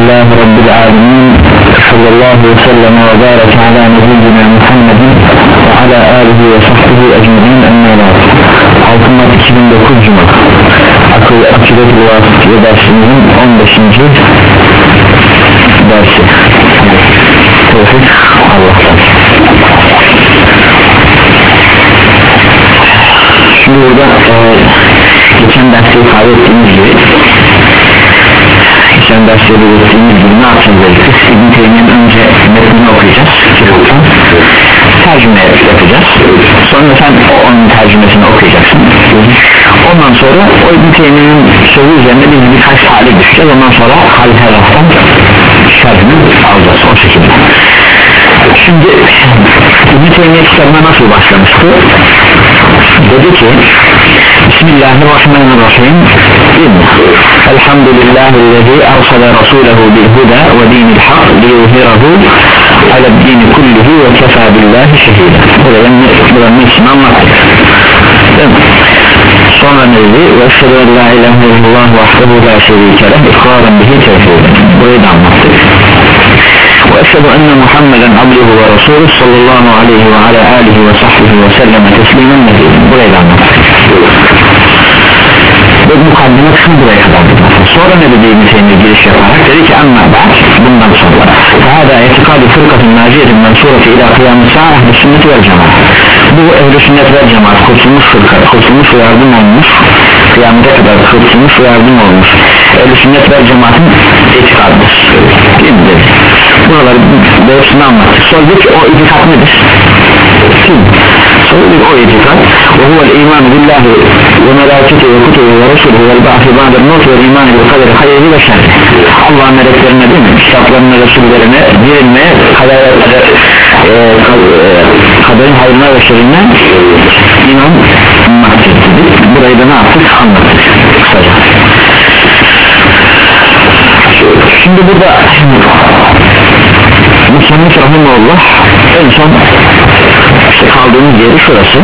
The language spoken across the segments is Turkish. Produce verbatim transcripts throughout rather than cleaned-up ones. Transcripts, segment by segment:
Elhamdülillahi Rabbil alemin. Sallallahu ve sellem ve barik ala nebiyyina Muhammedin ve ala alihi ve sahbihi ecmaîn. Emmâ ba'd. Altın Mat iki bin dokuz Cuma Akîdet-ül Vasıtiye dersimizin on beşinci dersi. Tevfik Allah'tan. Şimdi burada e, geçen derste ifade ettiğimiz gibi geçen derste belirttiğimiz gibi ne yapacağız dedik? İbn-i Teymiye'nin önce metnini okuyacağız, tercüme yapacağız, sonra sen onun tercümesini okuyacaksın, ondan sonra o İbn-i Teymiye'nin sözü üzerinde biz birkaç hale düşeceğiz, ondan sonra hal taraftan şerhini alacağız o şekilde. Şimdi İbn-i Teymiye kitabına nasıl başlamıştı? Dedi ki Bismillahirrahmanirrahim. Elhamdülillahi'llezî ersale rasûlehu bil huda ve dinil hak liyuzhirahu ale'd-dîni kullihi ve kefâ billahi şehîdâ. Buranın ismini anlattık. Sonra ne dedi? Ve eşhedü en la ilahe illallah vahdehu la şerîke leh ikrâren bihi tevhîden. Burayı da anlattık. Ve eşhedü enne Muhammeden abduhu ve rasûluhu sallallahu aleyhi ve ala alihi ve sahbihi ve selleme teslimen mezîden. Burayı da anlattık. Ve mukaddime kısmı buraya kadar. Sonra ne dediğimiz şeyine giriş yaparak dedi ki amma ba'd, bundan sonra fehâdâ etikâdü fırkatın nâciyetin mensûreti ilâ kıyâm-ı sâ ehl-i sünneti vel cemaat. Bu ehl-i sünnet vel cemaat kurtulmuş fırka, kurtulmuş ve yardım olmuş, kıyamete kadar kurtulmuş ve yardım olmuş ehl-i sünnet vel cemaatin etikadıdır. Değil mi dedi? Buraları doğrusunu anlattık. Sonra dedi ki o itikat nedir? Kim? Sonra dedi o itikat ve huvel iman billahi ve melâketi ve kutubu ve resulü vel ba'fi ba'del mevt ve iman bil kaderi hayri ve şerri. Allah'ın meleklerine değil mi? Kitaplarına, resullerine, dirilmeye, kader, kader, e, kaderin hayrına ve şerrine iman mahvettik. Burayı da ne yaptık? Anlattık kısaca. Şimdi burada Müslüman rahimahullah en son işte kaldığımız yeri şurası.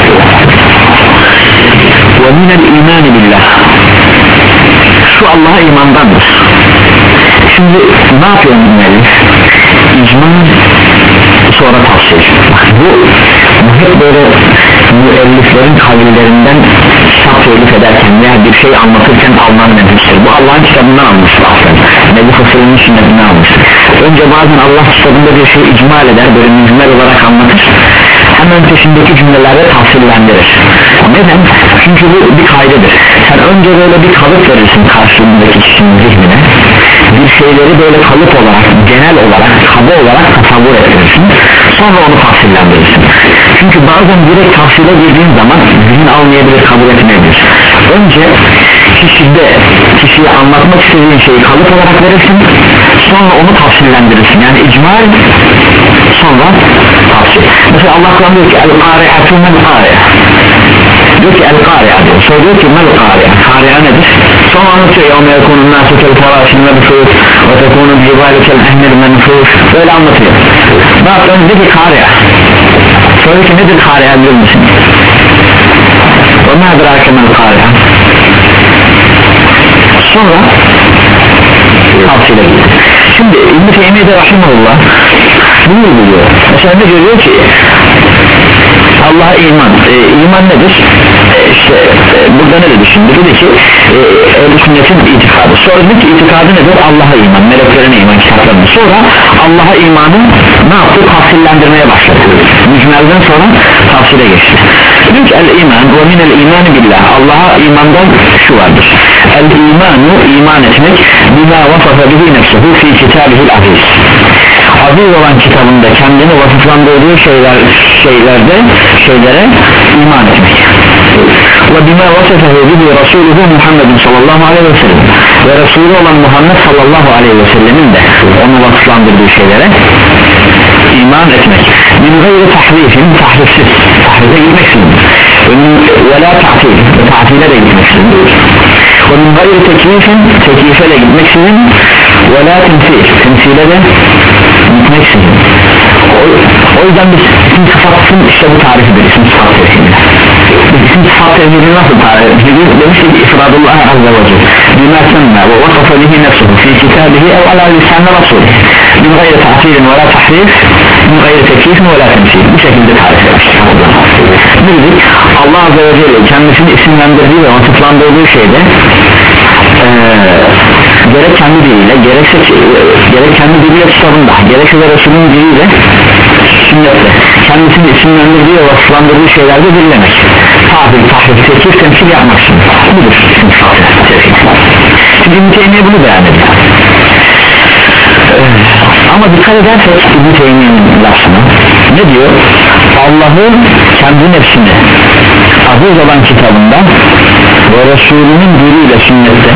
Ve minel imani billah, şu Allah'a imandandır. Şimdi ne yapıyor müellif? İcma sonra tavsiye. Bu, bu hep böyle müelliflerin kavillerinden kitap telif ederken veya bir şey anlatırken alınan nefistir. Bu Allah'ın kitabından almıştır aslında. Nebi Fısır'ın sünnetinden almıştır. Önce bazen Allah kitabında bir şey icmal eder, böyle mücmel olarak anlatır, hemen peşindeki cümlelerde tafsillendirir. Neden? Çünkü bu bir kaydedir. Sen önce böyle bir kalıp verirsin karşılığındaki kişinin zihnine, bir şeyleri böyle kalıp olarak, genel olarak, kaba olarak tasavvur ettirirsin, sonra onu tafsillendirirsin. Çünkü bazen direkt tafsile girdiğin zaman zihin almayabilir, kabul etmeyebilir. Önce kişide, kişiye anlatmak istediğin şeyi kalıp olarak verirsin, sonra onu tafsillendirirsin. Yani icmal, sonra tafsil. Mesela Allah Kur'an diyor ki el-qari'atu men-qari'a, diyor ki el-qari'a diyor, sonra diyor ki mel-qari'a, qari'a nedir? Sonra anlatıyor yevme yekunun nâsu kel-ferâşin mebfûs ve tekûnun cibâlikel ehmir menfûs, böyle anlatıyor. Ne yaptın? Diyor ki qari'a, sonra ki nedir qari'a biliyor musun? ve mâ edrâke mel-qari'a, sonra tavsiyle gidiyor. Şimdi İbn-i Teymiye'de rahimahullah bunu uyguluyor. Mesela ne diyor ki Allah'a iman, e, iman nedir? E, işte e, burada ne dedi şimdi? Dedi ki e, ehl-i sünnetin itikadı. Sonra dedi ki itikadı nedir? Allah'a iman, meleklerine iman, kitaplarına. Sonra Allah'a imanı ne yaptı? Tafsillendirmeye başladı. Mücmelden sonra tafsile geçti. Diyor ki el-iman ve minel imani billah, Allah'a imandan şu vardır. El-imanu, iman etmek, bima vasafa bihi nefsuhu fi kitabihil aziz, aziz olan kitabında kendini vasıflandırdığı şeyler, şeylerde şeylere iman etmek. Ve bima vasafahu bihi Resulühü Muhammedin sallallahu aleyhi ve sellem, ve Resulü olan Muhammed sallallahu aleyhi ve sellemin de onu vasıflandırdığı şeylere iman etmek. Min gayri tahrifin, tahrifsiz, tahrife gitmeksin. Ve la ta'til, ta'tile de gitmeksin. Ve min gayri teklifin, teklife de gitmeksin. Ve la temsil, temsile de gitmeksin. O, o yüzden biz isim sıfatın işte bu tarifidir, isim sıfat tevhidini. Biz isim sıfat tevhidini nasıl tarif ediyoruz? demişti ki ifradullah azze ve celle bima sanna ve vasafa bihi nefsuhu fi kitabihi ev ala lisanna rasulih min gayri tahsilin ve la tahrif min gayri tekifin ve la temsil. Bu şekilde tarif etmiştir. Ne dedik? Allah azze ve celle kendisini isimlendirdiği ve vasıflandırdığı şeyde ee, gerek kendi diliyle gerekse gerek kendi diliyle kitabında gerekse de Resul'ün diliyle sünnette kendisini isimlendirdiği ve vasıflandırdığı şeylerde dinlemek, tabi, tahrif, tekif, temsil yapmak için budur. Şimdi İbn-i Teymiye bunu beyan ediyor. Ee, ama dikkat edersek İbn-i Teymiye'nin lafına ne diyor? Allah'ı kendi nefsini aziz olan kitabında ve Resulünün diliyle sünnette,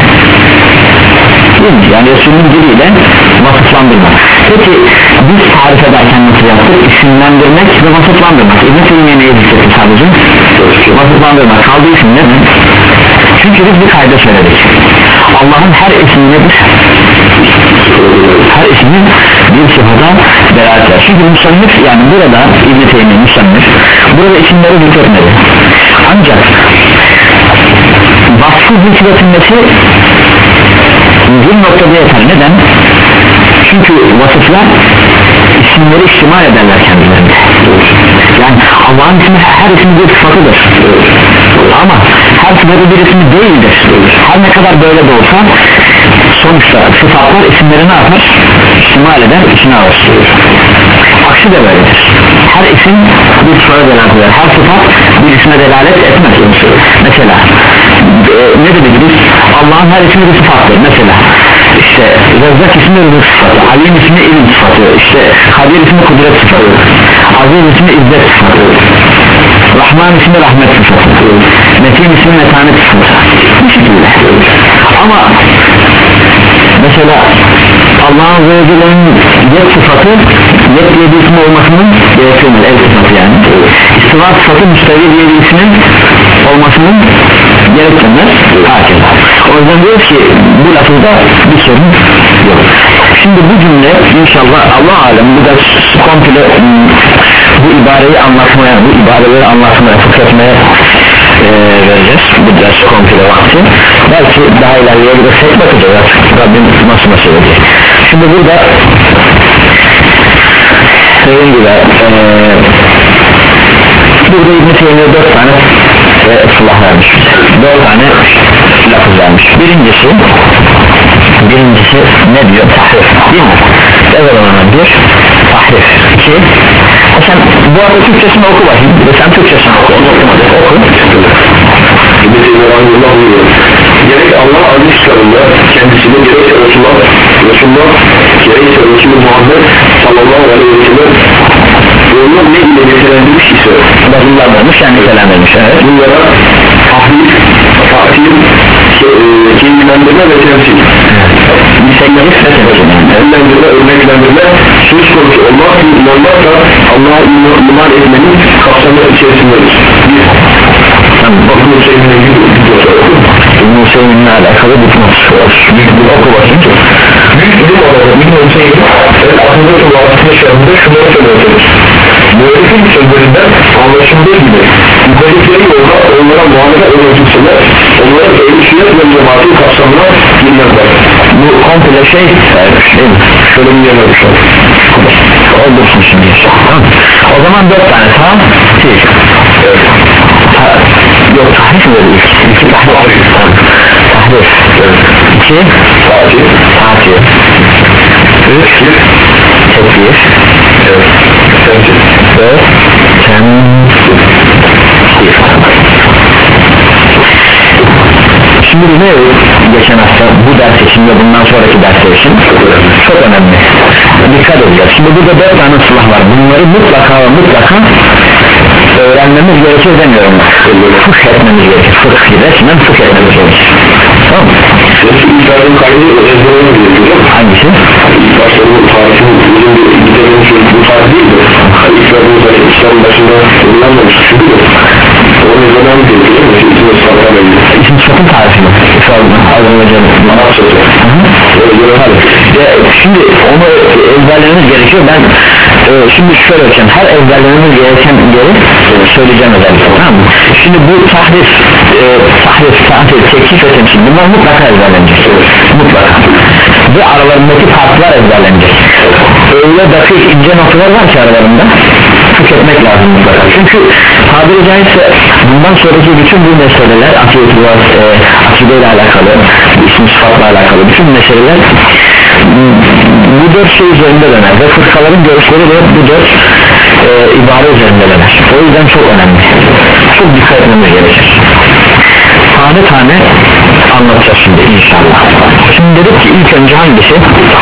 yani Resulünün diliyle vasıflandırmak. Peki biz tarif ederken nasıl yaptık? İsimlendirmek ve vasıflandırmak. İbn-i Teymiye neye zikretti sadece? Vasıflandırmak. Kaldı isim ne mi? Çünkü biz bir kayda söyledik. Allah'ın her ismi nedir? Her ismin bir sıfata beraber eder. Çünkü musannif, yani burada İbn-i Teymiye musannif burada isimleri zikretmedi. Ancak vasfı zikretilmesi bir noktada yeter. Neden? Çünkü vasıflar isimleri ihtimal ederler kendilerinde. Yani Allah'ın ismi, her ismi bir sıfatıdır. Ama her sıfatı bir ismi değildir. Her ne kadar böyle de olsa sonuçta sıfatlar isimleri ne yapar? İhtimal eder, içine alır. Aksi de böyledir. Her isim bir sıfata delalet eder. Her sıfat bir isme delalet etmez. Mesela e, ne dedik biz? Allah'ın her ismi bir sıfattır. Mesela işte Rezzak ismi rızık sıfatı, Alim ismi ilim sıfatı, işte Kadir ismi kudret sıfatı, Aziz ismi izzet sıfatı, Rahman ismi rahmet sıfatı, Metin ismi metanet sıfatı. Bu şekilde. Ama mesela Allah'ın Azze ve Celle'nin yet sıfatı, yet diye bir ismi olmasının gerektiğini, el sıfatı yani. İstiva sıfatı müstevir diye bir ismin olmasının gerektiğini herkese. O yüzden diyoruz ki bu lafızda bir sorun yok. Şimdi bu cümle inşallah Allah alem bu da komple bu ibareyi anlatmaya, bu ibareleri anlatmaya, fıkretmeye e, vereceğiz. Bu ders komple vakti. Belki daha ilerleye gidersek bakacağız artık. Rabbim nasıl nasıl edecek. Şimdi burada dediğim gibi e, burada İbn-i Teymiye dört tane e, ıslah vermiş. Dört tane lafız vermiş. Birincisi birincisi ne diyor? Tahrif değil mi? Evet ona bir tahrif. İki e sen bu arada Türkçesini oku bakayım. Bir de sen Türkçesini oku. Onu okumadık. Oku. İbn-i Teymiye rahmetullah buyuruyor. Gerek Allah aziz kitabında kendisini gerekse Resulullah Resulullah gerekse Resulü Muhammed sallallahu aleyhi ve sellem onu ne ile nitelendirmiş ise Bazılarmış yani nitelendirmiş. Evet. Bunlara tahrif, tatil, keyiflendirme ve temsil, Nitelendirme ve temsil, Örneklendirme, örneklendirme söz konusu olmaz ki inanmazsa Allah'a iman etmenin kapsamı içerisindedir. Tamam, bakın Hüseyin'le ilgili İbn-i Hüseyin'le alakalı bir nasıl oku bakayım. Büyük ilim olarak İbn-i Hüseyin aslında çok aslında şerinde şunları söylüyorsunuz. Müellifin sözlerinden anlaşıldığı gibi yukarıdaki yolda onlara muamele eden kimseler onlara ehl-i sünnet ve cemaatin kapsamına girmezler. Bu komple şey değil mi? Şöyle bir yerine düşer. Oldursun şimdi. Tamam. O zaman dört tane tamam. Değil. Evet. Ta, yok tahrif mi dedi? İki tahrif. Tahrif. Evet. İki Fatih. Fatih. Üç tekbir. Evet. Temsil. Dört temsil. Şimdi ne geçen hafta bu ders için ve bundan sonraki dersler için çok önemli. Dikkat edeceğiz. Şimdi burada dört tane sılah var. Bunları mutlaka ve mutlaka öğrenmemiz gerekir demiyorum. Fıkh etmemiz gerekir. Fıkh gibi resmen fıkh etmemiz gerekir. Tamam mı? Nasıl İsa'nın kaydı ezberine gerekiyor? Hangisi? İlk başta bu tarifin uzun bir gidelim şu bu tarif değil mi? İsa'nın İsa'nın başında kullanmamış şu değil mi? Onu ezberine gerekiyor. Mesela isim sıfatlarla ilgili. İsim sıfatın tarifi mi? Sağ olun. Az önce Arap sözü. Öyle göre hadi. e, şimdi onu ezberlememiz gerekiyor. Ben e, şimdi şöyle yapacağım, her ezberlememiz gereken yeri söyleyeceğim özellikle, tamam mı? Şimdi bu tahrif e, tahrif, tahrif, tekif ve temsil, bunlar mutlaka ezberlenecek, mutlaka, ve aralarındaki farklar ezberlenecek. Öyle dakik ince noktalar var ki aralarında tüketmek lazım mutlaka. Çünkü tabiri caizse bundan sonraki bütün bu meseleler akide, e, akide ile alakalı, isim sıfatla alakalı bütün meseleler bu dört şey üzerinde döner ve fırkaların görüşleri de bu dört e, ibare üzerinde döner. O yüzden çok önemli, çok dikkat etmemiz gerekir. Tane tane anlatacağız şimdi inşallah. Şimdi dedik ki ilk önce hangisi?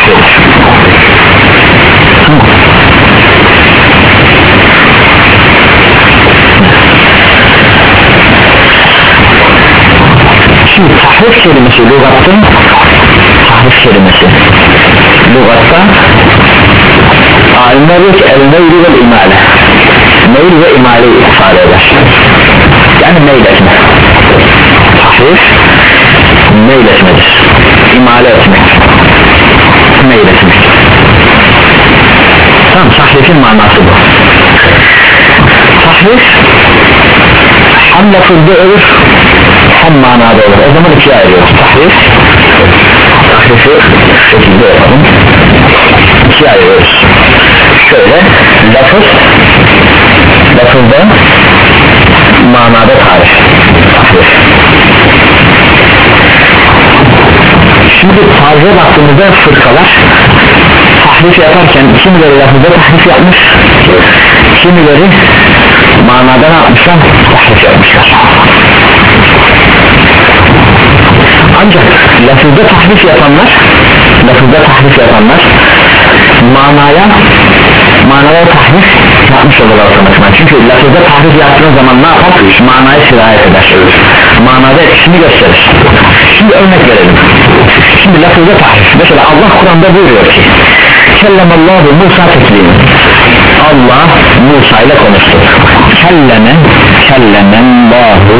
Şimdi tahrif kelimesi lügatta, tahrif kelimesi lügatta alimler diyor ki el-meyli ve imale, meyl ve imale ifade eder, yani meyl etme. Tahrif meyl etmedir, imale etmek, meyl etmek. Tamam, tahrifin manası bu. Tahrif hem lafızda olur hem manada olur. O zaman ikiye ayırıyoruz. Tahrif, tahrifi şekilde yapalım, ikiye ayırıyoruz. Şöyle, lafız, lafızda, manada tarif, tahrif. Şimdi fazla baktığımızda fırkalar tahrif yaparken kimileri lafızda tahrif yapmış, kimileri manada ne yapmışlar? Tahrif yapmışlar. Ancak lafızda tahrif yapanlar, lafızda tahrif yapanlar manaya, manaya tahrif yapmış olurlar otomatikman. Çünkü lafızda tahrif yaptığınız zaman ne yapar? Manaya sirayet eder, manada etkisini gösterir. Şimdi örnek verelim. Şimdi lafızda tahrif, mesela Allah Kur'an'da buyuruyor ki Kellemallahu Musa teklimi, Allah Musa ile konuştu. Kelleme, kellemallahu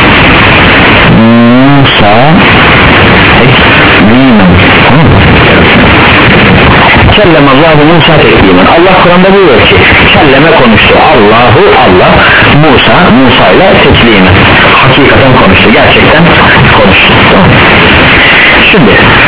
Musa teklimen. Kellemallahu Musa teklimen. Allah Kur'an'da buyuruyor ki kelleme konuştu, Allahu Allah Musa Musa ile teklimen, hakikaten konuştu, gerçekten konuştu. Şimdi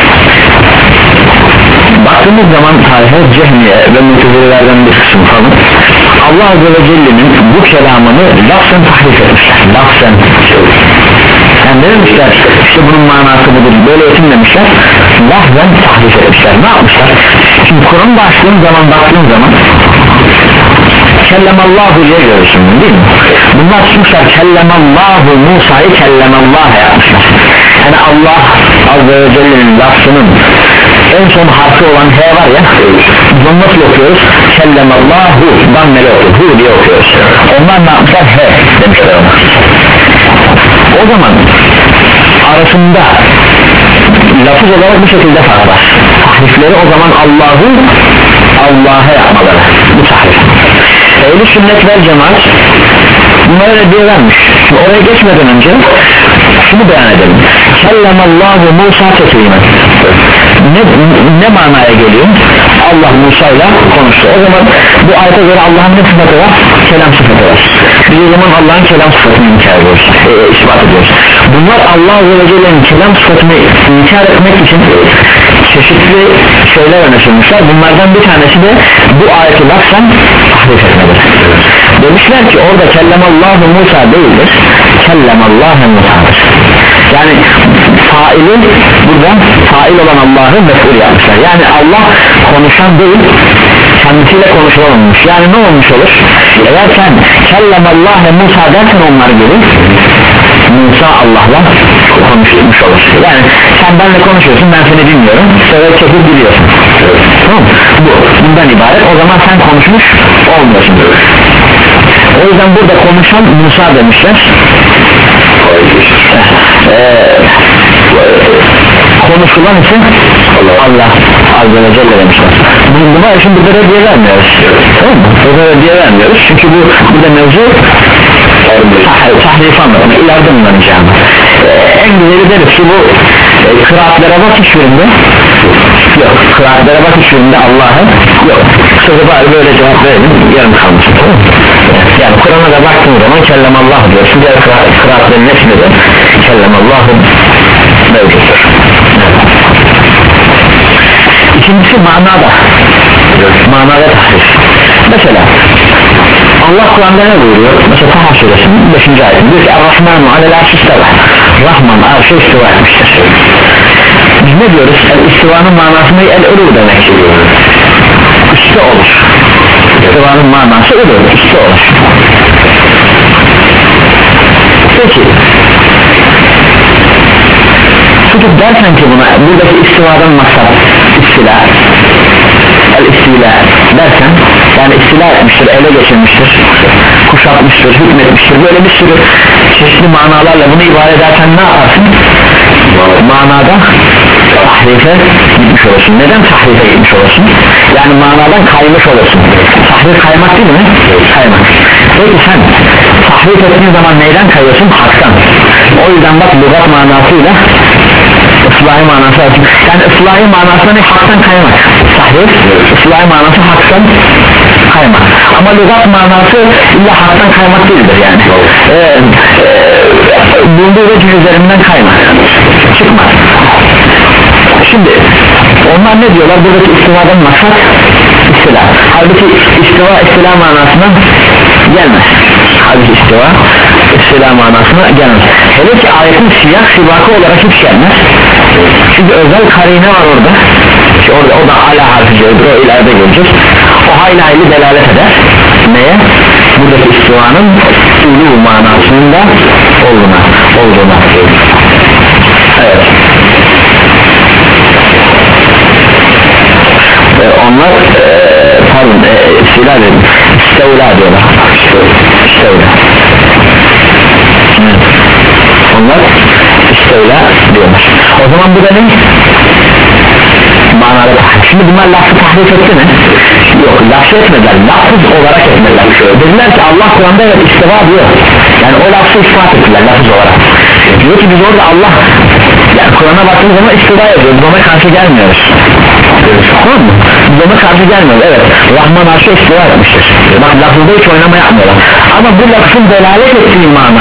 baktığımız zaman tarihe Cehmiye ve Mutezilelerden bir kısım falan Allah Azze ve Celle'nin bu kelamını lafzen tahrif etmişler, lafzen. Yani ne demişler, işte bunun manası budur, böyle yetinmemişler, lafzen tahrif etmişler. Ne yapmışlar? Şimdi Kur'an'da açtığın zaman, baktığın zaman Kellemallahu diye görürsün, değil mi? Bunlar tutmuşlar Kellemallahu Musa'yı Kellemallah'a yapmışlar. Yani Allah Azze ve Celle'nin lafzının en son harfi olan H var ya, bunu nasıl okuyoruz? Kellemallahu dammeli okuyoruz, hu diye okuyoruz. Onlar ne yapmışlar? H demişler ona. O zaman arasında lafız olarak bu şekilde fark var. Tahrifleri o zaman Allah'ı Allah'a yapmaları, bu tahrif. Ehl-i sünnet vel cemaat bunlara reddiye vermiş. Şimdi oraya geçmeden önce şunu beyan edelim. Kellemallahu Musa teklimen. Ne, ne manaya geliyor? Allah Musa ile konuştu. O zaman bu ayete göre Allah'ın ne sıfatı var? Kelam sıfatı var. Biz o zaman Allah'ın kelam sıfatını inkar ediyoruz, e, ispat ediyoruz. Bunlar Allah ve Celle'nin kelam sıfatını inkar etmek için çeşitli şeyler öne sürmüşler. Bunlardan bir tanesi de bu ayeti lafzen tahrif etmedir. Demişler ki orada Kellemallahu Musa değildir, Kellemallahu Musa'dır. Yani faili burada fail olan Allah'ı mef'ul yapmışlar. Yani Allah konuşan değil, kendisiyle konuşulamamış. Yani ne olmuş olur? Eğer sen Kellemallahu Musa dersen onlar gibi Musa Allah'la konuşmuş olur. Yani sen benimle konuşuyorsun, ben seni dinliyorum, sonra çekip gidiyorsun. Tamam mı? Bu, bundan ibaret. O zaman sen konuşmuş olmuyorsun. O yüzden burada konuşan Musa demişler. Ee, konuşulan ise Allah Azze ve Celle demişler. Buna için burada reddiye vermiyoruz. Tamam mı? Burada reddiye vermiyoruz. Çünkü bu burada mevzu tahrif anlatımı, ileride bunlanacağım. Ee, en güzeli deriz ki bu e, kıraatlere bak hiçbirinde yok, kıraatlere bak hiçbirinde Allah'ı yok. Sözü bari böyle cevap verelim, yarım kalmış, tamam. Yani Kur'an'a da baktığın zaman kellemallah diyorsun, diğer kıraatlerin hepsinde de kellemallahı mevcuttur. İkincisi manada, manada tahrif. Mesela Allah Kur'an'da ne buyuruyor? Mesela Taha suresinin beşinci ayeti diyor ki Er-Rahmanu alel arş isteva, Rahman arşa istiva etmiştir. Biz ne diyoruz? El-istivanın manasını el-ulu demek. Üste olur. İstivanın manası ulu, üste olur. Peki tutup dersen ki buna buradaki istivadan maksat istila, el-istila dersen, yani istila etmiştir, ele geçirmiştir, kuşatmıştır, hükmetmiştir, böyle bir sürü çeşitli manalarla bunu ibare edersen ne yaparsın? Manada tahrife gitmiş olursun. Neden tahrife gitmiş olursun? Yani manadan kaymış olursun. Tahrif kaymak değil mi? Kaymak. Peki sen tahrif ettiğin zaman neyden kayıyorsun? Haktan. O yüzden bak lügat manasıyla ıslahi manası açık. Yani ıslahi manasına ne? Haktan kaymak. Tahrif, ıslahi manası haktan kaymak. Ama lügat manası illa haktan kaymak değildir yani. Ee, e, bulunduğu vecih üzerinden kaymak. Çıkmaz. Şimdi onlar ne diyorlar? Buradaki istivadan maksat istila. Halbuki istiva istila manasına gelmez. Halbuki istiva istila manasına gelmez. Hele ki ayetin siyah sibakı olarak hiç gelmez. Çünkü özel karine var orada. İşte orada o da ala harfi gelir, o ileride göreceğiz. O hayli hayli delalet eder. Neye? Buradaki istivanın ulu manasında olduğuna, olduğuna. Evet. Ee, onlar ee, pardon ee, istila dedim, istevla diyorlar. İstevla. Evet. Onlar istevla diyorlar. O zaman bu da ne? Manada tahrif. Şimdi bunlar lafı tahrif etti mi? Yok, lafı etmediler, lafız olarak etmediler. Dediler ki Allah Kur'an'da evet istiva diyor. Yani o lafı ispat ettiler lafız olarak. Diyor ki biz orada Allah, yani Kur'an'a baktığımız zaman istiva ediyor, biz ona karşı gelmiyoruz. Tamam mı? Biz ona karşı gelmiyoruz, evet. Rahman arşa istiva etmiştir. Bak lafızda hiç oynama yapmıyorlar. Ama bu lafın delalet ettiği mana,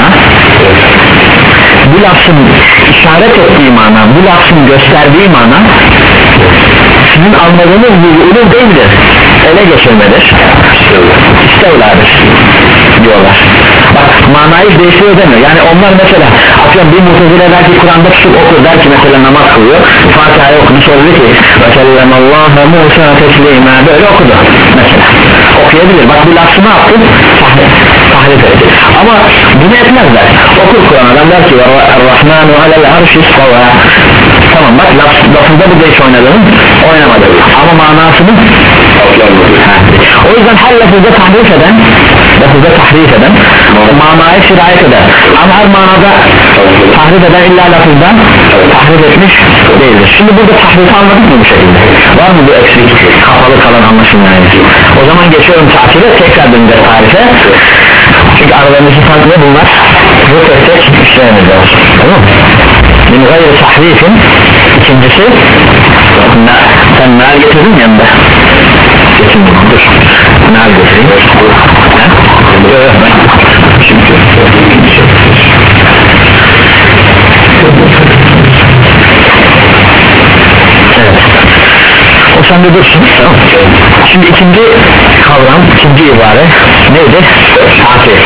bu lafın işaret ettiği mana, bu lafın gösterdiği mana sizin anladığınız gibi ulul değildir, ele geçirmedir, istevladır diyorlar. Bak manayı değiştiriyor demiyor. Yani onlar mesela atıyorum bir mutezile der ki Kur'an'da tutup okur, der ki mesela namaz kılıyor, Fatiha'yı okudu, sonra dedi ki ve kellemallâhe Musa teslîmâ, böyle okudu mesela, okuyabilir. Bak bu lafı ne yaptı? Tahrif etti. Ama bunu etmezler. Okur Kur'an'dan der ki Er-Rahmanu alel arşi isteva. Tamam bak laf, lafında bu hiç oynadığını oynamadı ama manasını o yüzden her lafızda tahrif eden lafızda tahrif eden manaya sirayet eder ama her manada tahrif eden illa lafızdan tahrif etmiş değildir. Şimdi burada tahrifi anladık mı bu şekilde? Var mı bu eksik kapalı kalan anlaşılmayan? O zaman geçiyorum tahrif'e, tekrar döneceğiz tarife. Çünkü aralarındaki fark ne bunlar? Bu tek tek işlememiz lazım. Tamam mı? Min gayri tahrifin ikincisi na, sen nar getirdin yanında getirdim dur nar getireyim şimdi evet o sende dursun tamam. Şimdi ikinci kavram, ikinci ibare neydi? Tatil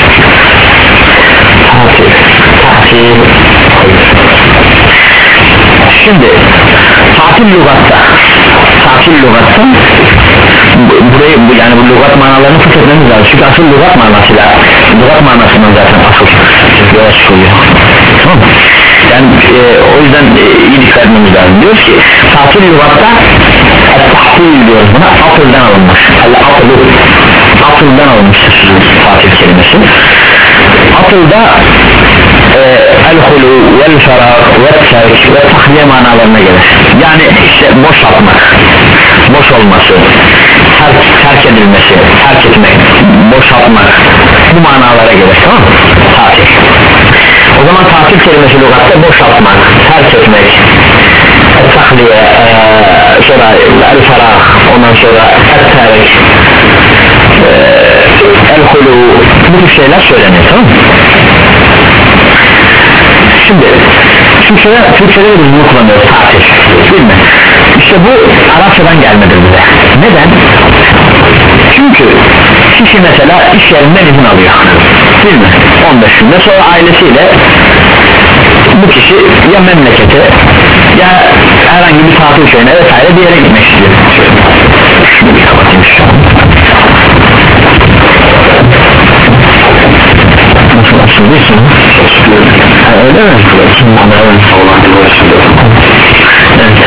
tatil tatil şimdi tatil lügatta tatil lügatta burayı bu, yani bu lügat manalarını fıkhetmemiz lazım çünkü asıl lügat manasıyla lügat manasından zaten asıl yola çıkıyor tamam mı? Yani e, o yüzden e, iyi dikkat etmemiz lazım. Diyoruz ki tatil lügatta tahtil diyoruz buna, atıldan alınmış atılı atıldan alınmıştır tatil kelimesi. Atılda el-hulu vel-ferah ve-terk ve tahliye manalarına gelir. Yani işte boşaltmak, boş olması, terk, terk edilmesi, terk etmek, boşaltmak bu manalara gelir, tamam mı? Tatil. O zaman tatil kelimesi lügatta boşaltmak, terk etmek, tahliye, e, bu tür şeyler söyleniyor, tamam mı? Şimdi Türkçe'de, Türkçe'de de biz bunu kullanıyoruz, tatil, değil mi? İşte bu Arapçadan gelmedir bize. Neden? Çünkü kişi mesela iş yerinden izin alıyor, değil mi? on beş günde sonra ailesiyle bu kişi ya memlekete ya herhangi bir tatil köyüne vesaire bir yere gitmek istiyor. Şunu bir kapatayım şu an. Nasıl nasıl değilsin? Ha, öyle mi? Evet.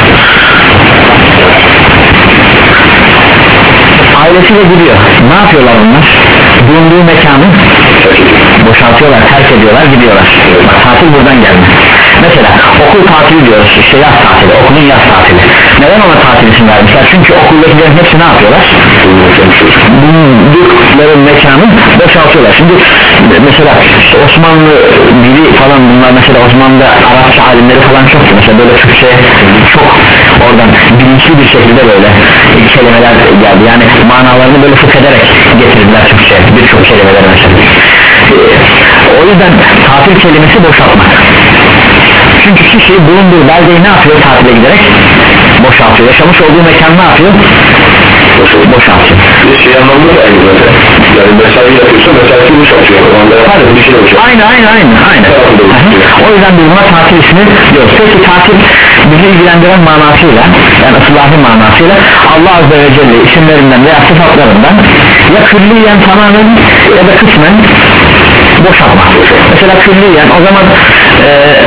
Ailesiyle gidiyor. Ne yapıyorlar onlar? Bulunduğu mekanı boşaltıyorlar, terk ediyorlar, gidiyorlar. Bak, tatil buradan geldi. Mesela okul tatili diyoruz, işte yaz tatili, okulun yaz tatili. Neden ona tatil isim vermişler? Çünkü okuldakilerin hepsi ne yapıyorlar? Bulundukları mekanı boşaltıyorlar. Şimdi mesela işte Osmanlı dili falan, bunlar mesela Osmanlı'da Arapça alimleri falan çoktu. Mesela böyle Türkçe çok oradan bilinçli bir şekilde böyle kelimeler geldi. Yani manalarını böyle fıkh ederek getirdiler Türkçe birçok kelimeler mesela. O yüzden tatil kelimesi boşaltmak. Çünkü kişi bulunduğu beldeyi ne yapıyor tatile giderek? Boşaltıyor. Yaşamış olduğu mekan ne yapıyor? Boşaltıyor. Bir şey anlamlı da aynı zaten. Yani mesai yapıyorsa mesai boşaltıyor. Aynı aynı aynı aynı. O yüzden biz buna tatil ismi diyoruz. Peki tatil bizi ilgilendiren manasıyla, yani ıslahi manasıyla Allah Azze ve Celle isimlerinden veya sıfatlarından ya külliyen tamamen ya da kısmen boşaltmak. Mesela külliyen, o zaman e,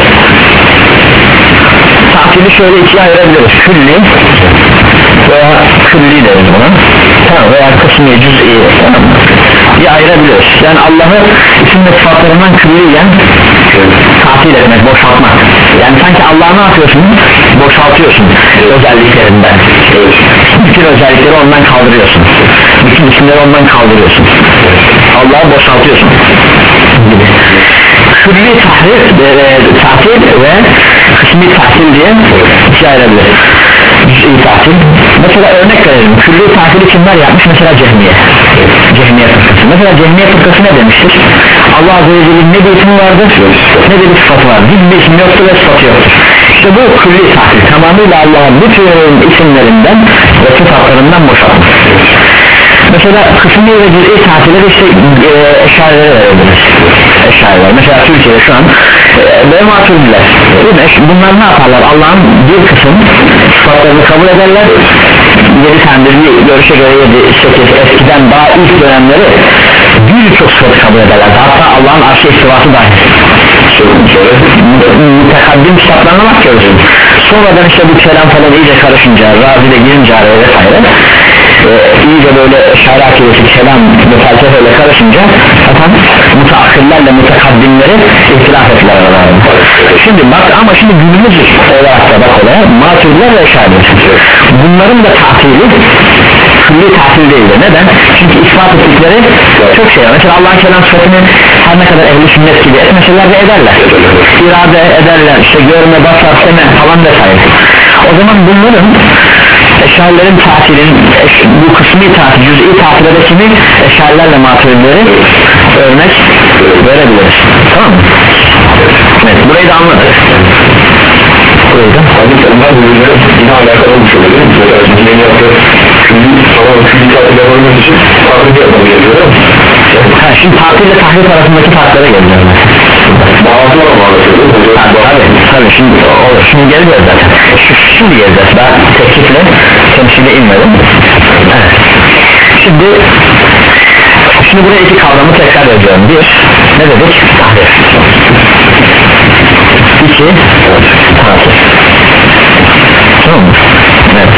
tatili şöyle ikiye ayırabiliriz: külli veya külli deriz buna, tamam, veya kısmi, cüz'i diye ayırabiliriz. Yani Allah'ı isim ve sıfatlarından külliyen tatil etmek, boşaltmak. Yani sanki Allah'ı ne yapıyorsun? Boşaltıyorsun özelliklerinden. Bütün özellikleri ondan kaldırıyorsun. Bütün isimleri ondan kaldırıyorsun. Allah'ı boşaltıyorsun gibi. Külli tahrif, e, tatil ve kısmi tatil diye ikiye ayırabiliriz. Cüz'i tatil. Mesela örnek verelim. Külli tatili kimler yapmış? Mesela Cehmiye. Cehmiye fırkası. Mesela Cehmiye fırkası ne demiştir? Allah Azze ve Celle'nin ne bir ismi vardır, ne de bir sıfatı var. Bir isim yoktur ve sıfatı yoktur. İşte bu külli tatil. Tamamıyla Allah'ın bütün isimlerinden ve sıfatlarından boşaltmak. Mesela kısmi ve cüz'i tatilleri işte e, eşarelere verebiliriz. Eşareler. Mesela Türkiye'de şu an e, Maturidiler. Bunlar ne yaparlar? Allah'ın bir kısım sıfatlarını kabul ederler. Yedi tanedir bir görüşe göre yedi, sekiz, eskiden daha ilk dönemleri birçok sıfatı kabul ederler. Hatta Allah'ın arşı istivası dahil. Mutekaddim kitaplarına bakıyoruz. Sonradan işte bu kelam falan iyice karışınca, Razi'de girince araya vesaire, e, iyice böyle şair akidesi, kelam ve felsefe karışınca efendim mutaakirlerle mutekaddimleri ihtilaf ettiler aralarında. Şimdi bak, ama şimdi günümüz olarak da bak olaya Maturidiler ve şairler, bunların da tatili külli tatil değildir. Neden? Çünkü ispat ettikleri çok şey var. Mesela Allah'ın kelam sıfatını her ne kadar ehli sünnet gibi etmeseler de ederler. İrade ederler, işte görme, basar, seme falan vesaire. O zaman bunların eşarilerin tatilin, bu kısmi tatil, cüz'i tatile de kimi? Eşarilerle maturidileri örnek verebiliriz. Tamam mı? Evet, burayı da anladık. Burayı da Hadi onlar birbirine yine alakalı olmuş oluyor değil mi? Mesela cümleyi yaptı, külli, tamam külli tatil yapabilmek için tatil yapmam gerekiyor değil mi? Ha, şimdi tatil ile tahrif arasındaki farklara geleceğiz. Bağlı var mı anlatıyor değil mi? Tabii tabii, şimdi olur, şimdi geleceğiz zaten. Şimdi geleceğiz, daha teklifle temsile inmedim. Evet. Şimdi şimdi buraya iki kavramı tekrar ediyorum. Bir, ne dedik? Tahrif. İki, tatil. Tamam mı? Evet.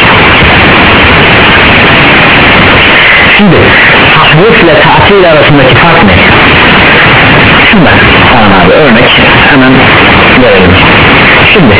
Şimdi tahrif ile tatil arasındaki fark ne? Şundan tamam abi, örnek hemen verelim. Şimdi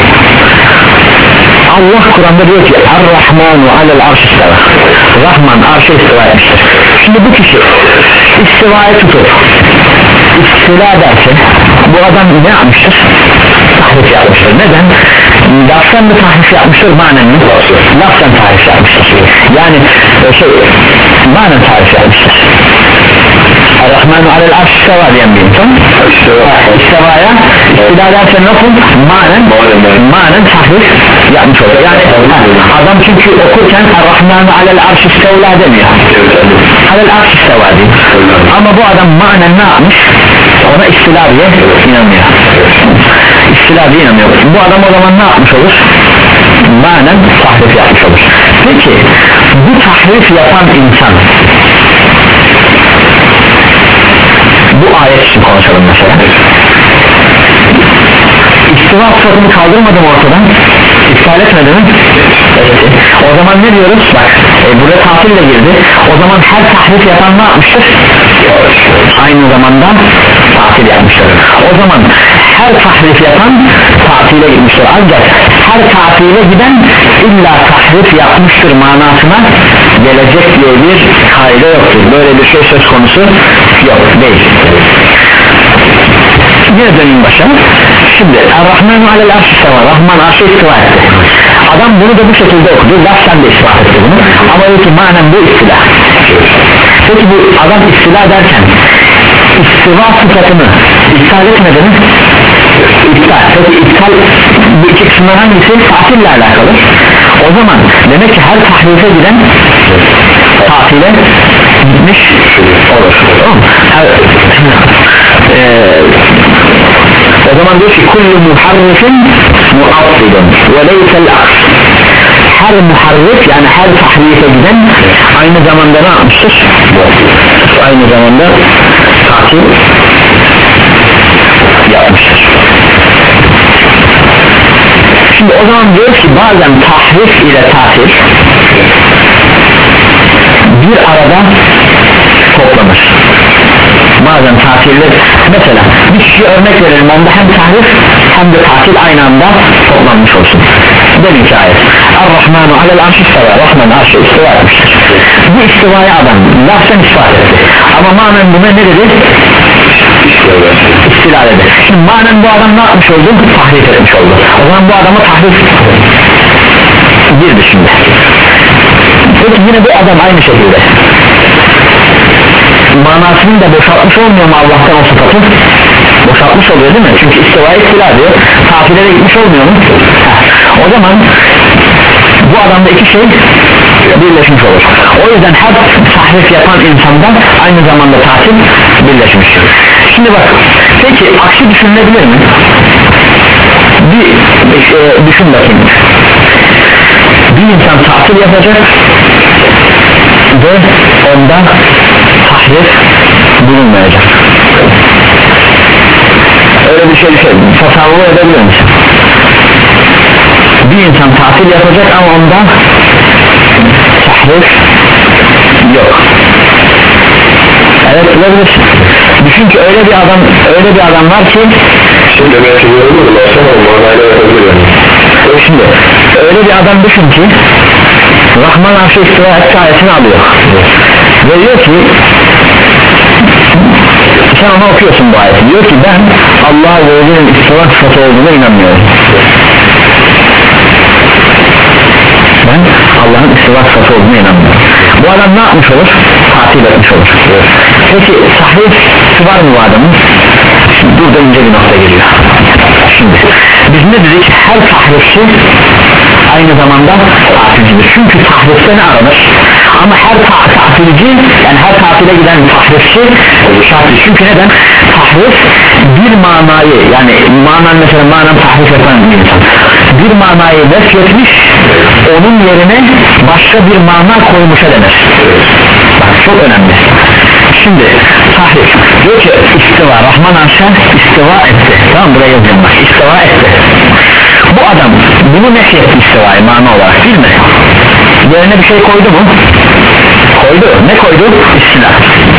Allah Kur'an'da diyor ki Er-Rahmanu alel arş istiva. Rahman arşa istiva etmiştir. Şimdi bu kişi istivayı tutup istila derse bu adam ne yapmıştır? Tahrif yapmıştır. Neden? Laftan mı tahrif yapmıştır, manen mi? Laftan tahrif yapmıştır. Yani şey, manen tahrif yapmıştır. Er-Rahmanu alel arş isteva diyen bir insan istivaya istila dersen nasıl? Manen manen tahrif yapmış olur yani ha, adam çünkü okurken Er-Rahmanu alel arş istevla demiyor alel arş isteva diyor ama bu adam manen ne yapmış? Ona istila diye inanmıyor istila diye inanmıyor bu adam o zaman ne yapmış olur? Manen tahrif yapmış olur. Peki bu tahrif yapan insan bu ayet için konuşalım mesela istiva sıfatını kaldırmadım ortadan iptal etmedi mi? Evet. O zaman ne diyoruz? Bak e, buraya tafille girdi o zaman her tahrif yapan ne yapmıştır? Aynı zamanda tatil yapmıştır o zaman her tahrif yapan tatile gitmiştir ancak her tatile giden illa tahrif yapmıştır manasına gelecek diye bir kaide yoktur böyle bir şey söz konusu yok değil yine döneyim başa şimdi Er-Rahmanu alel arş isteva Rahman arşı istiva etti adam bunu da bu şekilde okudu lafzen de ispat etti bunu ama diyor ki manen bu istila peki bu adam istila derken istiva sıfatını iptal etmedi mi? İptal. Peki iptal bu iki kısımdan hangisi? Tatille alakalı o zaman demek ki her tahrife giden tatile gitmiş olur her, ee, o zaman diyor ki kullu muharrifin muaddilun ve leysel aks her muharrif yani her tahrife giden aynı zamanda ne yapmıştır? Aynı zamanda tatil yapmıştır şimdi o zaman diyor ki bazen tahrif ile tatil bir arada toplanır bazen tatildir mesela bir kişi örnek verelim onda hem tahrif hem de tatil aynı anda toplanmış olsun demin ki ayet Er-Rahmanu alel arş isteva Rahman arşı istiva etmiştir bu istivaya adam lafzen ispat etti ama manen buna ne dedi? İstila dedi şimdi manen bu adam ne yapmış oldu? Tahrif etmiş oldu o zaman bu adama tahrif girdi şimdi peki yine bu adam aynı şekilde manasını da boşaltmış olmuyor mu Allah'tan o sıfatı? Boşaltmış oluyor değil mi? Çünkü istiva istila diyor tatile de gitmiş olmuyor mu? Heh. O zaman bu adamda iki şey birleşmiş olur o yüzden her tahrif yapan insanda aynı zamanda tatil birleşmiş şimdi bak peki aksi düşünülebilir mi? bir e, düşün bakayım bir insan tatil yapacak ve onda tahrif bulunmayacak öyle bir şey düşünün tasavvur edebilir misin? Bir insan tatil yapacak ama onda tahrif yok evet olabilir düşün ki öyle bir adam öyle bir adam var ki şimdi belki yorulur ama manayla yapabilir yani şimdi öyle bir adam düşün ki Rahman arşı istiva etti ayetini alıyor ve diyor ki sen ona okuyorsun bu ayeti diyor ki ben Allah'a ve Resulü'nün istiva sıfatı olduğuna inanmıyorum ben Allah'ın istiva sıfatı olduğuna inanmıyorum bu adam ne yapmış olur? Tatil etmiş olur peki tahrif var mı bu adamın? burada ince bir nokta geliyor şimdi biz ne dedik? Her tahrifçi aynı zamanda tatilcidir çünkü tahrifte ne aranır? Ama her ta tatilci yani her tatile giden tahrifçi şartlı çünkü neden? Tahrif bir manayı yani manan mesela manan tahrif yapan bir insan bir manayı nefretmiş onun yerine başka bir mana koymuşa denir bak çok önemli şimdi tahrif diyor ki istiva Rahman arşa istiva etti tamam buraya yazayım bak istiva etti bu adam bunu nefretti istivayı mana olarak değil mi? Yerine bir şey koydu mu? Koydu ne koydu? İstila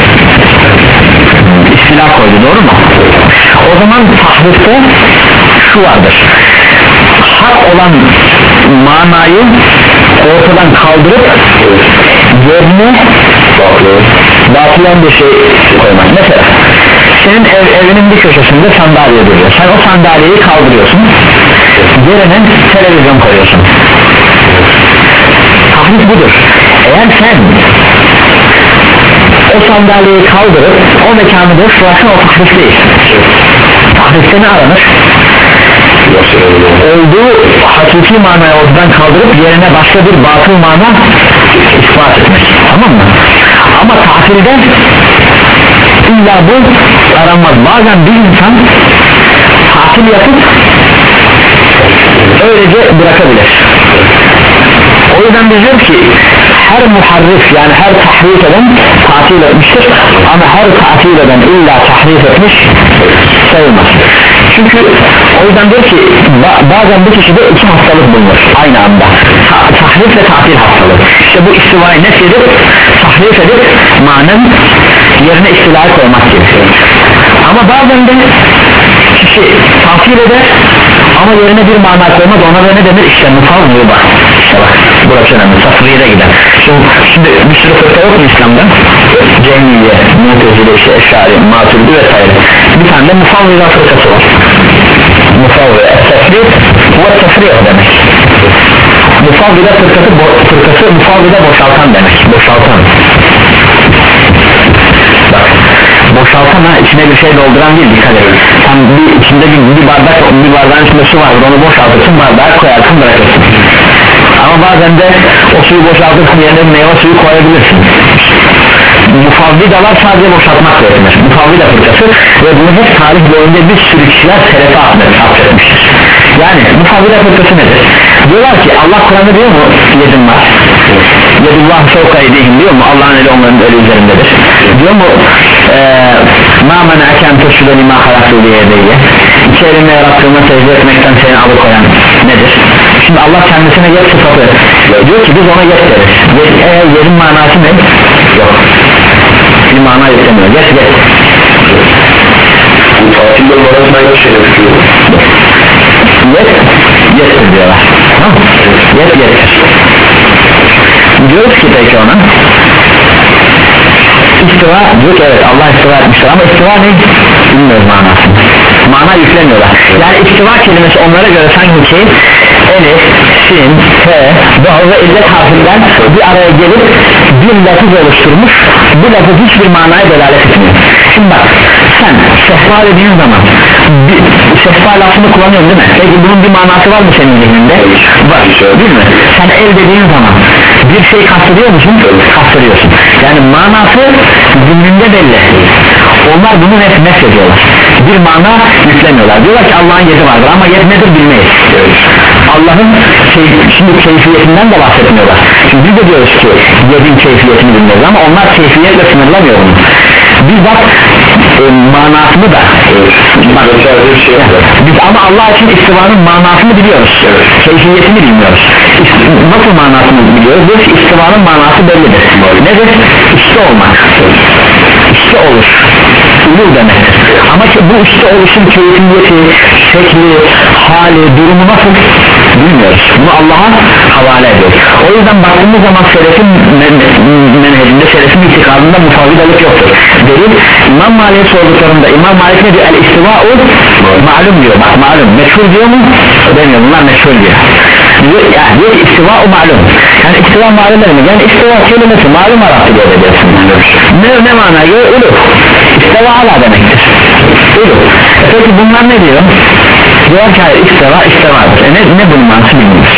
istila koydu doğru mu? O zaman tahrifte şu vardır hak olan manayı ortadan kaldırıp yerine batılan bir şey koymak mesela senin ev, evinin bir köşesinde sandalye duruyor sen o sandalyeyi kaldırıyorsun yerine televizyon koyuyorsun tahrif budur eğer sen o sandalyeyi kaldırıp o mekanı boş bırakın, o tahrif değil. Tahrifte ne aranır? Olduğu hakiki manayı ortadan kaldırıp yerine başka bir batıl mana ispat etmek, tamam mı? Ama tahlilde illa bu aranmaz. Bazen bir insan tatil yapıp öylece bırakabilir. O yüzden biz diyoruz ki her muharrif, yani her tahrif eden tatil etmiştir, ama her tatil eden illa tahrif etmiş sayılmaz. Çünkü o yüzden diyor ki bazen bu kişide iki hastalık bulunur aynı anda, Ta tahrif ve tatil hastalığı. İşte bu istivayı nef edip tahrif edip manen yerine istilahı koymak gerekiyor. Ama bazen de kişi tatil eder ama yerine bir mana koymaz, ona da ne denir? İşte mufavvı bak. İşte bak, burası önemli, tasvire gider. Şimdi, şimdi bir sürü fırka yok mu İslam'da? Cemiyye, Mu'tezile, işte Eşari, Maturidi vesaire. Bir tane de mufavvıza fırkası var. Mufavvı, tefri ve tefri demek. Mufavvıza fırkası, fırkası mufavvıza boşaltan demek. Boşaltan. Bak, boşaltan ha, içine bir şey dolduran değil, dikkat edin. Sen bir, içinde bir, bir bardak, bir bardağın içinde su vardır, onu boşaltırsın, bardağı koyarsın, bırakırsın. Ama bazen de o suyu boşaltırsın, yerine meyve suyu koyabilirsin. Mufavvidalar sadece boşaltmakla yetinir. Mufavvida fırkası ve bunu hep tarih boyunca bir sürü kişiler selefe atmıştır. Yani mufavvida fırkası nedir? Diyorlar ki Allah Kur'an'da diyor mu yedim var, yedullah fevka edeyim diyor mu, Allah'ın eli onların eli üzerindedir diyor mu, ma menâken teşhüdeni ma halaktu diye diye iki elimle yarattığıma secde etmekten seni alıkoyan nedir? Şimdi Allah kendisine yet sıfatı diyor ki biz ona yet deriz. Yet, eğer yerin manası ne? Yok, bir mana yüklemiyor. Yet yet bu tatilde manasına yok şey yapıyor. Yet yettir diyorlar, tamam mı? Yet yettir diyoruz ki peki ona istiva, diyor ki evet Allah istiva etmiştir ama istiva ne? Bilmiyoruz manasını, mana yüklemiyorlar. Yani istiva kelimesi onlara göre sanki ki elif, sin, t, vav ve illet harfinden bir araya gelip bir lafız oluşturmuş, bu lafız hiçbir manaya delalet etmiyor. Şimdi bak, sen sehpa dediğin zaman bir, sehpa lafını kullanıyorsun değil mi? Peki bunun bir manası var mı senin zihninde? Var, değil mi? Sen el dediğin zaman bir şey kastediyor musun? Kastediyorsun. Yani manası zihninde belli. Onlar bunu hep nef ediyorlar, bir mana yüklemiyorlar. Diyorlar ki Allah'ın yedi vardır ama yed nedir bilmeyiz. Allah'ın şey, şimdi keyfiyetinden de bahsetmiyorlar. Şimdi biz de diyoruz ki yedin keyfiyetini bilmiyoruz ama onlar keyfiyetle sınırlamıyor bunu. Bizzat e, manasını da bak, şey biz ama Allah için istivanın manasını biliyoruz, keyfiyetini bilmiyoruz. Nasıl manasını biliyoruz? Diyoruz ki istivanın manası bellidir. Nedir? İşte olmak, işte olur, olur demektir. Ama ki bu işte oluşun keyfiyeti, şekli, hali, durumu nasıl bilmiyoruz. Bunu Allah'a havale ediyoruz. O yüzden baktığımız zaman selefin menhecinde, selefin itikadında mufavvidalık yoktur. Delil, İmam Malik'e sorduklarında İmam Malik ne diyor? El istiva'u malum diyor. Bak malum, meşhur diyor mu? Demiyor, bunlar meşhur diyor. Diyor, yani diyor ki istiva'u malum. Yani istiva malum demek. Yani istiva kelimesi malum Arap'ta diyor ediyorsun. Ne, ne mana diyor? Uluf. İstiva ala demektir. Uluf. E peki bunlar ne diyor? Diyor ki hayır, istiva istivadır. E ne, ne bunun manası bilmiyoruz.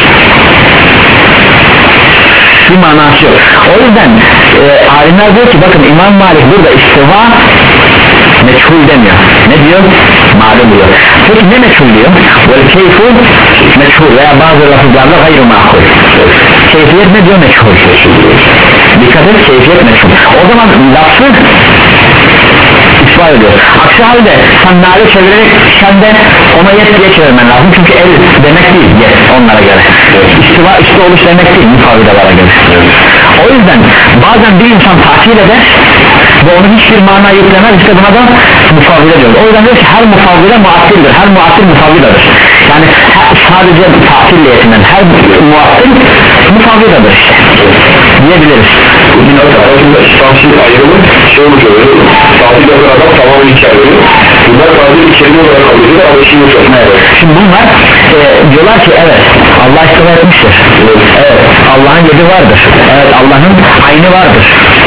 Bir manası yok. O yüzden e, alimler diyor ki bakın İmam Malik burada istiva meçhul demiyor. Ne diyor? Malum diyor. Peki ne meçhul diyor? Vel keyfu meçhul veya bazı lafızlarda gayru makul. Keyfiyet ne diyor? Meçhul. Dikkat et, keyfiyet meçhul. O zaman lafı ispat ediyor. Aksi halde sen nale çevirerek sen de ona yet diye çevirmen lazım. Çünkü el demek değil yet onlara göre. İstiva işte oluş demek değil mufavidalara göre. O yüzden bazen bir insan tahsil eder ve onu hiçbir mana yüklemez, işte buna da mufavvide diyoruz. O yüzden diyor ki her mufavvide muattildir, her muattil mufavvidadır. Yani sadece tahsille yetinen her muattil mufavvidadır işte diyebiliriz. Bir nokta arasında tahsil ayrımı şey olacak, tahsil eden adam tamamen hikaye veriyor. Bunlar sadece bir kelime olarak alıyorlar ama şimdi çok. Evet. Şimdi bunlar e, diyorlar ki evet Allah istiva etmiştir. Evet, evet Allah'ın yedi vardır. Evet Allah'ın aynı vardır.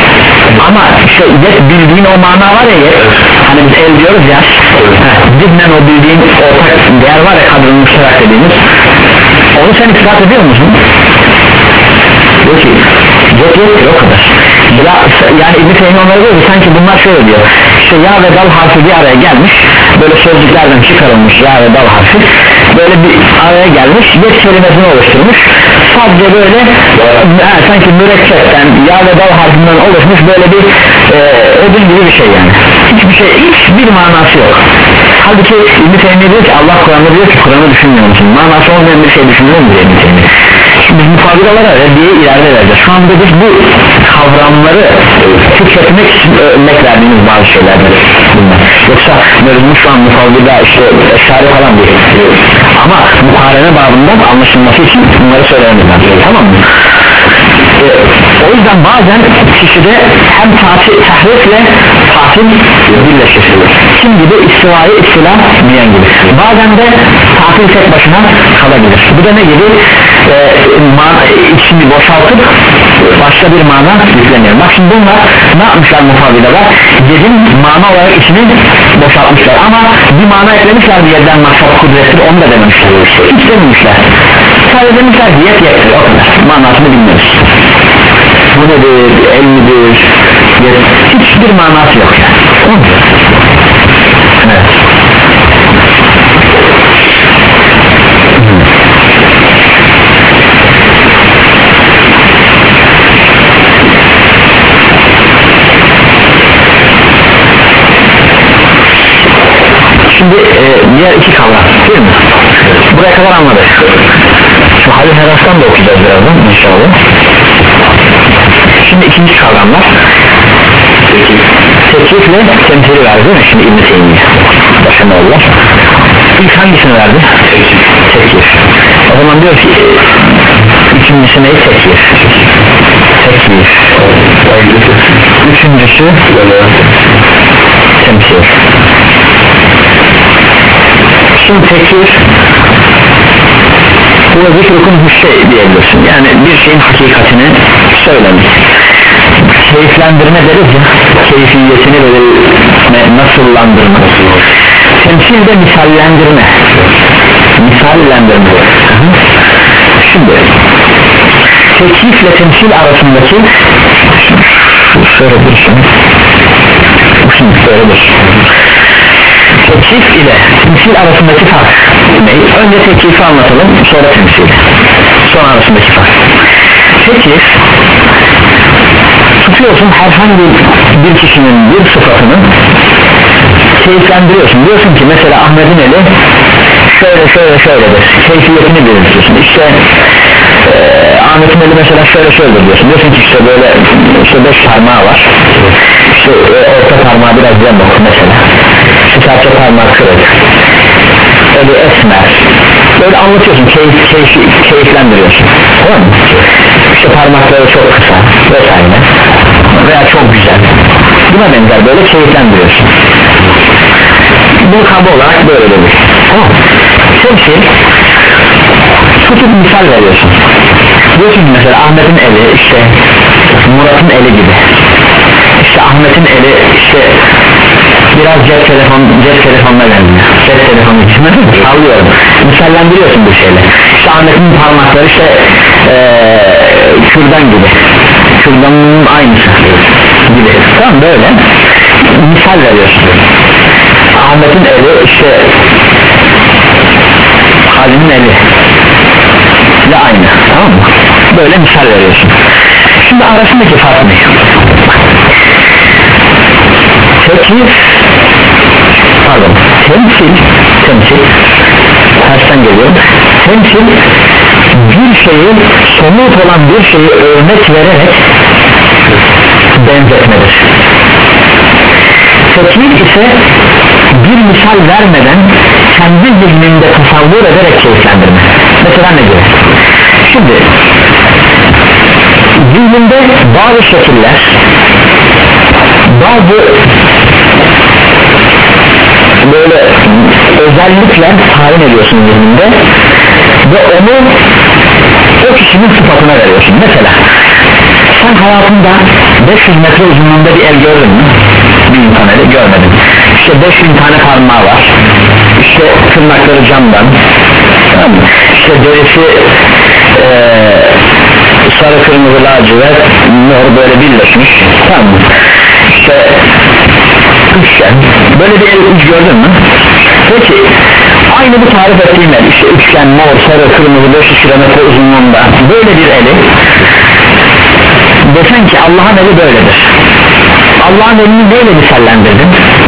ama işte yet bildiğin o mana var ya yet, hani biz el diyoruz ya, zihnen o bildiğin ortak değer var ya, kadrın müşterak dediğimiz, onu sen ispat ediyor musun? Diyor ki yet yettir o kadar ya, yani İbn-i Teymi onlara diyor ki sanki bunlar şöyle diyor, işte ya ve dal harfi bir araya gelmiş, böyle sözcüklerden çıkarılmış ya ve dal harfi böyle bir araya gelmiş, yet kelimesini oluşturmuş, sadece böyle he, sanki mürekkepten ya ve dal harfinden oluşmuş böyle bir e, ödül gibi bir şey yani, hiçbir şey, hiçbir manası yok. Halbuki İbn-i Teymi diyor ki Allah Kur'an'da diyor ki Kur'an'ı düşünmüyor musun, manası olmayan bir şey düşünüyor mu diye İbn-i Teymi. Biz mukabilalara reddiye ileride vereceğiz. Şu anda biz bu kavramları tüketmek için örnek verdiğimiz bazı şeylerdir bunlar. Yoksa mevzumuz şu an mukabila işte eşari falan değil. Ama mukarene babından anlaşılması için bunları söylememiz lazım. Tamam mı? Ee, o yüzden bazen kişide hem tatil, tahrifle tatil birleşir. Kim gibi istivayı istilah diyen gibi. Bazen de tatil tek başına kalabilir. Bu da ne gibi? Ee, man, içini boşaltıp başka bir mana yükleniyor. Bak şimdi bunlar ne yapmışlar mukabileler? Yedin mana olarak içini boşaltmışlar ama bir mana eklemişler bir yerden maksat kudrettir, onu da dememişler. Hiç dememişler. Sadece demişler ki yet yettir, o kadar. Manasını bilmiyoruz. Bu nedir, el midir, yet, hiçbir manası yok yani. Evet. Şimdi e, diğer iki kavram değil mi? Buraya kadar anladık. Şu Halil Heras'tan da okuyacağız birazdan inşallah. Şimdi ikinci kavramlar teklifle temsili verdi değil mi? Şimdi İbn-i Teymiye Başımoğullah İlk hangisini verdi? Teklif. O zaman diyor ki ikincisi ne? Teklif. Teklif. Üçüncüsü temsil. Şimdi teklif bu zikrukun bir şey diyebilirsin, yani bir şeyin hakikatini söylemek. Keyiflendirme deriz ya, keyfiyetini böyle nasıllandırma. Temsil de misallendirme. Misallendirme. Şimdi teklifle temsil arasındaki şöyle bir şey. Şimdi şöyle bir şey. Teklif ile temsil arasındaki fark ne? Önce teklifi anlatalım, sonra temsil, sonra arasındaki fark. Teklif, tutuyorsun herhangi bir kişinin bir sıfatını keyiflendiriyorsun, diyorsun ki mesela Ahmet'in eli şöyle şöyle şöyledir, keyfiyetini belirtiyorsun. İşte e, Ahmet'in eli mesela şöyle şöyle diyorsun, diyorsun ki işte böyle işte beş parmağı var, işte e, orta parmağı biraz yamuk mesela, işte serçe parmağı kırık, eli esmer, böyle anlatıyorsun, keyif, keyif, keyiflendiriyorsun, tamam mı? İşte parmakları çok kısa vesaire veya çok güzel, buna benzer böyle keyiflendiriyorsun. Bu kabı olarak böyle demiş, tamam mı? Temsil, tutup misal veriyorsun, diyorsun ki mesela Ahmet'in eli işte Murat'ın eli gibi, işte Ahmet'in eli işte biraz cep telefon, cep telefonuna benziyor, cep telefonu için sallıyorum, misallendiriyorsun bu şeyle. İşte Ahmet'in parmakları işte ee, kürdan gibi, kürdanın aynısı gibi, tamam böyle misal veriyorsun. Ahmet'in eli işte Halil'in eli ile aynı, tamam mı? Böyle misal veriyorsun. Şimdi arasındaki fark ne? Teklif, pardon, temsil, temsil, tersten geliyor. Temsil, bir şeyi, somut olan bir şeyi örnek vererek benzetmedir. Teklif ise bir misal vermeden kendi zihninde tasavvur ederek keyiflendirme. Mesela ne gibi? Şimdi zihninde bazı şekiller, bazı böyle özellikler tayin ediyorsun zihninde ve onu o kişinin sıfatına veriyorsun. Mesela sen hayatında beş yüz metre uzunluğunda bir el gördün mü? Bir insan eli görmedim. İşte beş bin tane parmağı var, işte tırnakları camdan, tamam mı? İşte derisi ee, sarı kırmızı lacivert mor böyle birleşmiş, tamam mı? İşte üçgen, böyle bir el hiç gördün mü? Peki aynı bu tarif ettiğim el, işte üçgen, mor, sarı, kırmızı, beş yüz kilometre uzunluğunda böyle bir eli desen ki Allah'ın eli böyledir, Allah'ın elini neyle misallendirdin?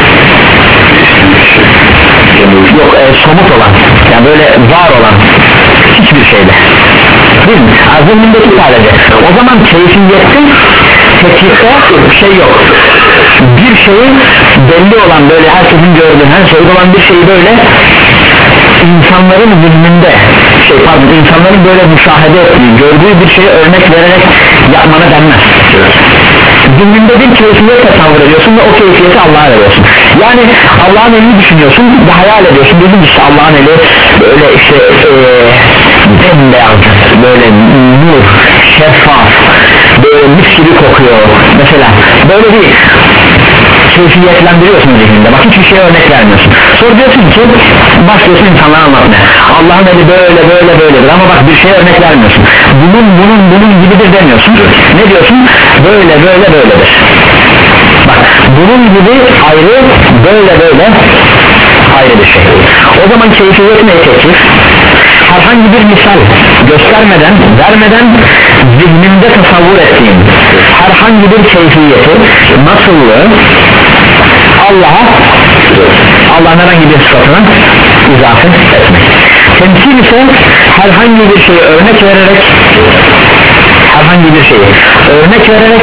Yok e, somut olan, yani böyle var olan hiçbir şeyle, değil mi? Azimindeki sadece. O zaman keyfiyette, tetkikte şey yok, bir şeyi belli olan, böyle herkesin gördüğü, her şeyde olan bir şeyi böyle insanların zihninde şey pardon insanların böyle müşahede ettiği, gördüğü bir şeye örnek vererek yapmana denmez. Zihninde bir keyfiyet tasavvur ediyorsun ve o keyfiyeti Allah'a veriyorsun. Yani Allah'ın elini düşünüyorsun ve hayal ediyorsun. Dedim işte Allah'ın eli böyle işte ee, bembeyaz, böyle nur, şeffaf, böyle mis gibi kokuyor mesela, böyle bir keyfiyetlendiriyorsun zihninde. Bak hiçbir şeye örnek vermiyorsun. Sonra diyorsun ki başlıyorsun insanlara anlatmaya, Allah'ın eli böyle böyle böyledir, ama bak bir şeye örnek vermiyorsun. Bunun bunun bunun gibidir demiyorsun. Ne diyorsun? Böyle böyle böyledir. Bak bunun gibi ayrı, böyle böyle ayrı bir şey. O zaman keyfiyet ne teklif? Herhangi bir misal göstermeden, vermeden zihninde tasavvur ettiğin herhangi bir keyfiyeti, nasıllığı Allah'a, Allah'ın herhangi bir sıfatına izafe etmek. Temsil ise herhangi bir şeyi örnek vererek, herhangi bir şeyi örnek vererek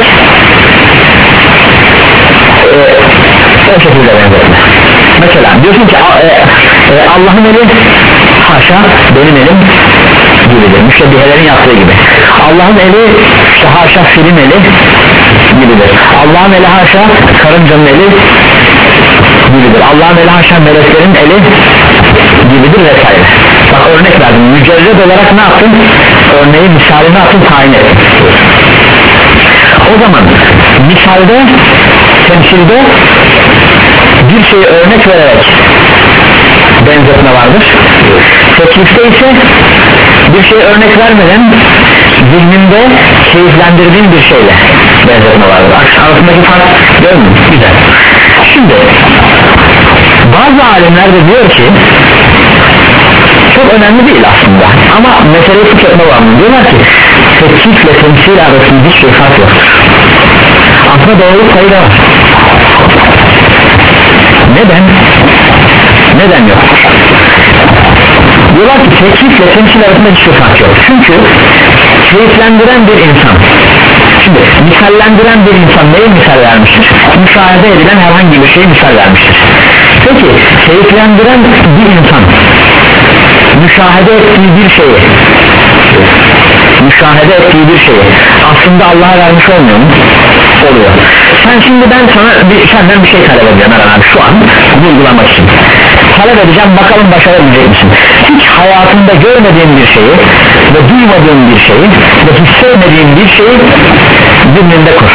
e, o şekilde benzetme. Mesela diyorsun ki e, e, Allah'ın eli haşa benim elim gibidir, müşebbihelerin yaptığı gibi. Allah'ın eli işte haşa filin eli gibidir. Allah'ın eli haşa karıncanın eli gibidir. Allah'ın eli haşa meleklerin eli gibidir vesaire. Bak örnek verdim, mücerred olarak ne yaptın? Örneği, misali ne yaptın? Tayin ettin. O zaman misalde, temsilde bir şeyi örnek vererek benzetme vardır. Teklifte ise bir şey örnek vermeden zihninde keyiflendirdiğin bir şeyle benzetme vardır. Arasındaki fark görür mü? Güzel. Şimdi bazı alimler de diyor ki çok önemli değil aslında, ama meseleyi tüketme var mı? Diyorlar ki teklifle temsil arasında hiçbir fark yoktur. Aslında doğruluk sayıda var. Neden? Neden yok? Diyorlar ki teklifle temsil arasında hiçbir fark yok. Çünkü keyiflendiren bir insan, şimdi misallendiren bir insan neyi misal vermiştir? Müşahede edilen herhangi bir şeyi misal vermiştir. Peki keyiflendiren bir insan müşahede ettiği bir şeyi müşahede ettiği bir şeyi aslında Allah'a vermiş olmuyor mu? Oluyor. Sen şimdi ben sana bir, senden bir şey talep edeceğim abi şu an uygulamak için. Talep edeceğim, bakalım başarabilecek misin? Hiç hayatında görmediğin bir şeyi ve duymadığın bir şeyi ve hissetmediğin bir şeyi zihninde kur.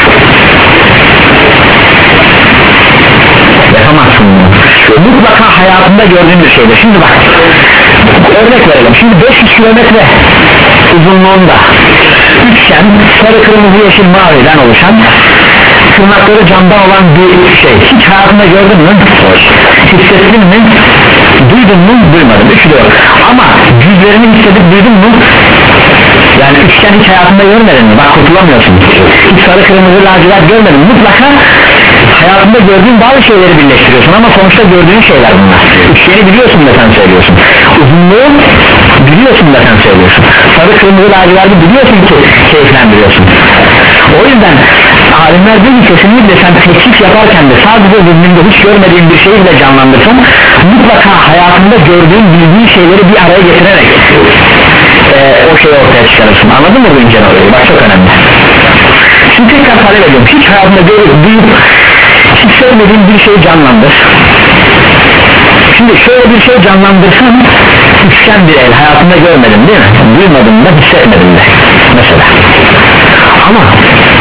Yapamazsın bunu. Mutlaka hayatında gördüğün bir şeydir. Şimdi bak örnek verelim. Şimdi beş yüz kilometre uzunluğunda üçgen, sarı kırmızı yeşil maviden oluşan, tırnakları camdan olan bir şey hiç hayatında gördün mü? Hissettin mi? Duydun mu? Duymadın. Üçü de yok. Ama yüzlerini hissedip duydun mu? Yani üçgen hiç hayatında görmedin mi? Bak kurtulamıyorsun. Hiç sarı kırmızı lacivert görmedin. Mutlaka hayatında gördüğün bazı şeyleri birleştiriyorsun ama sonuçta gördüğün şeyler bunlar. Üçgeni biliyorsun da sen söylüyorsun. Uzunluğu biliyorsun da sen söylüyorsun. Sarı kırmızı laciverti biliyorsun ki keyiflendiriyorsun. O yüzden alimler diyor ki kesinlikle sen teklif yaparken de sadece zihninde hiç görmediğin bir şeyi bile canlandırsan mutlaka hayatında gördüğün, bildiğin şeyleri bir araya getirerek e, o şeyi ortaya çıkarırsın. Anladın mı bu ince noktayı? Bak çok önemli. Şimdi tekrar talep ediyorum, hiç hayatında görüp duyup hissetmediğin bir şeyi canlandır. Şimdi şöyle bir şey canlandırsan, üçgen bir el hayatında görmedin değil mi? Duymadın da hissetmedin de mesela. Ama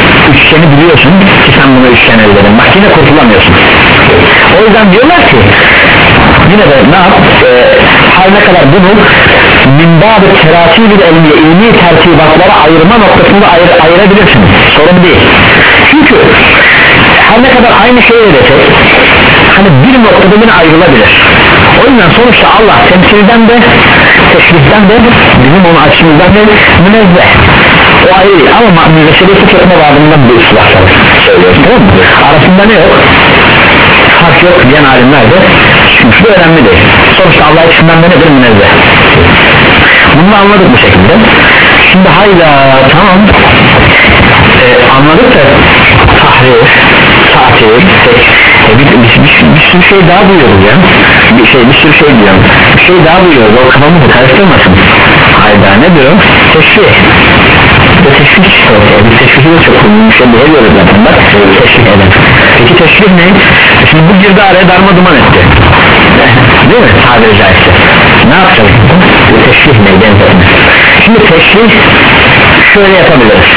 düşeceğini biliyorsun ki sen bunu üç kere dedin, bak yine kurtulamıyorsun. O yüzden diyorlar ki yine de ne yap e, her ne kadar bunu minbab-ı terasi bir ilmi, ilmi tertibatlara ayırma noktasında ayır, ayırabilirsin, sorun değil. Çünkü her ne kadar aynı şeyi desek hani bir noktada yine ayrılabilir. O yüzden sonuçta Allah temsilden de teşbihten de bizim onun açımızdan da münezzeh, o ayrı değil. Ama münezzehiyeti çekme babından bir ıslah söylüyoruz, tamam mı? Arasında ne yok? Fark yok diyen alimler de, çünkü bu önemli değil. Sonuçta Allah içinden de nedir? Münezzeh. Bunu da anladık bu şekilde. Şimdi hayda tamam ee, anladık da tahrif, tatil, e, bir, bir, bir, bir sürü şey daha duyuyoruz ya, bir şey bir sürü şey diyorum, bir şey daha duyuyoruz, o kafamızı karıştırmasın. Hayda ne diyor? Teşbih. Bu teşbih işte o, bir teşbihi de çok bir şey diyemiyoruz zaten, bak teşbih eden. Peki teşbih ne? Şimdi bu girdi araya darma duman etti, değil mi? Tabiri caizse ne yapacağız? Bu teşbih ne? Benzetme. Şimdi teşbih şöyle yapabiliriz,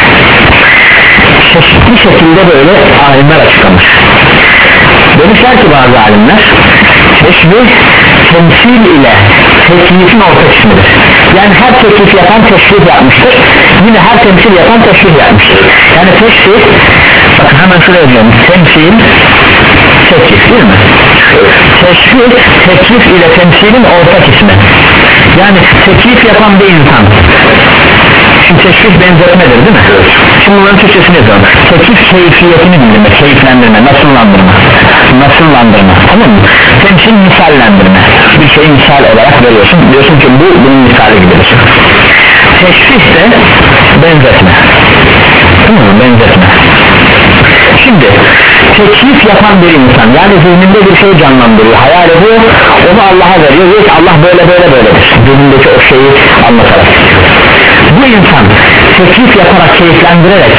çeşitli şekilde böyle alimler açıklamış. Demişler ki bazı alimler teşbih temsil ile teklifin ortak ismidir. Yani her teklif yapan teşbih yapmıştır, yine her temsil yapan teşbih yapmıştır. Yani teşbih, bakın hemen şuraya diyorum, temsil teklif değil mi? Teşbih teklif ile temsilin ortak ismi. Yani teklif yapan bir insan, şimdi teşbih benzetmedir değil mi? Şimdi bunların Türkçesini yazalım. Teklif keyfiyetini bildirme, keyiflendirme, nasıllandırma, nasıllandırma, tamam mı? Temsil misallendirme, bir şeyi misal olarak veriyorsun, diyorsun ki bu bunun misali gibidir. Teşbih de benzetme, tamam mı? Benzetme. Şimdi teklif yapan bir insan, yani zihninde bir şey canlandırıyor, hayal ediyor, onu Allah'a veriyor, diyor ki Allah böyle böyle böyledir, zihnindeki o şeyi anlatarak. Bu insan teklif yaparak, keyiflendirerek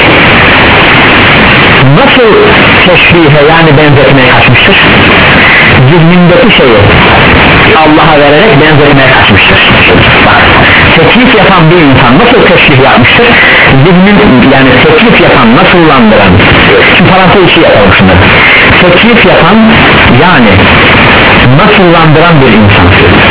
nasıl teşbihe, yani benzetmeye kaçmıştır? Zihnindeki şeyi Allah'a vererek benzetmeye kaçmıştır. Bak, teklif yapan bir insan nasıl teşbih yapmıştır? Zihnin, yani teklif yapan, nasıllandıran, şimdi parantez işi yapalım şunları. Teklif yapan, yani nasıllandıran bir insan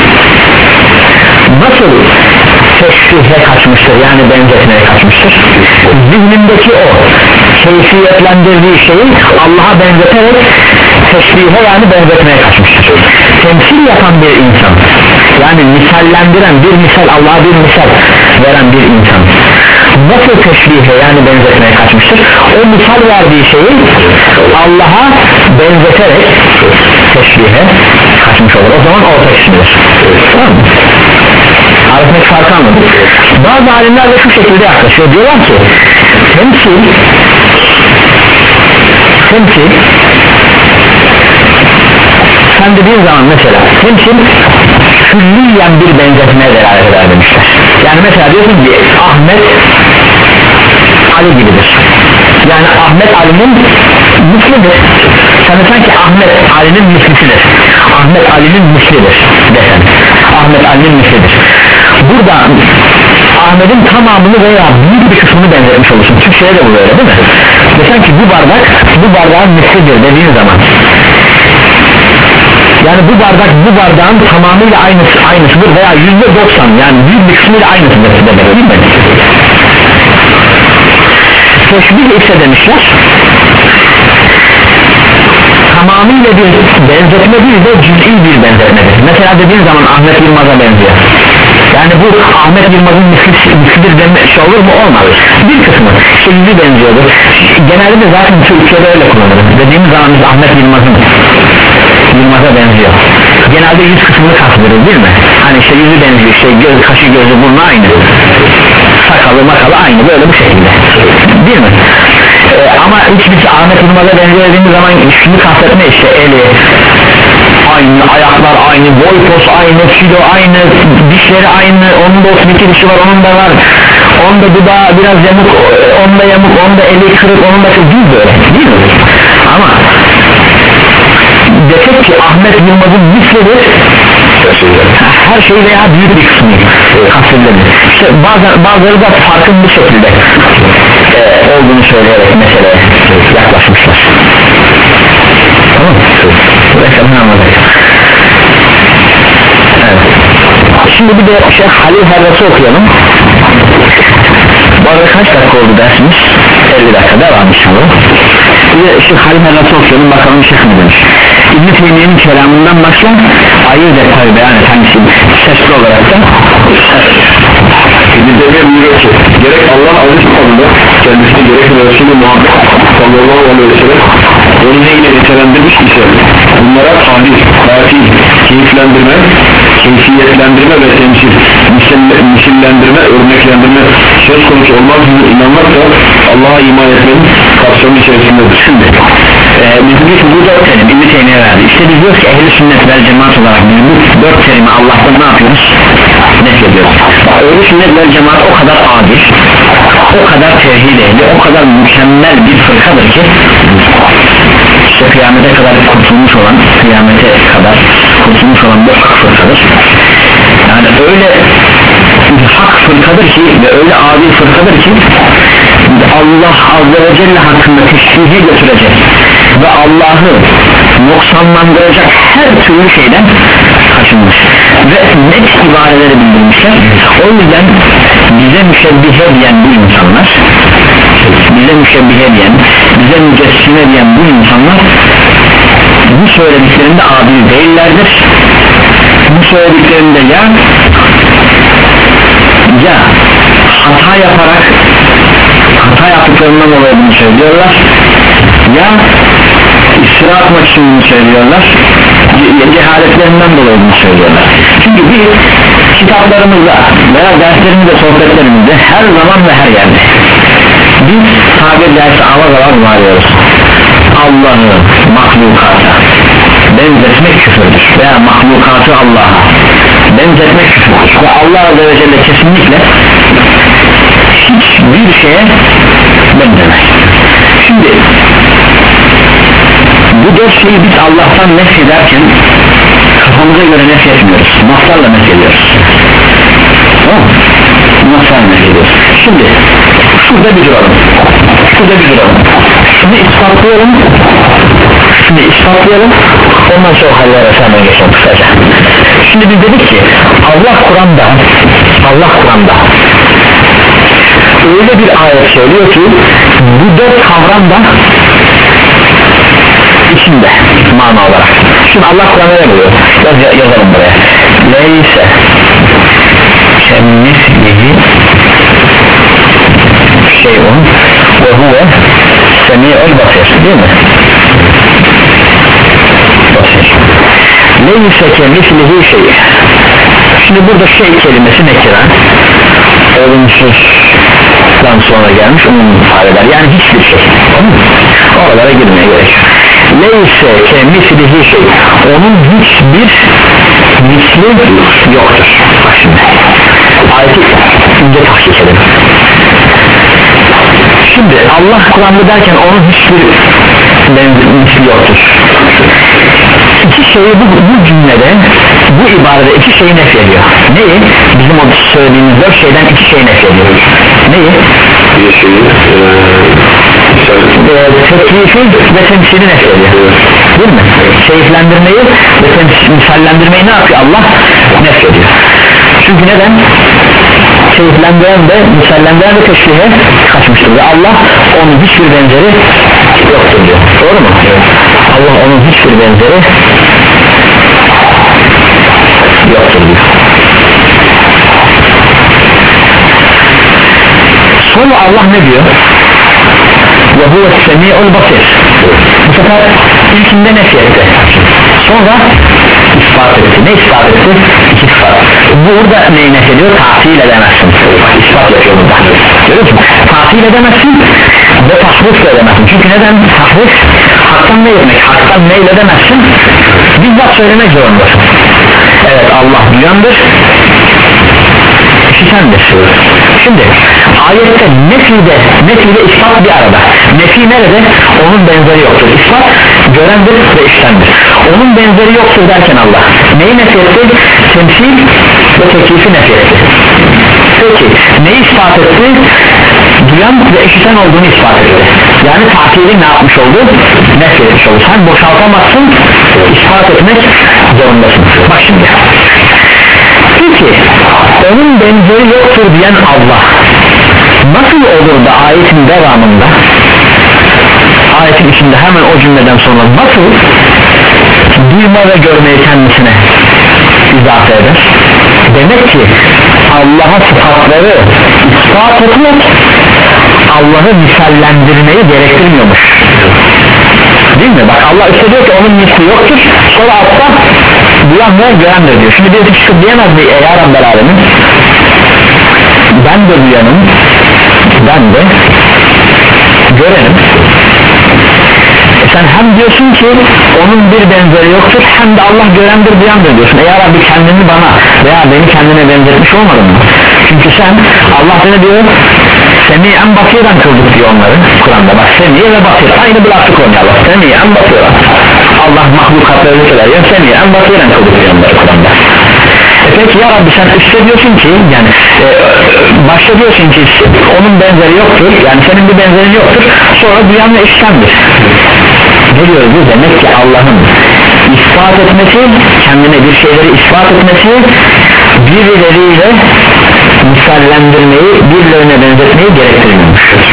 nasıl teşbihe kaçmıştır, yani benzetmeye kaçmıştır? Zihnindeki o keyfiyetlendirdiği şeyi Allah'a benzeterek teşbihe, yani benzetmeye kaçmıştır. Temsil yapan bir insan, yani misallendiren, bir misal, Allah'a bir misal veren bir insan nasıl teşbihe, yani benzetmeye kaçmıştır? O misal verdiği şeyi Allah'a benzeterek teşbihe kaçmış olur. O zaman ortak ismidir. Tamam mı? Arasındaki farkı anladık. Bazı alimler de şu şekilde yaklaşıyor, diyorlar ki temsil temsil sen dediğin zaman mesela temsil külliyen bir benzetmeye delalet eder demişler. Yani mesela diyorsun ki Ahmet Ali gibidir, yani Ahmet Ali'nin mislidir. Sen desen ki Ahmet Ali'nin mislisidir, Ahmet Ali'nin mislidir desen, Ahmet Ali'nin mislidir. Burada Ahmet'in tamamını veya büyük bir kısmını benzetmiş olursun. Türkçe'de de bu böyle değil mi? Desen ki bu bardak bu bardağın mislidir dediğin zaman, yani bu bardak bu bardağın tamamıyla aynısı, aynısıdır veya yüzde doksan, yani büyük bir kısmıyla aynısıdır demek değil mi? Teşbih ise demişler tamamıyla bir benzetme değil de cüz'i bir benzetmedir. Mesela dediğin zaman Ahmet Yılmaz'a benziyor, yani bu Ahmet Yılmaz'ın mislidir deme şey olur mu? Olmaz. Bir kısmı işte yüzü benziyordur. Genelde de zaten Türkiye'de öyle kullanırız. Dediğimiz zaman biz Ahmet Yılmaz'ın Yılmaz'a benziyor. Genelde yüz kısmını kastediyoruz değil mi? Hani işte yüzü benziyor, işte göz, kaşı gözü burnu aynı, sakalı makalı aynı, böyle bu şekilde değil mi? Ee, ama hiçbirisi Ahmet Yılmaz'a benziyor dediğimiz zaman şunu kastetme, işte eli aynı, ayaklar aynı, boy pos aynı, kilo aynı, dişleri aynı, onun da otuz iki dişi var, onun da var, onun da dudağı biraz yamuk, onun da yamuk, onun da eli kırık, onun da değil böyle değil mi? Ama desek ki Ahmet Yılmaz'ın mislidir, her şey veya büyük bir kısmı kastedilir. İşte bazı, bazıları da farkın bu şekilde e, olduğunu söyleyerek meseleye yaklaşmışlar. Tamam mı? Bunu anladık. Evet. Şimdi bir de şey Halil Herras'ı okuyalım. Bu arada kaç dakika oldu dersimiz? elli dakika devam inşallah. Bir de şey Halil Herras'ı okuyalım bakalım şey ne demiş. İbn-i Teymiye'nin kelamından başla ayırt et tabi beyan et hangisi sesli olarak da İbn-i Teymiye buyuruyor ki gerek Allah aziz kitabında kendisini gerek Resulü Muhammed sallallahu aleyhi ve sellem onu neyle nitelendirmiş ise bunlara tahlis, tatil, keyiflendirme, keyfiyetlendirme ve temsil, misillendirme, örneklendirme söz konusu olmaz mı inanmak da Allah'a iman etmenin kapsamı içerisindedir. Şimdi e, biz bu dört terim İbn-i Teymiye verdi. İşte biz diyoruz ki ehl-i sünnet vel cemaat olarak biz bu dört terimi Allah'tan ne yapıyoruz? Nefret ediyoruz. Ehl-i sünnet vel cemaat o kadar adil, o kadar tevhid ehli, o kadar mükemmel bir fırkadır ki işte kıyamete kadar kurtulmuş olan, kıyamete kadar kurtulmuş olan bu hak fırkadır. Yani öyle bir hak fırkadır ki ve öyle adil fırkadır ki Allah Azze ve Celle hakkında teşbihe götürecek ve Allah'ı noksanlandıracak her türlü şeyden kaçınmış ve net ibareleri bildirmişler. O yüzden bize müşebbihe diyen bu insanlar, bize müşebbihe diyen, bize mücessime diyen bu insanlar bu söylediklerinde adil değillerdir. Bu söylediklerinde ya ya hata yaparak hata yaptıklarından dolayı bunu söylüyorlar ya iftira atmak için bunu söylüyorlar, cehaletlerinden dolayı bunu söylüyorlar. Çünkü biz kitaplarımızda veya derslerimizde, sohbetlerimizde her zaman ve her yerde biz tabiri caizse avaz avaz bağırıyoruz. Allah'ı mahlukata benzetmek küfürdür veya mahlukatı Allah'a benzetmek küfürdür ve Allah Azze ve Celle kesinlikle hiçbir şeye benzemez. Şimdi bu dört şeyi biz Allah'tan nefyederken kafamıza göre nefyetmiyoruz, naslarla nefyediyoruz. Tamam mı? Naslarla nefyediyoruz. Şimdi şurada bir duralım, şurada bir duralım, şunu ispatlayalım, şunu ispatlayalım, ondan sonra Halil Resa'na geçelim kısaca. Şimdi biz dedik ki Allah Kur'an'da Allah Kur'an'da öyle bir ayet söylüyor ki bu dört kavram da içinde mana olarak. Şimdi Allah Kur'an'da ne diyor? Yaz, yazalım buraya. Leyse kemmislihi şeyun ve huve semi'ul basir, değil mi? Basir. Leyse kemmislihi şey. Şimdi burada şey kelimesi nekira, olumsuzdan sonra gelmiş umum ifade eder, yani hiçbir şey. Oralara girmeye gerek. Neyse kemislihi şey, onun hiçbir misli yoktur. Bak şimdi ayeti ince tahkik edelim. Şimdi Allah Kur'an'da derken onun hiçbir misli yoktur. İki şeyi bu, bu cümlede, bu ibarede iki şeyi nefyediyor. Neyi? Bizim o söylediğimiz dört şeyden iki şeyi nefyediyor. Neyi? Bir şeyi e, teklifi ve temsili nefyediyor. Değil mi? Keyiflendirmeyi ve misallendirmeyi ne yapıyor Allah? Nefyediyor. Çünkü neden? Keyiflendiren de misallendiren de teşbihe kaçmıştır ve Allah onun hiçbir benzeri yoktur diyor. Doğru mu? Evet. Allah onun hiçbir benzeri yoktur diyor. Sonra Allah ne diyor? Ve huve semi'ul basir. Bu sefer ilkinde nefyetti, sonra ispat etti. Ne ispat etti? İki ispat. Burada neyi nefyediyor? Tahsil edemezsin. İspat yapıyor burada. Görüyor musun? Tahsil edemezsin ve tahrif edemezsin. Çünkü neden? Tahrif haktan ne etmek? Haktan neyle edemezsin? Bizzat söylemek zorundasın. Evet, Allah duyandır, işitendir. Şimdi ayette nefide, nefide ispat bir arada. Nefi nerede? Onun benzeri yoktur. İspat görendir ve işitendir. Onun benzeri yoktur derken Allah neyi nefyetti? Temsil ve teklifi nefyetti. Peki neyi ispat etti? Duyan ve işiten olduğunu ispat etti. Yani takili ne yapmış oldu? Nefretmiş oldu. Sen boşaltamazsın, ispat etmek zorundasın. Bak şimdi, peki onun benzeri yoktur diyen Allah nasıl olur da ayetin devamında, ayetin içinde hemen o cümleden sonra nasıl duyma ve görmeyi kendisine izafe eder? Demek ki Allah'a sıfatları ispat etmek Allah'ı misallendirmeyi gerektirmiyormuş, değil mi? Bak Allah işte diyor ki onun misli yoktur, sonra altta duyan ve görendir diyor. Şimdi birisi çıkıp diyemez mi ya Rabbel Alemin, ben de duyanım, ben de görenim. E sen hem diyorsun ki onun bir benzeri yoktur, hem de Allah görendir, duyandır diyorsun. E ya Rabbi kendini bana veya beni kendine benzetmiş olmadın mı? Çünkü sen, Allah ne diyor? Semi'en basiren kıldık diyor onları Kur'an'da. Bak semi ve basir aynı bir lafı konuyor Allah. Semi'en basiren, Allah mahlukatları söylüyor, semi'en basiren kıldık diyor onları Kur'an'da. E peki ya Rabbi sen üstte diyorsun ki, yani e, başta diyorsun ki onun benzeri yoktur, yani senin bir benzerin yoktur, sonra duyan ve işitendir. Ne diyoruz bu? Demek ki Allah'ın ispat etmesi, kendine bir şeyleri ispat etmesi birileriyle misallendirmeyi, birilerine benzetmeyi gerektirmiyormuştur.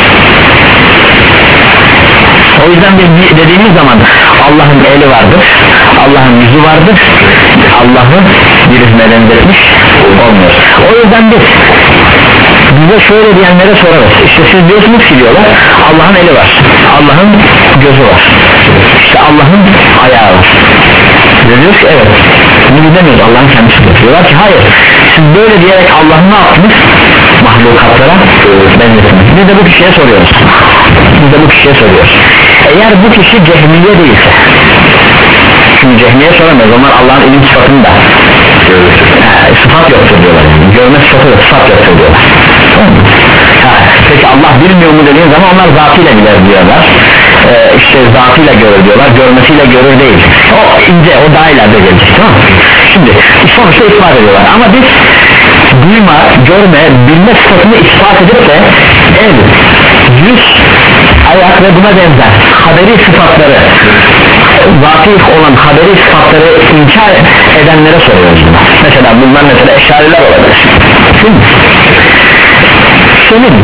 O yüzden biz dediğimiz zaman Allah'ın eli vardır, Allah'ın yüzü vardır, Allah'ı birine benzetmiş olmuyor. O yüzden biz bize şöyle diyenlere sorarız. İşte siz diyorsunuz ki diyorlar, Allah'ın eli var, Allah'ın gözü var, işte Allah'ın ayağı var. Biz diyoruz ki evet, bunu demiyoruz, Allah'ın kendisi diyorlar ki hayır, siz böyle diyerek Allah'ı ne yaptınız? Mahlukatlara benzetiniz. Biz de bu kişiye soruyoruz. Biz de bu kişiye soruyoruz. Eğer bu kişi cehmiye değilse, çünkü cehmiye soramıyoruz, onlar Allah'ın ilim sıfatını da e, sıfat yoktur diyorlar, yani görme sıfatı da sıfat yoktur diyorlar. Ha, peki Allah bilmiyor mu dediğin zaman onlar zatıyla bilir diyorlar, ee, işte zatıyla görür diyorlar, görmesiyle görür değil, o ince, o daha ileride gelecek, tamam mı? Şimdi sonuçta ispat ediyorlar ama biz duyma, görme, bilme sıfatını ispat edip de el, yüz, ayak ve buna benzer haberi sıfatları, vakıf olan haberi sıfatları inkar edenlere soruyoruz. Mesela bunlar mesela eşariler olabilir. Şimdi senin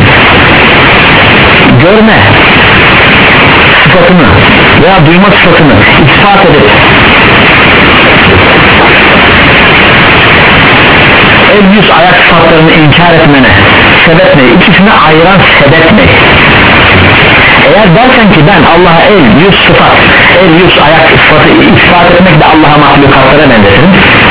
görme sıfatını veya duyma sıfatını ispat edip el, yüz, ayak sıfatlarını inkar etmene sebep ne? İkisini ayıran sebep ne? Eğer dersen ki ben Allah'a el, yüz sıfat, el, yüz, ayak sıfatı ispat etmekle Allah'a mahlukatlara benzetirim.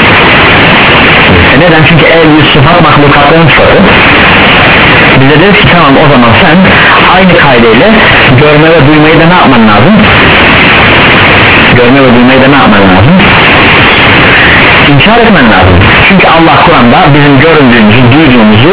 E neden? Çünkü el, yüz, sıfat mahlukatların sıfatı. Biz de deriz ki tamam, o zaman sen aynı kaideyle görme ve duymayı da ne yapman lazım? Görme ve duymayı da ne yapman lazım? İnkar etmen lazım. Çünkü Allah Kur'an'da bizim göründüğümüzü, duyduğumuzu,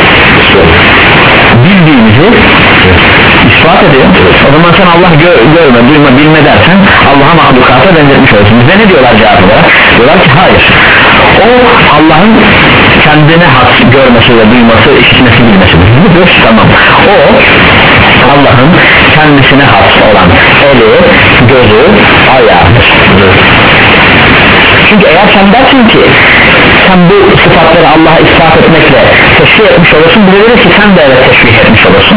bildiğimizi ispat ediyor. O zaman sen Allah gör, görme, duyma, bilme dersen Allah'a mahlukata benzetmiş olursun. Bize ne diyorlar cevap olarak? Diyorlar ki hayır, o Allah'ın kendine has görmesi ve duyması, işitmesi, bilmesidir. Bu diyor ki tamam, o Allah'ın kendisine has olan eli, gözü, ayağıdır. Çünkü eğer sen dersin ki sen bu sıfatları Allah'a ispat etmekle teşbih etmiş olursun, bize deriz ki sen de evet teşbih etmiş olursun.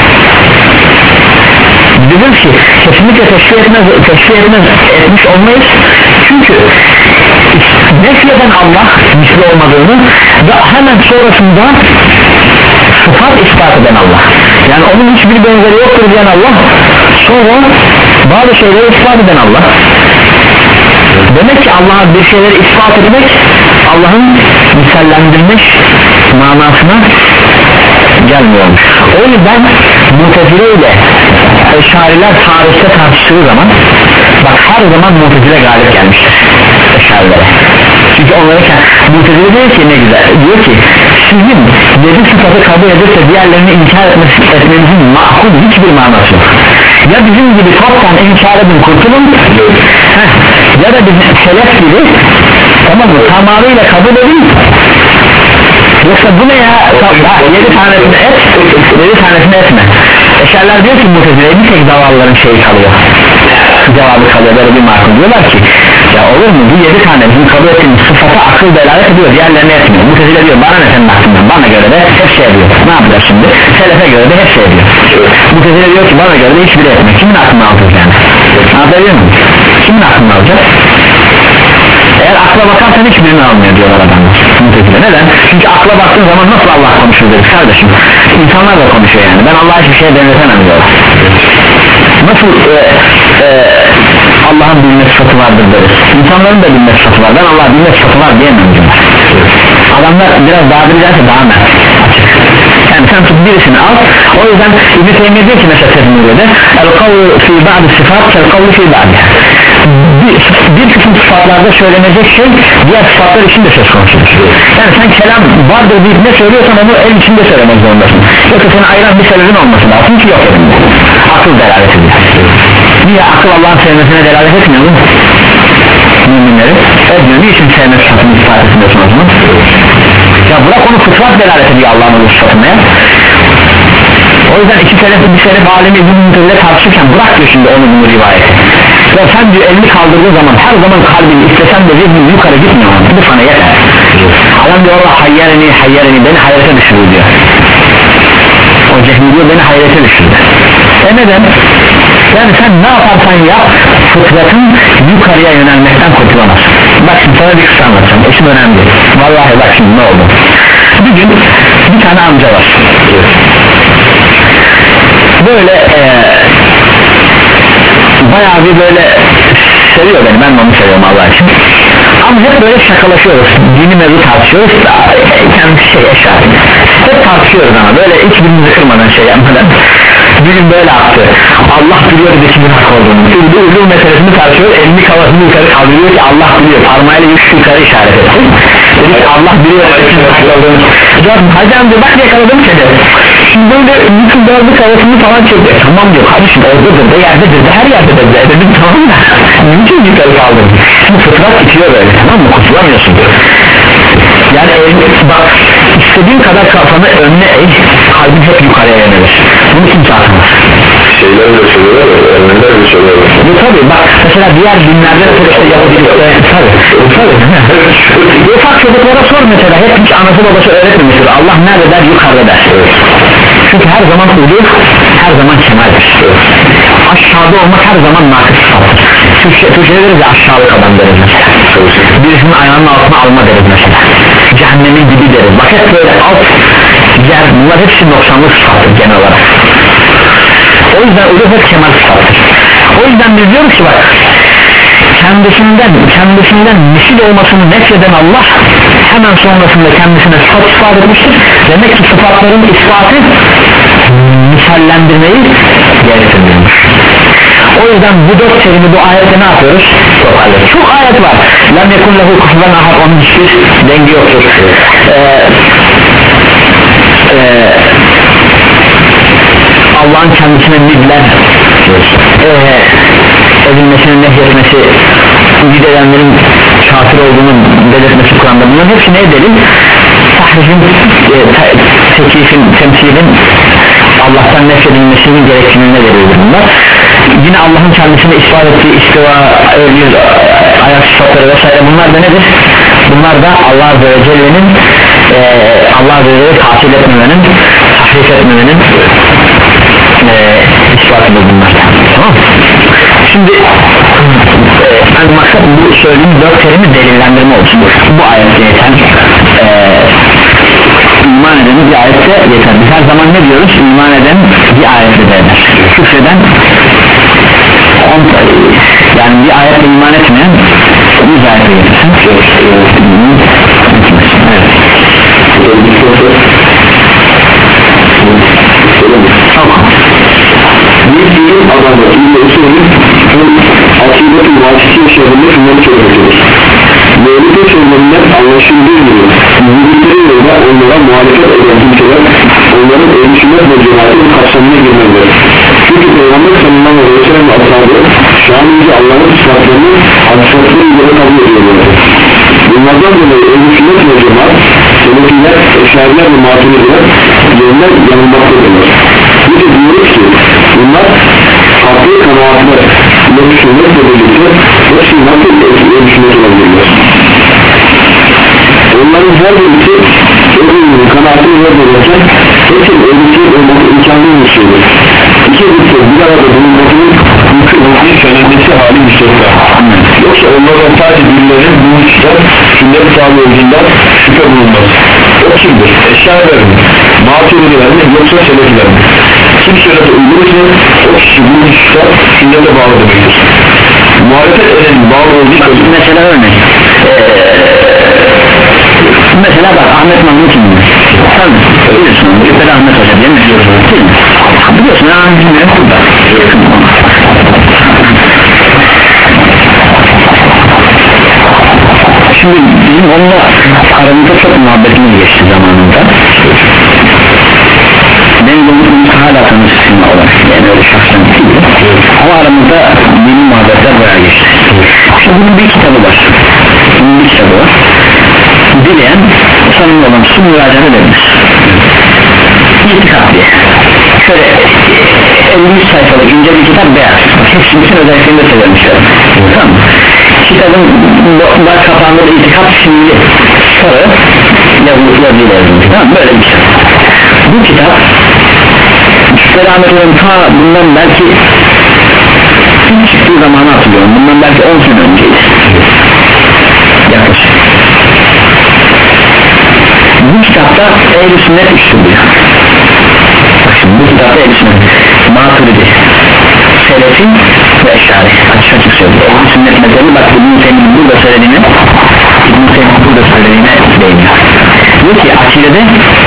Dedim ki kesinlikle teşbih etmez, teşbih etmez, etmiş olmayız. Çünkü nefyeden Allah misli olmadığını ve hemen sonrasında sıfat ispat eden Allah, yani onun hiçbir benzeri yoktur diyen Allah, sonra bazı şeyleri ispat eden Allah. Demek ki Allah'a bir şeyleri ispat etmek Allah'ın misallendirilmiş manasına gelmiyormuş. O yüzden Mu'tezile ile Eşariler tarihte tartıştığı zaman, bak her zaman Mu'tezile galip gelmiştir Eşarilere. Çünkü onlara Mu'tezile diyor ki ne güzel, diyor ki sizin yedi sıfatı kabul edilse diğerlerini inkar etmenizin makul hiçbir manası yok. Ya bizim gibi toptan inkar edin, kurtulun, heh, ya da bizim selef gibi tamam mı, tamamıyla kabul edin. Yoksa bu ne ya, yedi tanesini et, yedi tanesini etme. E Eşariler diyor ki Mutezile'ye bir tek zavallıların şeyi kalıyor, cevabı kalıyor. Böyle bir makul diyorlar ki ya olur mu, bu yedi tane bizim kabul ettiğimiz sıfata akıl delalet ediyor, diğerlerine etmiyor. Mutezile diyor bana ne senin aklından, bana göre de hep şey ediyor. Ne yapacağız şimdi? Selefe göre de hep şey ediyor. Mutezile diyor ki bana göre de hiçbiri etmiyor. Kimin aklını alacağız yani? Anlatabiliyor muyum? Kimin aklını alacağız? Eğer akla bakarsan hiçbirini almıyor diyorlar adamlar. Mutezile neden? Çünkü akla baktığın zaman nasıl Allah konuşur deriz kardeşim. İnsanlar da konuşuyor yani, ben Allah'a hiçbir şeye benzetemem diyorlar. Nasıl e, e, Allah'ın bilme sıfatı vardır deriz, İnsanların da bilme sıfatı var, ben Allah'ın bilme sıfatı var diyemem diyorlar. Adamlar biraz daha bilirse daha net açık. Yani sen tut birisini al. O yüzden İbn-i Teymiye diyor ki mesela Tezmuriye'de el kavlu fi ba'di sıfat kel kavlu fi ba'di, bir, bir kısım sıfatlarda söylenecek şey diğer sıfatlar için de söz konusudur. Yani sen kelam vardır deyip ne söylüyorsan onu el içinde söylemek zorundasın. Yoksa seni ayıran bir sebebin olması lazım ki yok edin. Akıl delalet ediyor. Niye akıl Allah'ın sevmesine delalet etmiyor mu? Müminleri etmiyor. Niçin sevme sıfatını ispat etmiyorsun o zaman? Ya bırak onu, fıtrat delalet ediyor Allah'ın o sıfatına ya. O yüzden iki selef bir selef alemi İbn-i tartışırken bırak diyor şimdi onu bunu rivayeti. Ya sen diyor elini kaldırdığın zaman her zaman kalbini istesen de zihnin yukarı gitmiyor, bu sana yeter. Adam diyor Allah hayyereni hayyereni beni hayrete düşürür diyor. O cehmi diyor beni hayrete düşürdü. E neden? Yani sen ne yaparsan yap fıtratın yukarıya yönelmekten kurtulamazsın. Bak şimdi sana bir kısa anlatacağım, işin önemli. Vallahi bak şimdi ne oldu. Bir gün bir tane amca var. Böyle ee, bayağı bir böyle seviyor beni, ben de onu seviyorum Allah için. Ama hep böyle şakalaşıyoruz, dini mevzu tartışıyoruz da kendisi şey eşar. Hep tartışıyoruz ama böyle hiç birbirimizi kırmadan şey yapmadan. Bir gün böyle attı, Allah biliyor dedi kimin hak olduğunu. Şimdi bu ulum meselesini tartışıyor, elini kafasını yukarı kaldırıyor ki Allah biliyor, parmağıyla üç yukarı işaret etti. Dedi ki Allah biliyor kimin hak olduğunu. Hacı amca bak yakaladım seni. Şimdi böyle bütün dördü kafasını falan çekti. Tamam diyor kardeşim, oradadır da yerdedir de her yerdedir de dedim tamam da mümkün yukarı kaldırdı. Şimdi fıtrat itiyor böyle, tamam mı, kurtulamıyorsun. Yani el, bak istediğin kadar kafanı önüne eğ, kalbin hep yukarıya yönelir. Bunu kimse atmaz. Şeyler de söylüyorlar ya, önler de söylüyorlar. Bu tabi bak mesela diğer dinlerde işte Yahudilikte tabi tabi ufak çocuklara sor mesela, hep hiç anası babası öğretmemiştir Allah nerede der, yukarıda der. Evet. Çünkü her zaman uluyor, her zaman kemaldir. Evet. Aşağıda olmak her zaman nakıs sıfattır. Türkçe'de deriz ya aşağılık adam deriz mesela. Evet. Birisinin ayağının altına alma deriz mesela. Cehennemin gibi deriz. Bak hep böyle alt yer, bunlar hepsi noksanlı sıfattır genel olarak. O yüzden uluh hep kemal sıfattır. O yüzden biz diyoruz ki bak kendisinden kendisinden misil olmasını nefyeden Allah hemen sonrasında kendisine sıfat ispat etmiştir. Demek ki sıfatların ispatı misallendirmeyi gerektirmiyormuş. O yüzden bu dört terimi bu ayette ne yapıyoruz? Toparlıyoruz. Çok ayet var. Lem yekun lehu kufuven ahad, onun hiçbir dengi yoktur. Ee, e, Allah'ın kendisine nidler e, edilmesini nehyetmesi, nid edenlerin kafir olduğunu belirtmesi Kur'an'da, bunların hepsi ne delil? Tahrifin, e, tekifin, temsilin Allah'tan nefredilmesinin gerektiğine delildir bunlar. Yine Allah'ın kendisine ispat ettiği istiva, yüz, ayak sıfatları vesaire, bunlar da nedir? Bunlar da Allah Azze ve Celle'nin e, Allah Azze ve Celle'yi tatil etmemenin, tahrif etmemenin e, ispatıdır bunlar. Tamam. Şimdi e, yani maksat bu söylediğim dört terimi delillendirme olsun. Bu ayette yeter. E, iman edenin bir ayette yeter. Biz her zaman ne diyoruz? İman eden bir ayette de eder. Küfreden yani bir ayetle iman etmeyen yüz ayette yetersin. Bir bilim adamı İbn-i Usul'ün Akidet-i Vasitiye şehrinde şunları söylemiştir. Mevlüt'ün sözlerinden anlaşıldığı gibi müzikleri yolda onlara muhalefet eden kimseler onların ehl-i sünnet ve cemaatin kapsamına girmelidir. Çünkü Peygamber sallallahu aleyhi ve sellem ashabı şanlıca Allah'ın sıfatlarını hakikatleri göre kabul ediyorlardır. Bunlardan dolayı ehl-i sünnet ve cemaat selefiler, eşariler ve maturidiler yerinden yanılmaktadırlar. Bir de diyoruz ki bunlar farklı kanaatlı düşünmekle birlikte hepsi nasıl düşünmek olabilirler? Onların her birisi öbürünün kanaatini vermeyken hepsinin öbürsüyüp olması imkanlı bir şeydir. İki birisi bir arada bulunmasının mümkün olduğu söylenmesi hali müstesna. Yoksa onlardan sadece birileri bu işler sünnet sahibi olduğundan şüphe bulunmaz. O kimdir? Eşyalar mi? Maturidiler mi? Yoksa selefiler mi? Kim sünnete uydurursa o kişi bu işler sünnete bağlı demektir. Muhalefet edenin bağlı olduğu mesela örnek ee, mesela bak Ahmet Mahmut kimdir? Sen biliyorsun Cübbeli Ahmet Hoca değil mi? Değil mi? Biliyorsun ya bilmiyorum burada şimdi bizim onunla aramızda çok muhabbetimiz geçti zamanında benim bunu hala tanışsın olarak yani öyle şahsen değil ama aramızda benim muhabbetler bayağı geçti şimdi bunun bir kitabı var bunun bir kitabı var dileyen samimi olan su müracaat edebilir İtikad diye şöyle elli sayfalık ince bir kitap beyaz hepsinin özelliklerini de söylemişler tamam mı? Kitabın baş kapağında da itikad şimdi sarı yazıyla yazılmış tamam böyle bir kitap bu kitap Selamet ta bundan belki ilk çıktığı zamanı hatırlıyorum bundan belki on sene önceydi yaklaşık bu kitapta ehl-i sünnet üstünlüyor bak şimdi bu kitapta ehl-i sünnet Maturidi Selefi ve Eşari açık açık söylüyor ehl-i sünnet mezhebini bak İbn-i Teymi'nin burada söylediğine İbn-i Teymi'nin burada söylediğine değiniyor diyor ki akidede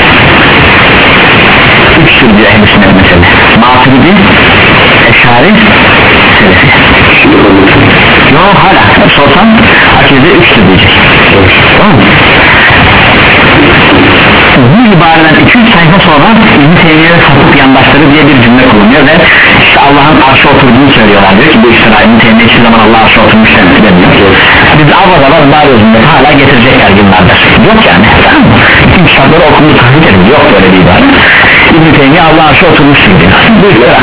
üçtür diyor ehl-i sünnet mezhebi Maturidi Eşari Selefi yok hala sorsam akidede üçtür diyecek tamam mı? Bu ibareden iki üç sayfa sonra İbn-i Teymiye ve sapık yandaşları diye bir cümle kullanıyor ve işte Allah'ın arşı oturduğunu söylüyorlar diyor ki bu iftira İbn-i Teymiye hiçbir zaman Allah'a arşı oturmuş demiyor biz avaz avaz bağırıyoruz hala getirecekler günlerdir yok yani tamam mı? bütün kitapları okumunu tahrik edin yok böyle bir ibare İbn-i Teymiye Allah'a arşı oturmuştur diyor bu iftira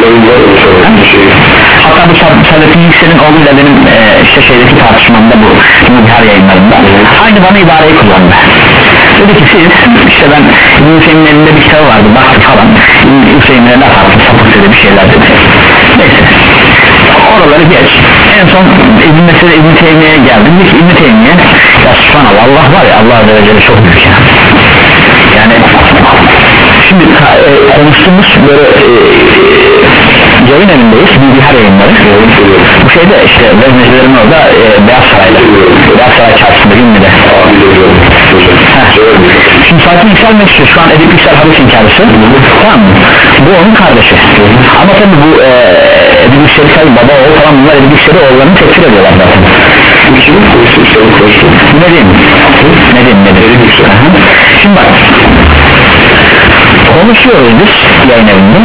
hatta bu Saadettin Yüksel'in oğluyla benim e, işte şeydeki tartışmamda bu Mübihar yayınlarında aynı bana ibareyi kullandı dedi ki siz işte ben İbn-i Hüseyin'in elinde bir kitabı vardı baktı falan İbn-i Hüseyin'e laf attı sapık dedi bir şeyler dedi neyse oraları geç en son İbn-i Mesele İbn-i Teymiye'ye geldim dedi ki İbn-i Teymiye ya subhanallah Allah var ya Allah Azze ve Celle çok büyük ya yani şimdi e, konuştuğumuz böyle e, yayın evindeyiz Mübihar yayınları bu şeyde işte veznecilerin orada e, Beyaz Saray'da Beyaz Saray çarşısında Ünlü'de şimdi Fatih Yüksel Meşhur şu an Edip Yüksel hadis inkarısı tamam mı? Bu onun kardeşi ama tabi bu e, Edip Yüksel baba oğul falan bunlar Edip Yüksel'i oğullarını tekfir ediyorlar zaten ne diyeyim ne diyeyim ne diyeyim şimdi bak konuşuyoruz biz yayın evinde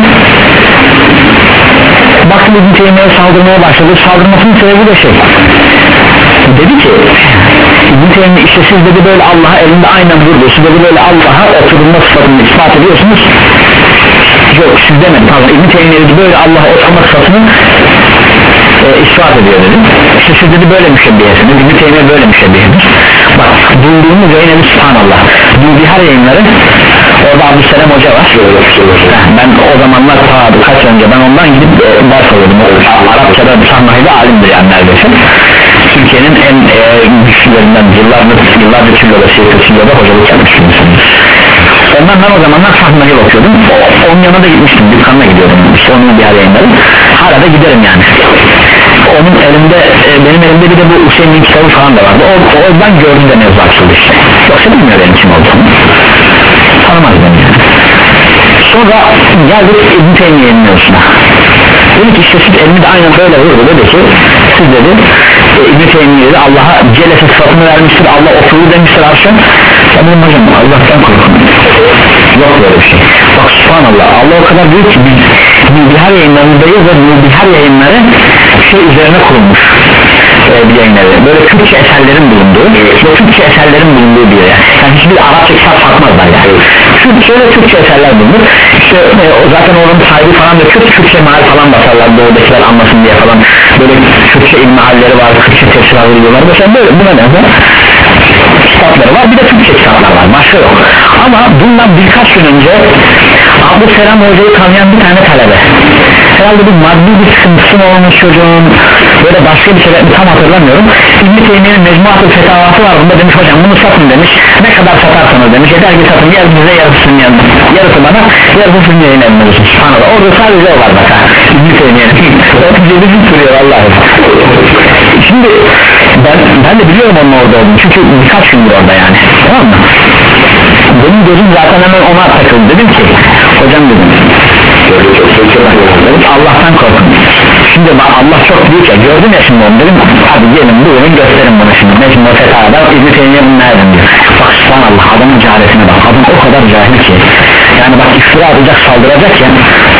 baktım İbn-i Teymiye'ye saldırmaya başladı saldırmasının sebebi de şey dedi ki İbn-i Teymiye işte siz dedi böyle Allah'a elinde aynen vurdu siz dedi böyle Allah'a oturma sıfatını ispat ediyorsunuz yok siz demedi pardon İbn-i Teymiye dedi böyle Allah'a oturma sıfatını e, ispat ediyor dedi işte siz dedi böyle müşebbihesiniz İbn-i Teymiye böyle müşebbihedir bak bulduğumuz yayın evi subhanallah Mübihar yayınları orada Abdüsselam Hoca var ben o zamanlar ta kaç önce ben ondan gidip e, ders alıyordum Arapçada Sahnahi'de alimdir yani neredeyse Türkiye'nin en e, güçlülerinden yıllardır yıllardır Çillo'da Çillo'da hocalık yapmış ondan ben o zamanlar Sahnahi'ye bakıyordum onun yanına da gitmiştim dükkanına gidiyordum işte onun bir yayınları hala da giderim yani onun elinde e, benim elimde bir de bu Hüseyin'in kitabı falan da vardı o, o ben gördüm de mevzu açıldı işte yoksa bilmiyor benim kim olduğunu tanımaz beni yani sonra geldik İbn-i Teymiye'nin mevzusuna dedi ki işte siz elini de aynen böyle vurdu dedi ki siz dedi e, İbn-i Teymiye'de Allah'a celese sıfatını vermiştir Allah oturdu demiştir arşa ya benim hocam Allah'tan korkun yok böyle bir şey bak subhanallah Allah o kadar büyük ki biz Mübihar yayınlarındayız ve Mübihar yayınları şey üzerine kurulmuş e, bir yayınları böyle Türkçe eserlerin bulunduğu ve Türkçe eserlerin bulunduğu bir yer yani hiçbir Arapça kitap satmazlar yani Türkçe ve Türkçe eserler bulunur işte e, zaten onun sahibi falan da çok Türkçe meal falan basarlar doğudakiler anlasın diye falan, böyle Türkçe ilmi halleri var, Türkçe tefsir alıyorlar mesela, böyle buna benzer kitapları var, bir de Türkçe kitaplar var, başka yok. Ama bundan birkaç gün önce Abdülselam Hoca'yı tanıyan bir tane talebe, herhalde bir maddi bir sıkıntısı mı olmuş çocuğun, böyle başka bir sebep tam hatırlamıyorum, İbn-i Teymiye'nin Mecmuat-ı Fetavası var, bunda demiş hocam bunu satın demiş, ne kadar satarsanız demiş, yeter ki satın, yarısı bize yarısı yanına, yarısı bana yarısı sizin yayın eline olsun. Subhanallah, orada sadece o var bak ha, İbn-i Teymiye'nin otuz yedi gün sürüyor vallahi. Şimdi ben, ben de biliyorum onun orada olduğunu, çünkü birkaç gündür orada yani, tamam mı? Benim gözüm zaten hemen ona takıldı, dedim ki hocam dedim, Allah'tan korkun. Şimdi bak Allah çok büyük ya, gördüm ya şimdi onu, dedim hadi gelin buyurun gösterin bana şimdi Mecmu Fetava'da İbn-i Teymiye bunu nereden diyor. Bak subhanallah, adamın cehaletine bak, adam o kadar cahil ki yani, bak iftira atacak, saldıracak ya,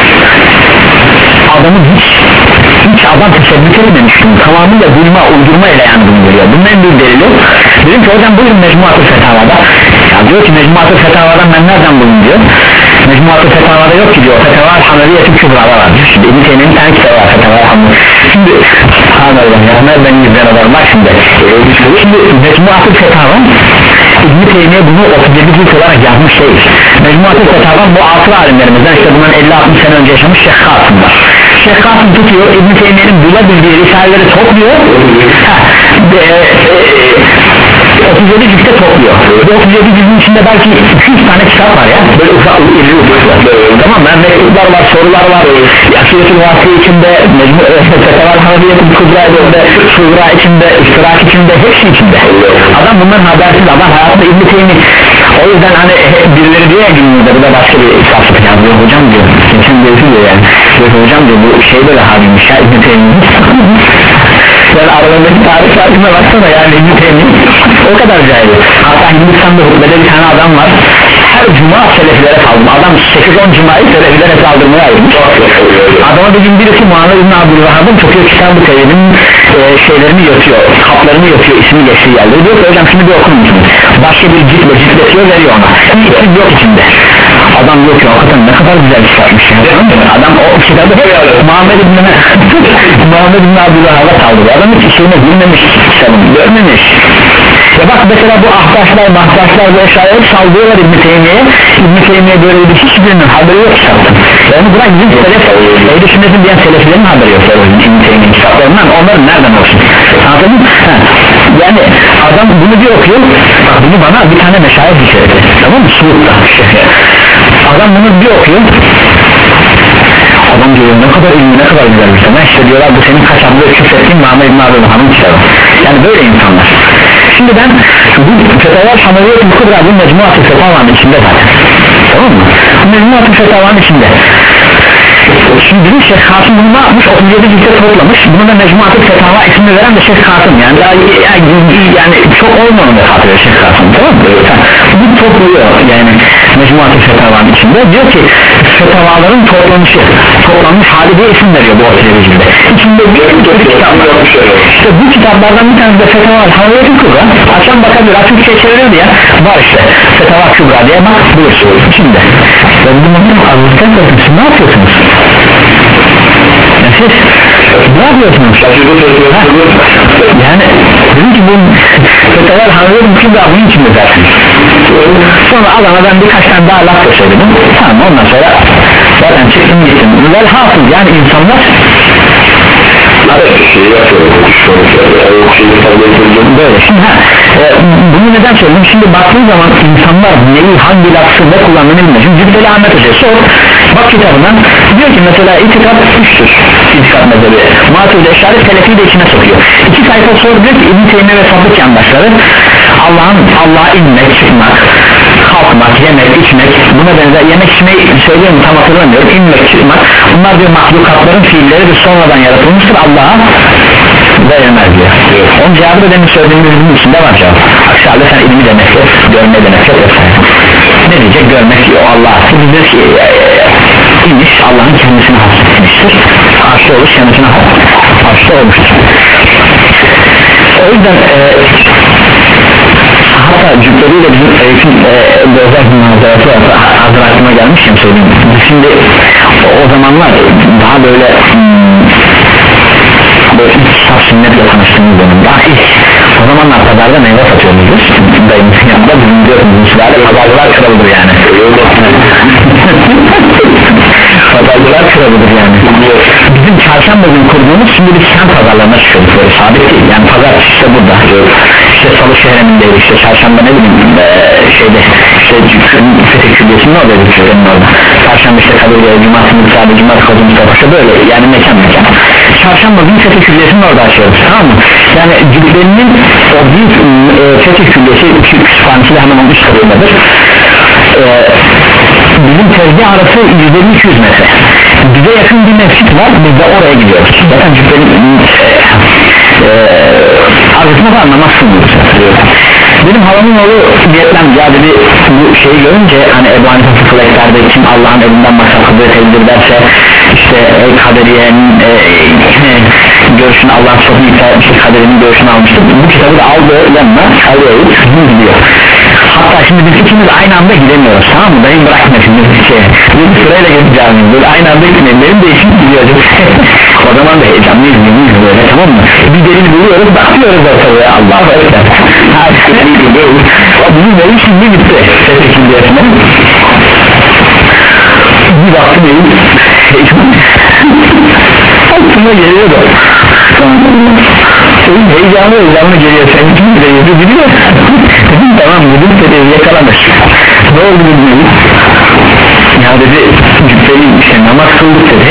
adamın hiç hiç adam tesebbüt etmemiş bunu, tamamıyla duyma uydurma ile yani bunu görüyor. Bunun en büyük delili, dedim ki hocam buyurun Mecmuat-ı Fetava'da, ya diyor ki Mecmuat-ı Fetava'dan ben nereden buldum diyor. Mecmuat-ı Fetava'da yok ki diyor, Fetava-ı Haneviyye-i Kübra'da var. Şimdi İbn-i Teymiye'nin tane kitabı var, Fetava-ı Haneviyye. Şimdi subhanallah ya, nereden gizlen adam, bak şimdi şimdi Mecmuat-ı Fetava, İbn-i Teymiye bunu otuz yedi cilt olarak yazmış değil. Mecmuat-ı Fetava bu asır alimlerimizden, işte bundan elli altmış sene önce yaşamış Şeyh Kasım var. Şeyh Kasım tutuyor, İbn-i Teymiye'nin bulabildiği risaleleri topluyor, ha, e, e, otuz yedi ciltte topluyor. Bu otuz yedi cildin içinde belki iki yüz tane kitap var ya, böyle ufak iri ufak, tamam mı? Mektuplar var, sorular var, Akşiyetül Vasi içinde, Fetava-ı Haneviyye-i Kübra'da, Şura içinde, İştirak içinde, hepsi içinde. Adam bundan habersiz, adam hayatında İbn-i Teymiye, o yüzden hani birileri diyor ya günümüzde, bu da başka bir saflık ya, diyor hocam diyor, geçen diyor yani, diyor hocam diyor bu şey böyle haliymiş ya İbn-i Teymiye. Yani aralarındaki tarih farkına baksana yani, İbn-i Teymiye o kadar cahil. Hatta Hindistan'da hutbede bir tane adam var, her cuma selefilere saldırma, adam sekiz on cumayı selefilere saldırmaya ayırmış. Adama bir gün birisi Muhammed İbn Abdülvahab'ın çok iyi kitabı Teymiye'nin e, şeylerini yatıyor, kaplarını yatıyor, ismi geçtiği yerde, diyor ki hocam şimdi bir okur musunuz? Başka bir ciltle ciltletiyor, veriyor ona, hiç isim yok içinde. Adam diyor ki hakikaten ne kadar güzel kitapmış ya. Adam o kitabı Muhammed İbn Muhammed İbn Abdülvahab'a saldırıyor, adam hiç işine bilmemiş kitabını, görmemiş. Ya bak mesela bu ahtaşlar, mahtaşlar ve şayet saldırıyorlar İbn-i Teymiye'ye, İbn-i Teymiye böyle bir hiçbirinin haberi yok kitaptan. Yani bırak bizim selef, Ehl-i Sünnet'in diyen seleflerin haberi yok İbn-i Teymiye'nin kitaplarından, onların nereden olsun? Anladın mı? Ha. Yani adam bunu bir okuyor, bunu bana bir tane meşayih içeride, tamam mı? Suud'da adam bunu bir okuyor, adam diyor ne kadar ilmi, ne kadar güzel bir tema, işte diyorlar bu senin kaçaklığı küfrettiğin Muhammed İbn Abdülvahab'ın kitabı. Yani böyle insanlar. Şimdi ben bu Fetava-ı Haneviyye-i Kübra'da bu Mecmuat-ı Fetava'nın içinde zaten, tamam mı? Mecmuat-ı Fetava'nın içinde. Şimdi bir Şeyh Kasım bunu ne yapmış, otuz yedi ciltte toplamış, bunu da Mecmuat-ı Fetava ismini veren de Şeyh Kasım, yani daha yani, yani çok olmadı da katıyor Şeyh Kasım, tamam mı? Bu topluyor yani Mecmuat-ı Fetava'nın içinde, diyor ki fetavaların toplanışı, toplanmış hali diye isim veriyor bu otuz yedi ciltte. İçinde bir sürü kitaplar, işte bu kitaplardan bir tanesi de Fetava-ı Haneviyye-i Kübra, açan bakabilir, Türkçe çevirildi ya, var işte Fetava-ı Kübra diye bak bulursun içinde. Ve bu mutlum Allah'tan korkmuşsun, ne yapıyorsunuz? Ya siz ne yapıyorsunuz? Ha? Yani dedim ki bu Fetava-ı Haneviyye-i Kübra bunun içinde zaten. Sonra adama ben birkaç tane daha laf da söyledim, tamam ondan sonra zaten çıktım gittim. Velhasıl yani insanlar böyle şimdi ha, e, bunu neden söyledim, şimdi baktığın zaman insanlar neyi hangi lafı ne kullandığını bilmiyor. Şimdi Cübbeli Ahmet Hoca sor bak kitabından, diyor ki mesela itikat üçtür, itikat mezhebi Maturidi Eşari Selefi de içine sokuyor. İki sayfa sor, diyor ki İbn-i Teymiye ve Sabık yandaşları Allah'ın Allah'a inmek, çıkmak, kalkmak, yemek, içmek, buna benzer, yemek içmeyi söylüyorum tam hatırlamıyorum, inmek, çıkmak, bunlar diyor mahlukatların fiilleri bir sonradan yaratılmıştır, Allah'a veremez diyor. Onun cevabı da demin söylediğimizin içinde var cevap. Aksi halde sen ilmi demekle, görme demekle vesaire. Ne diyecek? Görmek diyor Allah'a. Biz de ki iniş Allah'ın kendisine hasretmiştir. Arşta oluş kendisine arşta olmuştur. O yüzden e, hatta cübbeliyle bizim eğitim e, özel bir manzarası var, hazır aklıma gelmişim söyleyeyim. Şimdi o, o zamanlar daha böyle hmm, böyle ilk kitap sünnetle tanıştığımız dönem, daha ilk o zamanlar pazarda meyve satıyoruz biz dayımızın yanında, bizim diyorsunuz pazarcılar kralıdır yani pazarcılar kralıdır yani bizim çarşamba günü kurduğumuz, şimdi biz sen pazarlarına çıkıyoruz, böyle sabit değil yani pazar işte burada işte salı şehremindeydi, işte çarşamba ne bileyim ee, şeyde işte Fetih Külliyesi'nin oradaydı, Külliyesi'nin orada çarşamba işte Kadıgöl, Cumartesi Mutsabi, Cumartesi Kozum Mustafa, böyle yani mekan mekan çarşamba günü Fetih Külliyesi'nin orada açıyoruz, tamam mı? Yani Cübbeli'nin o büyük e, Fetih Külliyesi kütüphanesiyle hemen onun üst katındadır. e, bizim tezgah arası yüz elli iki yüz metre, bize yakın bir mescit var, biz de oraya gidiyoruz. Zaten Cübbeli'nin e, arasında da anlamazsın benim halamın oğlu niyetlendi ya dedi, bu şeyi görünce hani Ebu Hanife fıkıh eklerde kim Allah'ın elinden maksat kudret edilir derse işte e, kaderiyenin e, e, görüşünü Allah'ın çok miktar işte kaderinin görüşünü almıştır, bu kitabı da aldı yanına alıyor gidiyor. Hatta şimdi biz ikimiz aynı anda gidemiyoruz, tamam mı? Benim bırakma şimdi bir şey bir sırayla gideceğim, böyle aynı anda gitmeyin, benim de işim gidiyor o zaman da heyecanlıyız mıyız böyle, tamam mı? Bir delil buluyoruz, bakıyoruz ortalığa, Allah'a ekber bizim evim şimdi gitti sekizinci yaşında bir baktım evim aklıma geliyor da evim heyecanlı heyecanlı geliyor, sen kim de yüzü biliyor dedim tamam dedim dedi yakalamış ne oldu dedim ya dedi cübbeli işte namaz kıldık dedi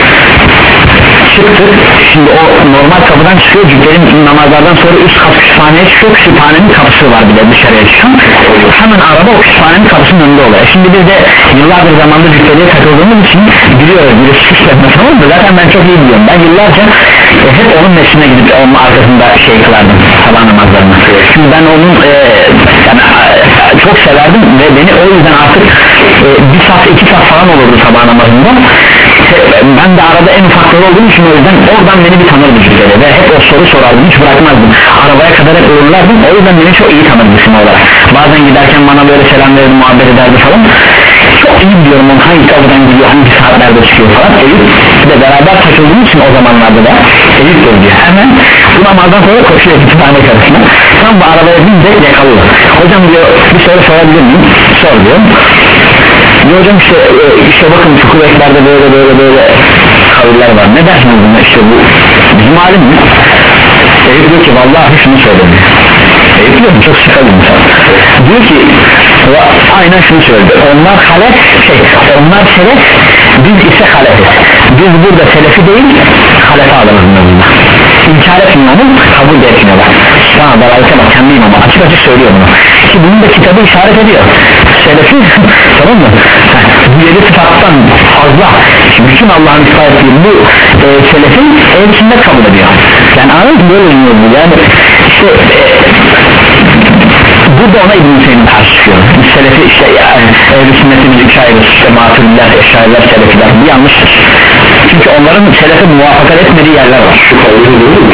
çıktık, şimdi o normal kapıdan çıkıyor, Cübbeli'nin namazlardan sonra üst kat kütüphaneye çıkıyor, kütüphanenin kapısı var bir de dışarıya çıkan, hemen araba o kütüphanenin kapısının önünde oluyor. Şimdi biz de yıllardır zamanda Cübbeli'ye takıldığımız için biliyoruz, birisi işletme, tamam mı? Zaten ben çok iyi biliyorum, ben yıllarca e, hep onun mescidine gidip onun arkasında şey kılardım, sabah namazlarını. Şimdi ben onun e, yani, e, çok severdim ve beni o yüzden artık e, bir saat iki saat falan olurdu sabah namazında. Ben de arada en ufakları olduğum için o yüzden oradan beni bir tanırdı Cübbeli ve hep o soru sorardım, hiç bırakmazdım, arabaya kadar hep uğurlardım, o yüzden beni çok iyi tanırdı isim olarak. Bazen giderken bana böyle selam verirdi, muhabbet ederdi falan, çok iyi biliyorum onu, hangi kapıdan gidiyor, hangi saatlerde çıkıyor falan. Eyüp de beraber takıldığım için o zamanlarda da Eyüp de diyor, hemen bu namazdan sonra koşuyor kütüphane karşısına, tam bu arabaya bince yakalıyor, hocam diyor bir soru sorabilir miyim, sor diyor. Ya hocam işte, işte bakın fıkıh eklerde böyle böyle böyle kaviller var, ne dersiniz buna, işte bu bizim alim mi? Eyüp diyor ki vallahi şunu söyledi. Eyüp diyor çok sıkalı insan, diyor ki aynen şunu söyledi, onlar halef şey onlar selef, biz ise halefiz, biz burada selefi değil halefe alırız bununla, İnkar etmiyor onu, kabul de etmiyorlar. Sana dalalete bak, kendi imamı açık açık söylüyor bunu ki bunun da kitabı işaret ediyor selefi tamam mı? Bu yedi sıfattan fazla bütün Allah'ın ispat ettiği bu e, selefin ehl sünnet kabul ediyor. Yani anladın mı, böyle oluyor bu yani işte e, burada ona İbn-i Hüseyin'in karşı çıkıyor. Biz selefi işte yani ehl sünnetin iki ayrısı işte maturiler, eşariler, selefiler, bu yanlıştır. Çünkü onların selefe muvaffakat etmediği yerler var. Şu kavga değil mi?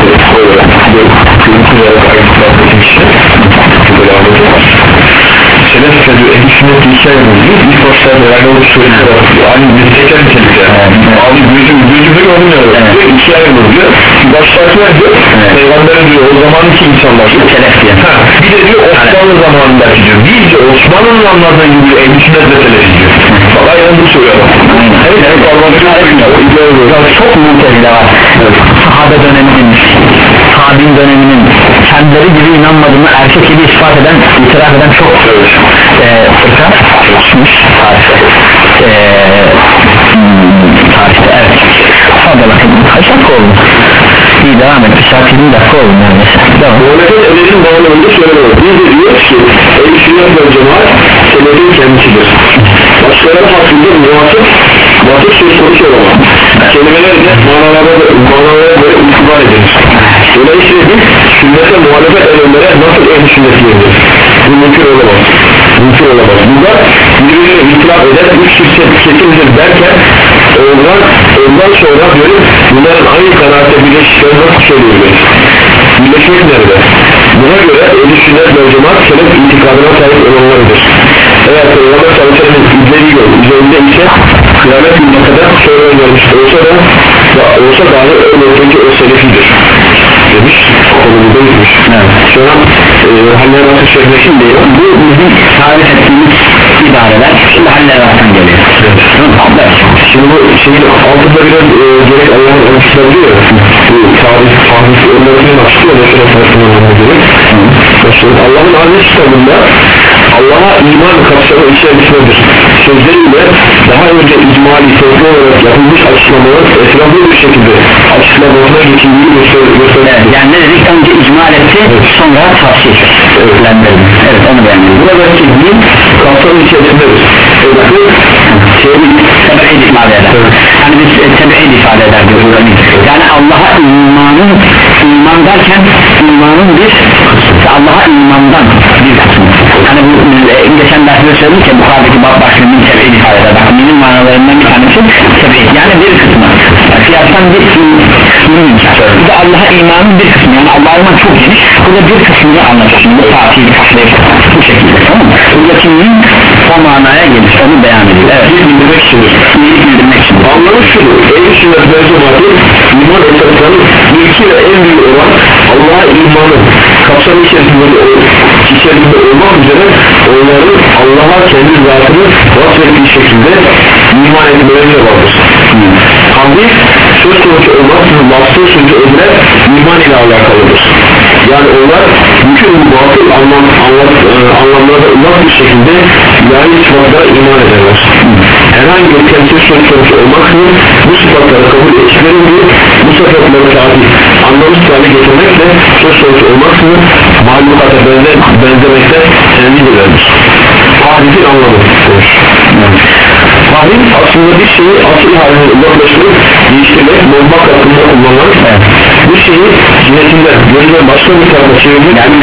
Selef sözü ehl-i sünnet iki ayrılıyor, bir forslar beraber oluşturuyor, aynı bir teker nitelikte abi gözüm gözümde görünmüyor, iki ayrılıyor, baştakiler diyor Peygamber'e diyor o zamanki insanlar selef diyor, bir de diyor Osmanlı zamanındaki diyor, bizce Osmanlı'nın anladığın gibi ehl-i sünnet ve selef diyor, bak aynen bu söylüyor. Evet evet evet, çok mutezile var, sahabe döneminin, tabi'in döneminin kendileri gibi inanmadığını erkek gibi ispat eden, itiraf eden çok e, fırka çıkmış tarihte e, tarihte evet fazla bakın kaç dakika oldu iyi devam et bir saat yirmi dakika oldu neredeyse Muhammed'in elinin bağlamında şöyle olur, biz de diyoruz ki ehl-i sünnet ve cemaat selefin kendisidir, başkaları hakkında muhatip muhatip söz konusu olamaz, kelimeler de manalara göre itibar edilir. Dolayısıyla biz sünnete muhalefet edenlere nasıl ehl-i sünnet diyoruz, bu mümkün olamaz mümkün olamaz. Burada birbirine itiraf eden üç kesimdir derken ondan, ondan sonra görüp bunların aynı kanaatte birleştiklerini nasıl söyleyebiliriz? Birleşmek nerede? Buna göre ehl-i sünnet ve cemaat selef itikadına sahip olanlarıdır. Eğer Peygamber sallallahu aleyhi ve sellem'in izleri yol üzerinde ise kıyamet gününe kadar sonra gelmiş olsa da olsa dahi öyle o selefidir demiş, konumuzda gitmiş. Evet. Sonra e, Haller Rasıl Şerif'e şimdi bu bizim tarif ettiğimiz ibareler şimdi Haller Rasıl'dan geliyor. Evet. Şimdi bu şeyin altında biraz e, gerek Allah'ın ölçüsler diyor ya, bu tarih, tarih onlarının açıklıyor mesela tarihlerine göre. Allah'ın aziz kitabında Allah'a iman kapsamı içerisindedir sözleriyle daha önce icmali toplu olarak yapılmış açıklamalar etraflı bir şekilde açıklamasına geçildiği gösterir. Evet, yani ne dedik, önce icmal etti, evet. Sonra tavsiye ettilendirdi. Evet, onu beğendim. Buradaki din kapsamı içerisindedir. Evet, bu tebliğ ifade eder. Evet. Yani biz e, tebliğ ifade eder diyoruz. Yani Allah'a imanın, iman derken imanın bir Allah'a imandan bir kısmı. Hani bu e, geçen derste söyledik ya, Bukhari'deki bab başlığının tebliğ ifade eder. Bak, benim manalarından bir tanesi tebliğ, yani bir kısmı. Kıyaslan bir iman. Bu da Allah'a imanın bir kısmı. Yani Allah'a iman çok geniş. Bu da bir kısmını anlatıyor. Şimdi tatil, tahlil, bu şekilde, tamam mı? Buradaki iman o manaya gelir. Onu beyan ediyor. Evet. Bir bildirmek içindir. İyi bildirmek içindir. Anlamı şudur. Ehl-i sünnet ve cemaati iman esaslarının ilki ve en büyük olan Allah'a imanın kapsamı içerisinde, içerisinde olmak üzere onların Allah'a kendi zatını vasfettiği şekilde iman etmelerine vardır. Hamdi söz konusu olmaksızın bastığı sözü edilen iman ile alakalıdır. Yani onlar bütün bu batıl anlam, anlam, e, anlamlarda uzak bir şekilde ilahi sıfatlara iman ederler. Herhangi bir temsil söz konusu olmaksızın bu sıfatları kabul ettikleri gibi bu sıfatları tabi anlamı hale getirmekle söz konusu olmaksızın mahlukata benzer, benzemekte tenzih ederler. Tahrifin anlamı demiş. Tahrif aslında bir şeyi asıl haline uzaklaştırıp değiştirmek, bozmak hakkında kullanılan bir şeyi cinetinden gözüne başka bir tarafa çevirmek, yani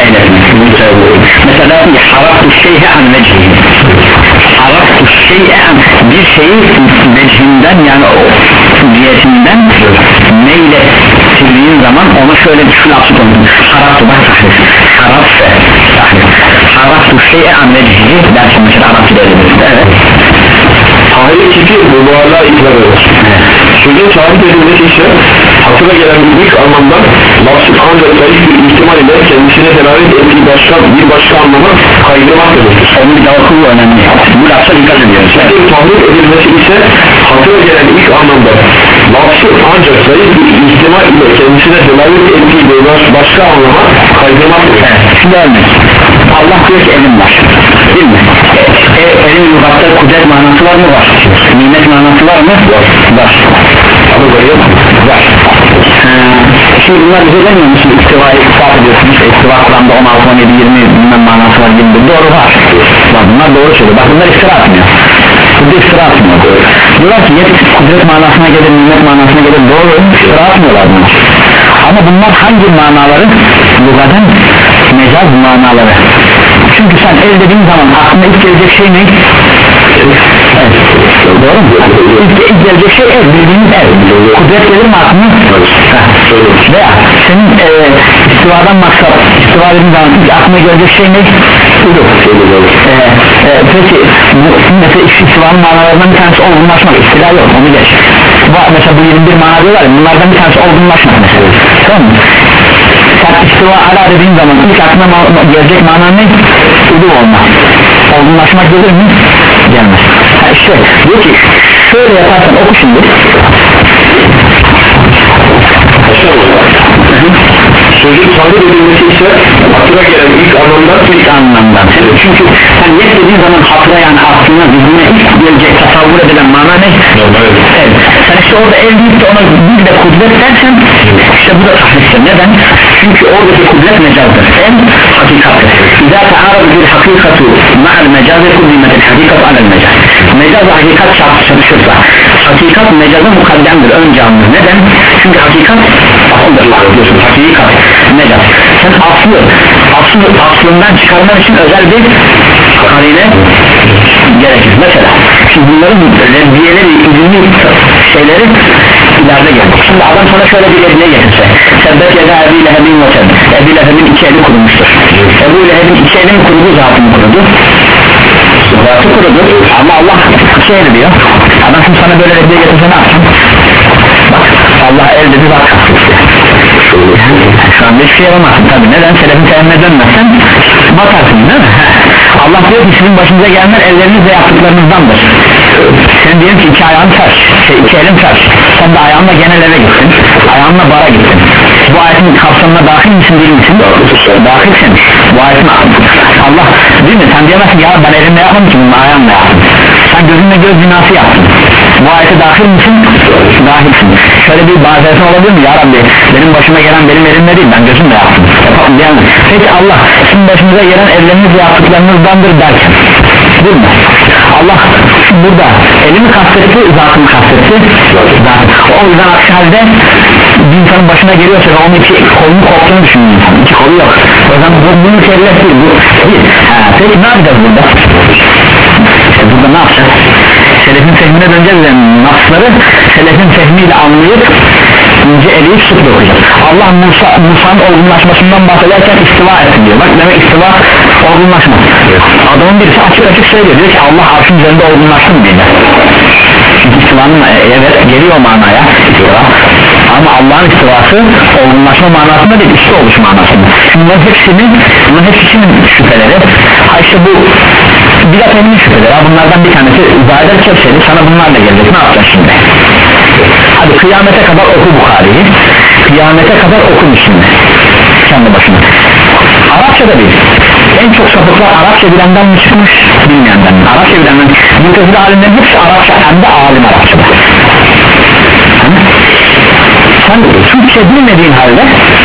mesela haraftu şeyhe an vecihi, haraftu şeyhe an, bir şeyi vecihinden, yani o cihetinden meylettirdiğin zaman ona şöyle bir şu lafı koydum, haraftu bak tahrif, haraftu tahrif, haraftu şeyhe an vecihi dersin mesela Arapçada öyle bir, evet. Tahir tipi mübarlığa itibar eder. Sözün tarif edilmesi ise hatıra gelen bir ilk anlamdan lafzın ancak zayıf bir ihtimal ile kendisine delalet ettiği başka bir başka anlama kaydırmak demektir. Onun bir daha okulu önemli. Bu lafza dikkat ediyoruz. Sözün tahir edilmesi ise hatıra gelen ilk anlamdan lafzın ancak zayıf bir ihtimal ile kendisine delalet ettiği bir başka anlama kaydırmak demektir. Evet. Şimdi örnek. Allah diyor ki elim var. Değil mi? E, elin lügatta kudret manası var mı? Var. Nimet manası var mı? Var. Var. Ama böyle var. Ee, şimdi bunlar bize demiyor musun? İstivayı ispat ediyorsunuz. İstiva Kur'an'da on altı on yedi yirmi bilmem manası var gibi. Doğru var. Bak bunlar doğru söylüyor. Bak bunlar iftira atmıyor. Burada iftira atmıyor. Diyorlar ki yet kudret manasına gelir, nimet manasına gelir. Doğru. İftira atmıyorlar bunlar. Ama bunlar hangi manaları? Lugadan mecaz manaları. Çünkü sen el dediğin zaman aklına ilk gelecek şey ne? Evet. Doğru mu? İlk, ilk gelecek şey el, bildiğiniz el. Kudret gelir mi aklına? Veya senin e, istivadan maksat, istiva dediğin zaman ilk aklına gelecek şey ne? Ulu. E, e, peki bu, mesela istivanın manalarından bir tanesi olgunlaşmak, istila yok, onu geç. Bu, mesela bu yirmi bir mana diyorlar ya, bunlardan bir tanesi olgunlaşmak mesela. Tamam mı? Sen istiva ala dediğin zaman ilk aklına ma gelecek mana ne? Ulu olmak. Olgunlaşmak gelir mi? Gelmez. Ha işte diyor ki şöyle yaparsan oku şimdi. Sözün tahir edilmesi ise hatıra gelen ilk anlamdan ilk anlamdan. Çünkü sen yet dediğin zaman hatıra, yani aklına, zihnine ilk gelecek tasavvur edilen mana ne? Evet. Evet. Sen işte orada el deyip de ona bir de kudret dersen işte bu da tahriftir. Neden? Çünkü oradaki kudret mecazdır. El hakikattir. İzâ te'âradı bir hakikatu ma'al mecaz kullimetil hakikatu alel mecaz. Mecaz ve hakikat çatışırsa hakikat mecaza mukaddemdir, önce alınır. Neden? Çünkü hakikat asıldır. Hakikat mecaz. Sen aslı, aslı aslından çıkarman için özel bir karine gerekir. Mesela şimdi bunların reddiyeleri, ilimli şeyleri ileride gelecek. Şimdi şimdi adam sana şöyle bir hediye getirse sebbet yedi Ebu Leheb'in vatan Ebu Leheb'in iki eli kurumuştur. Ebu Leheb'in iki eli mi kurudu, zatı mı kurudu? Zatı kurudu ama Allah şey diyor, adam şimdi sana böyle hediye getirse ne yapsın? Bak Allah el dedi, zat kalktı. Şu anda hiçbir şey yapamazsın tabi. Neden? Selefin terimine dönmezsen batarsın değil mi? Allah diyor ki sizin başınıza gelenler ellerinizle yaptıklarınızdandır. Sen diyelim ki iki ayağın ters, şey, iki elin ters. Sen de ayağınla genel eve gittin, ayağınla bara gittin. Bu ayetin kapsamına dahil misin değil misin? Dahilsin. Bu ayetin Allah değil mi? Sen diyemezsin ya ben elimle yapmadım ki bunu ayağımla yaptım. Sen gözünle göz zinası yaptın. Bu ayete dahil misin? Dahilsin. Şöyle bir bazen olabilir mi? Ya Rabbi benim başıma gelen benim elimle değil, ben gözümle yaptım. Yapalım diyen. Peki Allah sizin başınıza gelen ellerinizle yaptıklarınızdandır derken değil mi? Allah burada elimi kastetti, zatımı kastetti. O yüzden aksi halde bir insanın başına geliyorsa ve onun iki kolunu koptuğunu düşünün insan. İki kolu yok. O zaman bu bunun mükellef değil. Bu değil. Ha, peki ne yapacağız burada? İşte burada ne yapacağız? Selefin fehmine döneceğiz ve nasları selefin fehmiyle anlayıp ince eleyip sık dokuyacağız. Allah Musa, Musa'nın olgunlaşmasından bahsederken istiva etsin diyor. Bak demek istiva olgunlaşma. Adamın birisi açık açık söylüyor, diyor ki Allah arşın üzerinde olgunlaştı mı diye. İstivanın evet geliyor manaya istiva. Ama Allah'ın istivası olgunlaşma manasında değil, üstü oluş manasında. Bunların hepsinin bunların hepsinin şüpheleri. Ha işte bu bidat emin şüpheleri. Bunlardan bir tanesi zaten kepseli, sana bunlarla gelecek. Ne yapacaksın şimdi? Hadi kıyamete kadar oku Bukhari'yi, kıyamete kadar oku Müslim'i kendi başına. Arapça da değil. En çok sapıklar Arapça bilenden mi çıkmış, bilmeyenden mi? Arapça bilenden mi? Mutezile alimlerin hepsi Arapça, hem de alim Arapçada. Sen Türkçe bilmediğin halde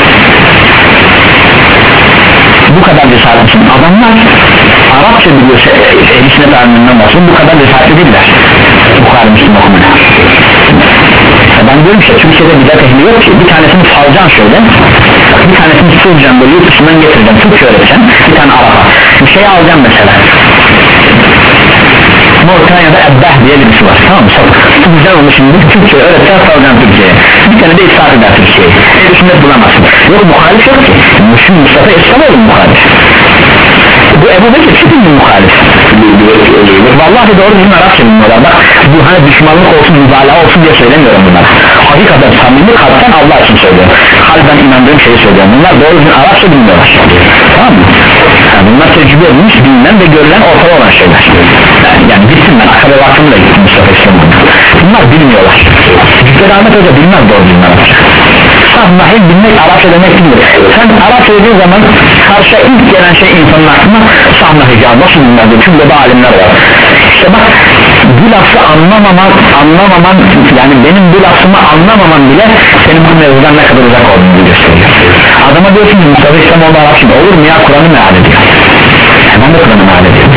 bu kadar cesaretlisin. Adamlar Arapça biliyorsa ehl-i sünnet alimlerinden bahsediyor, bu kadar cesaretli değiller. Bukhari Müslim okumuna. Ben diyorum ki Türkiye'de bidat ehli yok ki, bir tanesini salacaksın şöyle, bir tanesini süreceğim böyle yurt dışından getireceğim, Türkçe öğreteceğim, bir tane Arap'a bir şey alacağım mesela. Mauritanya'da Ebbeh diye birisi var, tamam mı? Çok güzel olmuş şimdi, Türkçe öğreteceğim, salacağım Türkçe'ye, bir tane de ısrar eder Türkçe'yi, ehl-i sünnet bulamazsın. Yok muhalif yok ki, Müslüm Mustafa Esseloğlu muhalif. Bu Ebu Bekir çıkın mı muhalif? Vallahi doğru bizim Arapça bilmiyorlar. Bak bu hani düşmanlık olsun, mübalağa olsun diye söylemiyorum bunlar. Hakikaten samimi kalpten Allah için söylüyorum. Kalben inandığım şeyi söylüyorum. Bunlar doğru bizim Arapça bilmiyorlar. Tamam mı? Yani bunlar tecrübe edilmiş, bilinen ve görülen ortada olan şeyler. Yani, yani gittim ben Akabe Vakfı'na da gittim Mustafa İslam'da. Bunlar bilmiyorlar. Cübbeli Ahmet Hoca bilmez doğru bizim Arapça. Sahnahi bilmek Arapça demek değildir. Sen Arapça dediğin zaman karşıya ilk gelen şey insanın aklına sahnahi ya nasıl bilmez diyor. Çünkü burada alimler var. İşte bak bu lafı anlamaman, anlamaman yani benim bu lafımı anlamaman bile senin bu mevzudan ne kadar uzak olduğunu gösteriyor. Adama diyorsun ki Mustafa İslamoğlu Arapça olur mu ya, Kur'an'ı meal ediyor. Ben de Kur'an'ı meal ediyorum.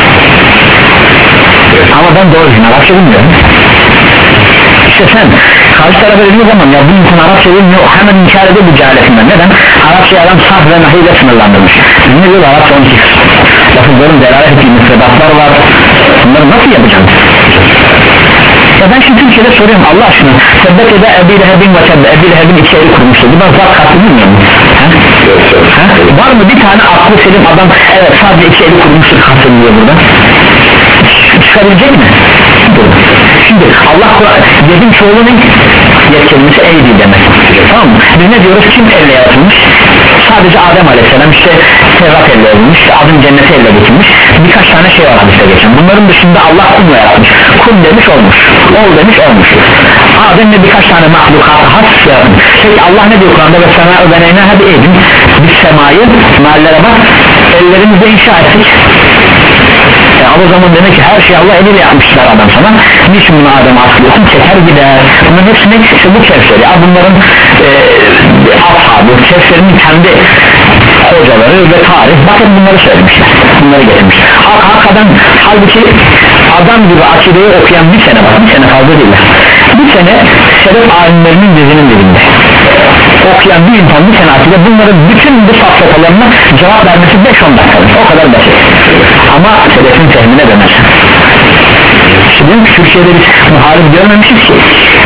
Ama ben doğru düzgün Arapça bilmiyorum. İşte sen karşı tarafa dediğin zaman ya bu insan Arapça bilmiyor, hemen inkar ediyor bu cehaletinden. Neden? Arapça adam sah ve nahiyle sınırlandırmış. Ne diyor Arapça on iki lafızların delalet ettiği müfredatlar var. Bunları nasıl yapacağım? Ya ben şimdi Türkiye'de soruyorum Allah aşkına, sebbet ede Ebu Leheb'in ve sebbe Ebu Leheb'in iki eli kurmuştu. Bu da zat katlı bilmiyor mu? Var mı bir tane aklı selim adam evet sadece iki eli kurmuştur katlı diyor burada? Çıkabilecek mi? Şimdi Allah Kur'an yedin çoğulunun yetkilmesi eydi demek, tamam mı? Biz ne diyoruz, kim elle yaratılmış? Sadece Adem Aleyhisselam işte Tevrat elle olmuş, Adem cenneti elle getirmiş, birkaç tane şey var hadiste geçen. Bunların dışında Allah kumla yaratmış, kum demiş olmuş, ol demiş olmuş. Adem'le birkaç tane mahlukatı has yaratmış. Peki Allah ne diyor Kur'an'da? Ve sana öbeneyne hadi eydin, biz semayı mahallere bak ellerimizle inşa ettik. Yani o zaman demek ki her şey Allah eliyle yapmışlar adam sana. Niçin bunu Adem'e atlıyorsun? Çeker gider. Bunların hepsine işte bu Kevser'i. Bunların e, ashabı, Kevser'in kendi hocaları ve tarih. Bakın bunları söylemişler. Bunları getirmişler. Hakikaten halbuki adam gibi akideyi okuyan bir sene var. Bir sene fazla değil. Bir sene Selef alimlerinin dizinin dibinde okuyan bir insan bir sene akide bunların bütün bu safsatalarına cevap vermesi beş on dakikadır. O kadar basit. Ama Selef'in fehmine dönersin. Şimdi Türkiye'de biz muhalif görmemişiz ki.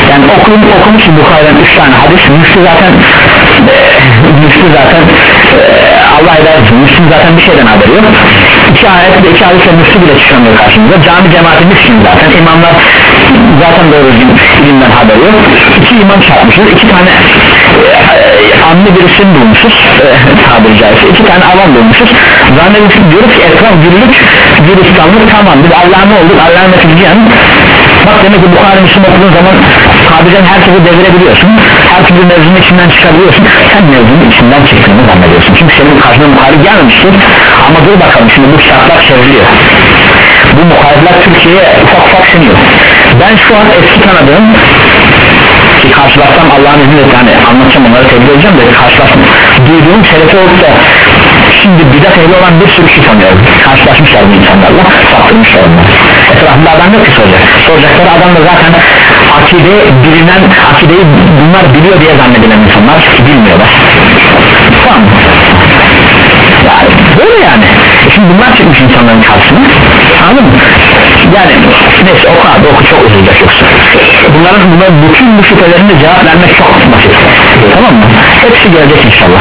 Yani okuyun okumuşsun Bukhari'den üç tane hadis. Müslü zaten e, Müslü zaten e, Allah eder Müslü zaten bir şeyden haberi yok. İki ayet ve iki hadisle Müslü bile çıkamıyor karşımıza. Cami cemaati Müslü zaten. İmamlar zaten doğru ilimden haberi yok. İki imam çarpmışız. İki tane e, anlı birisini bulmuşuz. E, tabiri caizse. İki tane avam bulmuşuz. Zannediyoruz diyoruz ki etraf güllük, gülistanlık tamam. Biz Allah'a ne olduk? Allah'a neticeyen. Bak demek ki Bukhari Müslüm okuduğun zaman tabirden herkesi devirebiliyorsun. Her türlü mevzunun içinden çıkabiliyorsun. Sen mevzunun içinden çıktığını zannediyorsun. Çünkü senin karşına Bukhari gelmemiştir. Ama dur bakalım şimdi bu kitaplar çevriliyor. Bu muhalifler Türkiye'ye ufak ufak siniyor. Ben şu an eski tanıdığım ki karşılaşsam Allah'ın izniyle yani anlatacağım onları tebliğ edeceğim de karşılaştım. Duyduğum selefi olup da şimdi bidat ehli olan bir sürü kişi tanıyorum. Karşılaşmışlar bu insanlarla, saptırmışlar onları. Etrafında adam yok ki soracak. Soracakları adam da zaten akide bilinen, akideyi bunlar biliyor diye zannedilen insanlar bilmiyorlar. Tamam. Yani böyle yani. E şimdi bunlar çıkmış insanların karşısına. Anladın mı? Yani neyse oku abi oku çok uzayacak yoksa. Bunların bunların bütün bu şüphelerine cevap vermek çok basit. Tamam mı? Hepsi gelecek inşallah.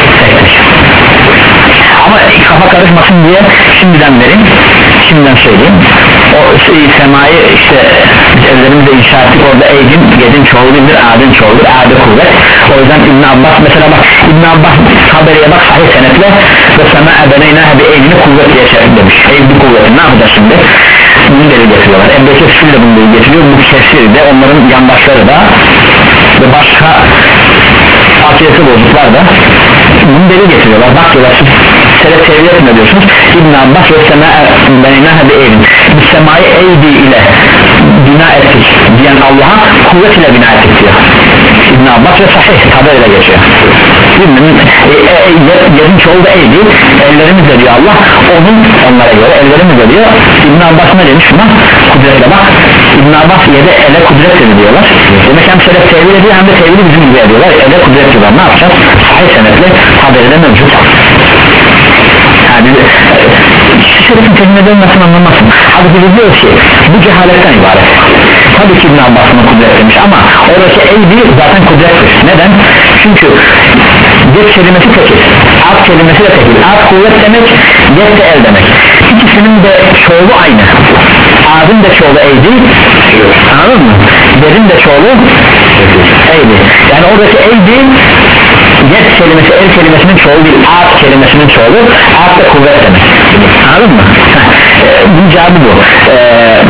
Ama kafa karışmasın diye şimdiden vereyim. Şimdiden söyleyeyim. O şey, semayı işte biz evlerimizde inşa ettik, orada eydin, gedin çoğuludur, adın çoğuldur, adı kuvvet. O yüzden İbn Abbas mesela bak İbn Abbas haberiye bak sahih senetle ve sema ebeneyna bir eydini kuvvet diye demiş. Eydi kuvveti ne yapacağız şimdi? Bunu deli getiriyorlar. Ebbe Kesir de bunu deli getiriyor. Bu Kesir de onların yandaşları da ve başka akidesi bozuklar da bunu deli getiriyorlar. Bak diyorlar siz selef tevhid etme diyorsunuz. İbn Abbas ve sema ebeneyna bir eydin. Biz semayı eydi ile bina ettik diyen Allah'a kuvvet ile bina ettik diyor İbn Abbas ve sahih haberle geçiyor. E, e, e, yerin çoğu da eydi, ellerimizle diyor Allah, onun onlara göre ellerimizle diyor. İbn Abbas ne demiş buna? Kudretle bak. İbn Abbas yedi ele kudret dedi diyorlar. Demek hem selef tevhid ediyor hem de tevhidi bizim gibi ediyorlar. Ele kudret diyorlar. Ne yapacağız? Sahih senetle haberde mevcut. Yani şerefin terimleri nasıl anlamasın. Hadis diyor ki bu cehaletten ibaret. Tabii ki İbn Abbas'ın kudret demiş ama oradaki eydi zaten kudrettir. Neden? Çünkü yet kelimesi tekil, ad kelimesi de tekil. Ad kuvvet demek, yet de el demek. İkisinin de çoğulu aynı. Adın da çoğulu eydi, anladın mı? Yerin de çoğulu eydi. Yani oradaki eydi yet kelimesi, el kelimesinin çoğulu değil, ad kelimesinin çoğulu. Ad da kuvvet demek. Anladın mı? Bunun cevabı bu. Eee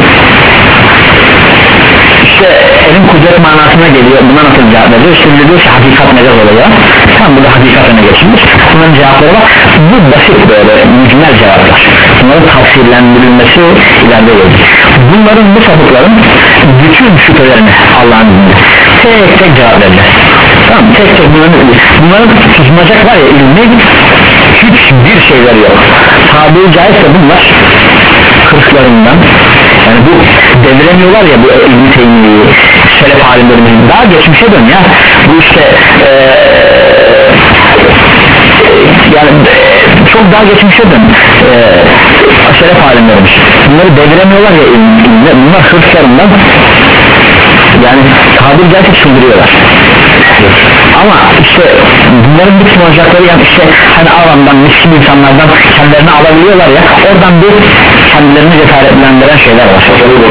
İşte elin kudret manasına geliyor. Buna nasıl cevap veriyor? İşte diyor ki hakikat mecaz oluyor. Tam burada hakikatine geçilmiş. Bunların cevapları var. Bu basit böyle mücmel cevaplar. Bunların tafsirlendirilmesi ileride gelecek. Bunların bu sapıkların bütün şüphelerini Allah'ın izniyle tek tek cevap vereceğiz. Tamam tek tek bunların, bunların tutunacak var ya ilmi hiçbir şeyler yok. Tabiri caizse bunlar kırklarından yani bu deviremiyorlar ya bu İbn-i Teymiye'yi selef alimlerimizin daha geçmişe dön ya bu işte ee, yani ee, çok daha geçmişe dön ee, selef alimlerimiz bunları deviremiyorlar ya ilmi, bunlar hırslarından yani tabiri caizse çıldırıyorlar ama işte bunların bütün olacakları yani işte hani avamdan miskin insanlardan kendilerini alabiliyorlar ya oradan bir kendilerini cesaretlendiren şeyler var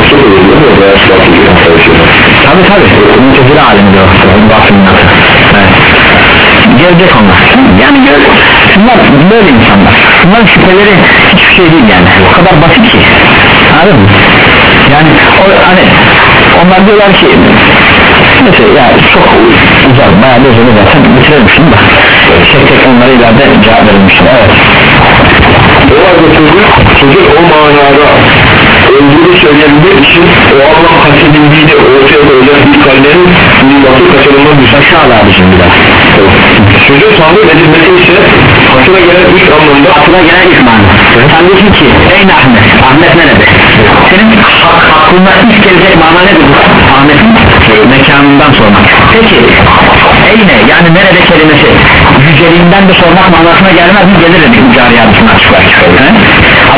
tabi tabi mütezile alemi diyor evet. Gelecek onlar yani bunlar böyle insanlar bunların şüpheleri hiçbir şey değil yani o kadar basit ki anladın mı yani o, hani onlar diyorlar ki neyse ya çok uzak bayağı da uzun zaten bitirelim şunu da tek tek onlara ileride cevap verilmiştir evet o halde çocuk, çocuk o manada öldüğünü söyleyebilmek için o Allah kaçırıldığı ortaya koyacak bir kallerin mühimmatı kaçırılmaz bir şey aşağı abicim bir daha çocuk tahmin edilmesi ise aklına gelen üç anlamda aklına gelen ilk mana sen diyorsun ki ey Ahmet Ahmet nerede senin hak, aklına ilk gelecek mana nedir Ahmet'in mekanından sormak peki eyne yani nerede kelimesi yüceliğinden de sormak manasına gelmez mi gelir dedik mücari yarısını açıklar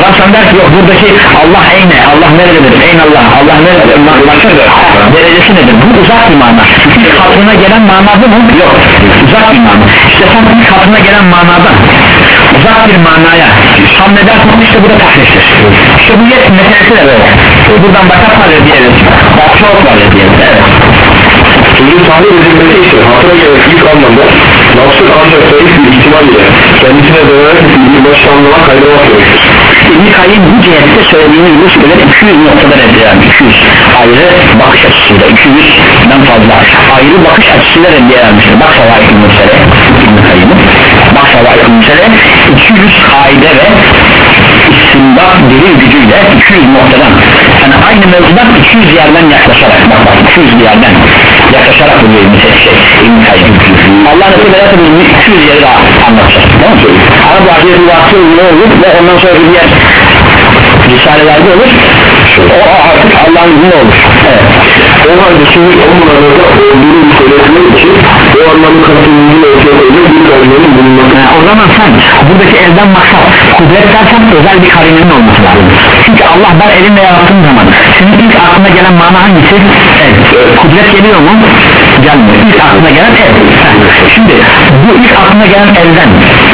Adam sana der ki yok buradaki Allah eyne, Allah nerededir, eyn Allah, Allah nerededir, derecesi nedir? Bu uzak bir mana. İlk hatırına gelen mana bu mu? Yok, uzak bir mana. İşte sen ilk hatırına gelen manadan uzak bir manaya hamledersin, işte bu da tahriftir. İşte bu yet meselesi de böyle. Buradan bakat var ya diyelim, çok var ya diyelim, evet. Sözün tahmin edilmesi ise hatıra gelen ilk anlamda nafsın ancak zayıf bir ihtimal ile kendisine dönerek bir başta anlama kaydamak gerekir. İbn-i Kayyim bu cihette söylediğimiz bu şeyler iki yüz noktada reddiyen, iki yüz ayrı bakış açısıyla, iki yüzden fazla ayrı bakış açısıyla reddiyenmiştir. Bak Şevâik-i Mürsele, İbn-i Kayyim'in Bak Şevâik-i Mürsele iki yüz kaide ve istimdat delil gücüyle iki yüz noktadan, yani aynı mevzudan iki yüz yerden yaklaşarak, bak bak iki yüz yerden yaklaşarak bu yayını şey, İbn-i Kayyim Allah nasip ederse bu iki yüz yeri daha anlatacak, tamam mı? Ama bu ahiretin vakti ne olur ve ondan sonra bir diğer risalelerde olur, o artık Allah'ın izniyle olur. Evet. O halde şimdi o manada olduğunu söylemek için o anlamı katılımının ortaya koyduğu bir karinenin bulunması. Yani o zaman sen buradaki elden maksat kudret dersen özel bir karinenin olması lazım. Çünkü Allah ben elimle yarattığım zaman senin ilk aklına gelen mana hangisi? El. Kudret geliyor mu? Gelmiyor. İlk aklına gelen el. Şimdi bu ilk aklına gelen elden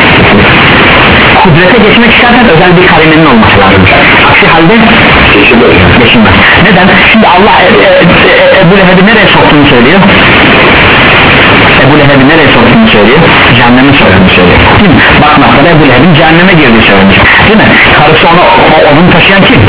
kudrete geçmek istersen özel bir karinenin olması lazım. Aksi halde geçilmez. Neden? Şimdi Allah e, e, e, Ebu Leheb'i nereye soktuğunu söylüyor. Ebu Leheb'i nereye soktuğunu söylüyor. Cehenneme soktuğunu söylüyor. Değil mi? Bak noktada Ebu Leheb'in cehenneme girdiği söyleniyor. Değil mi? Karısı onu, o, onun taşıyan kim?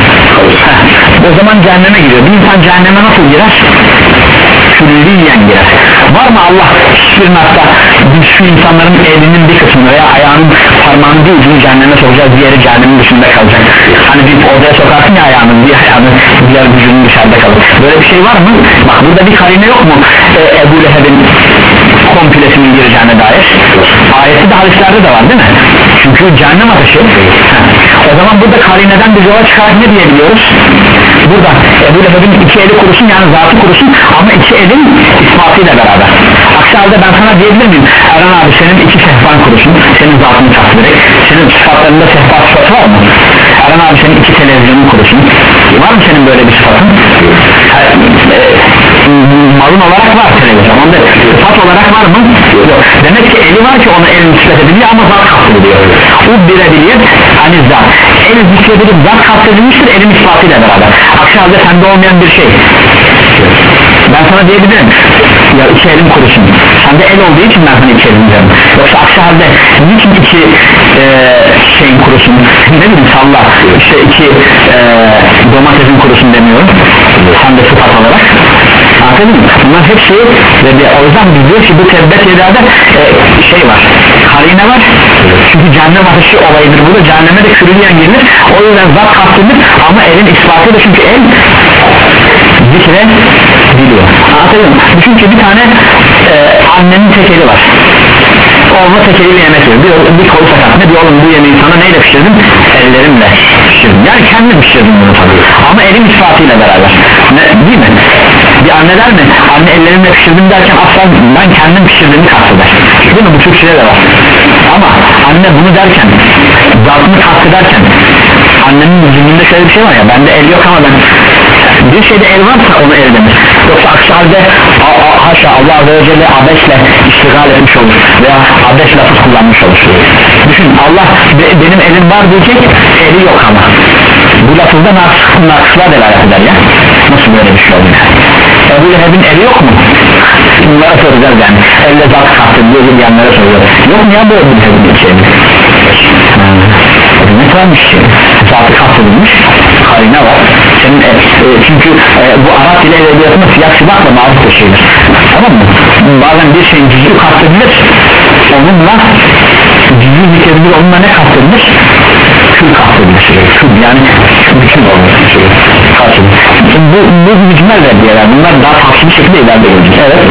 O zaman cehenneme giriyor. Bir insan cehenneme nasıl girer? Külliyen girer. Var mı Allah hiçbir nokta şu insanların elinin bir kısmını veya ayağının parmağını bir ucunu cehenneme sokacağız, diğeri cehennemin dışında kalacak. Hani bir odaya sokarsın ya ayağını, bir ayağını diğer vücudun dışarıda kalır. Böyle bir şey var mı? Bak burada bir karine yok mu? Ee, Ebu Leheb'in komplesinin gireceğine dair ayeti de hadislerde de var değil mi? Çünkü cehennem ateşi. O zaman burada karineden bir yola çıkarak ne diyebiliyoruz? Burada Ebu Leheb'in iki eli kurusun, yani zatı kurusun ama iki elin ispatıyla beraber. Aksi halde ben sana diyebilir miyim? Erhan abi senin iki sehpan kurusun, senin zatını takdir et, senin sıfatlarında sehpa sıfatı var mı? Erhan abi senin iki televizyonun kurusun, var mı senin böyle bir sıfatın? Malın olarak var televizyon, onda sıfat olarak var mı? Yok. Demek ki eli var ki onu el nispet ediliyor ama zat kastediliyor. O birebiriyet hani zat. El zikredilip zat kastedilmiştir elin ispatıyla beraber. Aksi halde sende olmayan bir şey. Ben sana diyebilirim ya iki elim kurusun, sende el olduğu için ben sana iki elim diyorum. Yoksa aksi halde niçin iki e, şeyin kurusun, ne bileyim salla işte iki e, domatesin kurusun demiyorum sen de sıfat olarak. Anladın mı? Bunlar hepsi ve bir, o yüzden biz diyor ki bu tebbet yedada e, şey var, karine var. Çünkü cehennem ateşi olayıdır burada, cehenneme de kürüleyen girilir. O yüzden zat kastedilir ama elin ispatıyla, çünkü el zikre biliyor. Anladın mı? Çünkü bir tane e, annenin tek eli var. Oğluna tek eliyle yemek yiyor. Bir, bir kolu sakat. Ne diyor oğlum bu yemeği sana neyle pişirdim? Ellerimle pişirdim. Yani kendim pişirdim bunu tabii. Ama elin ispatıyla beraber. Ne, değil mi? Bir anne der mi? Anne ellerimle pişirdim derken asla ben kendim pişirdiğimi kasteder. Değil mi? Bu Türkçe'de de var. Ama anne bunu derken, zatını kastederken, annenin zihninde şöyle bir şey var ya, bende el yok ama ben bir şeyde el varsa onu el denir. Yoksa aksi halde haşa Allah Azze ve Celle abesle iştigal etmiş olur veya abes lafız kullanmış olur. Düşün, Allah be, benim elim var diyecek, eli yok ama bu lafızda nakısla delalet eder ya. Nasıl böyle bir şey olur yani? Ebu Leheb'in eli yok mu? Bunlara soracağız yani. Elle zat kastediyor diyenlere soruyor. Yok mu ya bu Ebu Leheb'in iki eli? Ne kalmış ki? Zatı kastedilmiş, karine var. Senin, e, e, çünkü e, bu Arap dili edebiyatında siyah sibakla maruf bir şeydir. Tamam mı? Bazen bir şeyin cüzü kastedilir, onunla cüzü zikredilir, onunla ne kastedilir? Kül kastedilir. Kül yani bütün olmuş. Bu, bu mücmel reddiyeler, bunlar daha farklı bir şekilde ileride gelecek. Evet.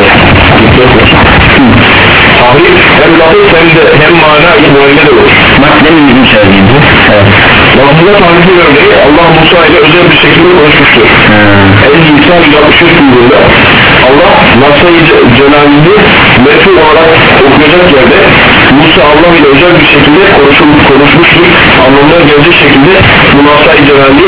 Tahrif hem lafız hem de hem mana ihtimaline de olur. Bak demin bizim söylediğimiz. Evet. Lafızda tahrifin örneği Allah Musa ile özel bir şekilde konuşmuştur. El-İsa yüz altmış üç bölümünde Allah Nasr-ı Celal'ini metin olarak okuyacak yerde Musa kendisi Allah ile özel bir şekilde konuşul, konuşmuştur anlamına gelecek şekilde münasay celalli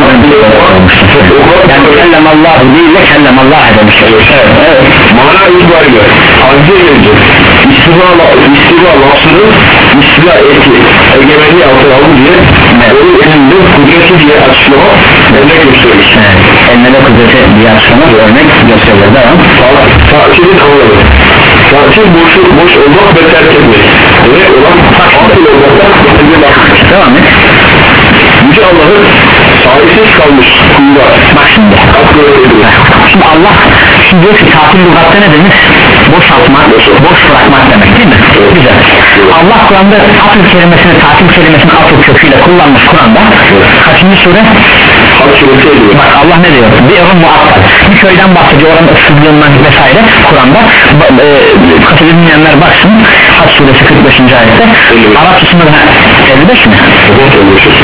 yani kellem Allah değil de kellem Allah demiştir. Evet, evet. Mana itibariyle acize gelecek istiva, istiva lafzını istiva eti egemenliği altına alın diye evet. Onun elinde kudreti diye açıklama örnek gösterir. Evet. Elinde kudreti diye açıklama örnek gösterir. Devam. Tatilin anlamı tatil boş, boş olmak ve terk etmek demek olan tatil olmaktan bir bakmış. Devam et. Yüce Allah'ın sahipsiz kalmış kullar. Bak şimdi şimdi Allah şimdi diyor ki tatil lügatta ne demek? Boşaltmak, boş bırakmak demek değil mi? Evet. Güzel. Allah Kur'an'da atıl kelimesini, tatil kelimesini atıl köküyle kullanmış Kur'an'da. Evet. Kaçıncı sure? Hac suresi ediyor. Bak Allah ne diyor? Bir evin muattal. Bir köyden bahsediyor, oranın ıssızlığından vesaire Kur'an'da. E, katı bilmeyenler baksın. Hac suresi kırk beşinci ayette. Evet. Arapçasında da elli beş mi? Evet,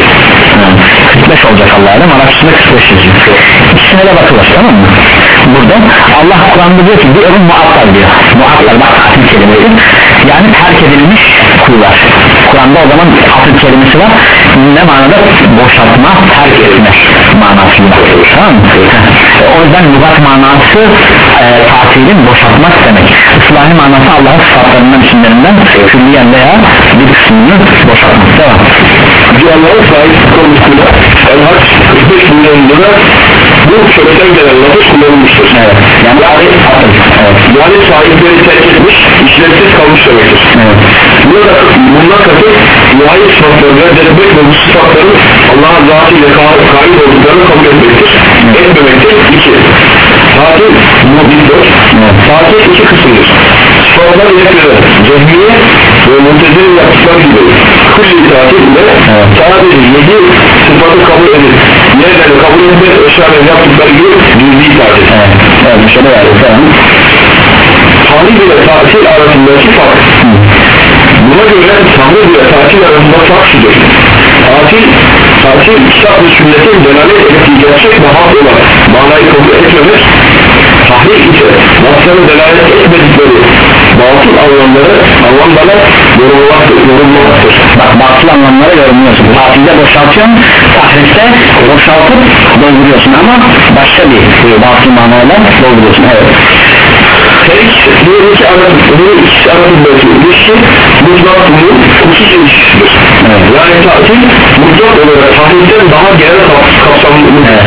kırk beş olacak Allah'ım, Arapçasında kırk beş yazıyor. İkisine de bakılır, tamam mı? Burada Allah Kur'an'da diyor ki bir evin muattal diyor. Muattal bak tatil kelimesi. Yani terk edilmiş kullar. Kur'an'da o zaman tatil kelimesi var. Ne manada? Boşaltma, terk etme manasında. Tamam mı? O yüzden lügat manası e, tatilin boşaltmak demek. Islahi manası Allah'ın sıfatlarından, isimlerinden külliyen veya bir kısmını boşaltmak. Devam. Yüce Allah'ın sahip konusunda El-Hac kırk beş milyonunda da bu kökten gelen lafız kullanılmıştır. Evet. Yani yani, evet. yani sahipleri terk etmiş, işlevsiz kalmış demektir. Evet. Burada bundan kasıt ilahi sıfatları reddetmek ve bu sıfatların Allah'ın zatıyla kaim olduklarını kabul etmektir. Evet. Etmemektir. İki. Tatil muhbittir. Evet. Tatil iki kısımdır. Sıfatlar ile göre cehmiye ve muntezir yaptıkları gibi külli tatil ile evet. Sadece yedi sıfatı kabul edip yerleri kabul etmek eşyaları yaptıkları gibi cüz'i tatil. Evet. Evet. Bir şey de verdik. Tamam. Tahlil ile tatil arasındaki fark. Buna göre tahlil ile tatil arasında fark şudur. Tatil, tatil kitap ve sünnetin delalet ettiği gerçek ve hak olan manayı kabul etmemek, tahlil ise lafzları delalet etmedikleri batıl anlamları anlamlara yorumlamaktır. Bak batıl anlamlara yorumluyorsun. Tatilde boşaltıyorsun, tahlilde boşaltıp dolduruyorsun ama başka bir batıl manayla dolduruyorsun. Evet. Her ikisi, bu iki arasındaki ilişki mutlaklığı husus ilişkisidir. Evet. Yani tatil mutlak olarak tahlilden daha genel kapsamlıdır. Evet.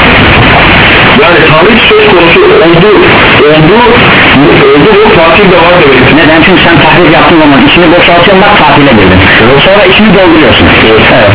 Yani tahlil söz konusu olduğu olduğu olduğu bu tatil de var demektir. Neden? Çünkü sen tahlil yaptığın zaman içini boşaltıyorsun, bak tatile girdin. Evet. Sonra içini dolduruyorsun. Evet. Evet.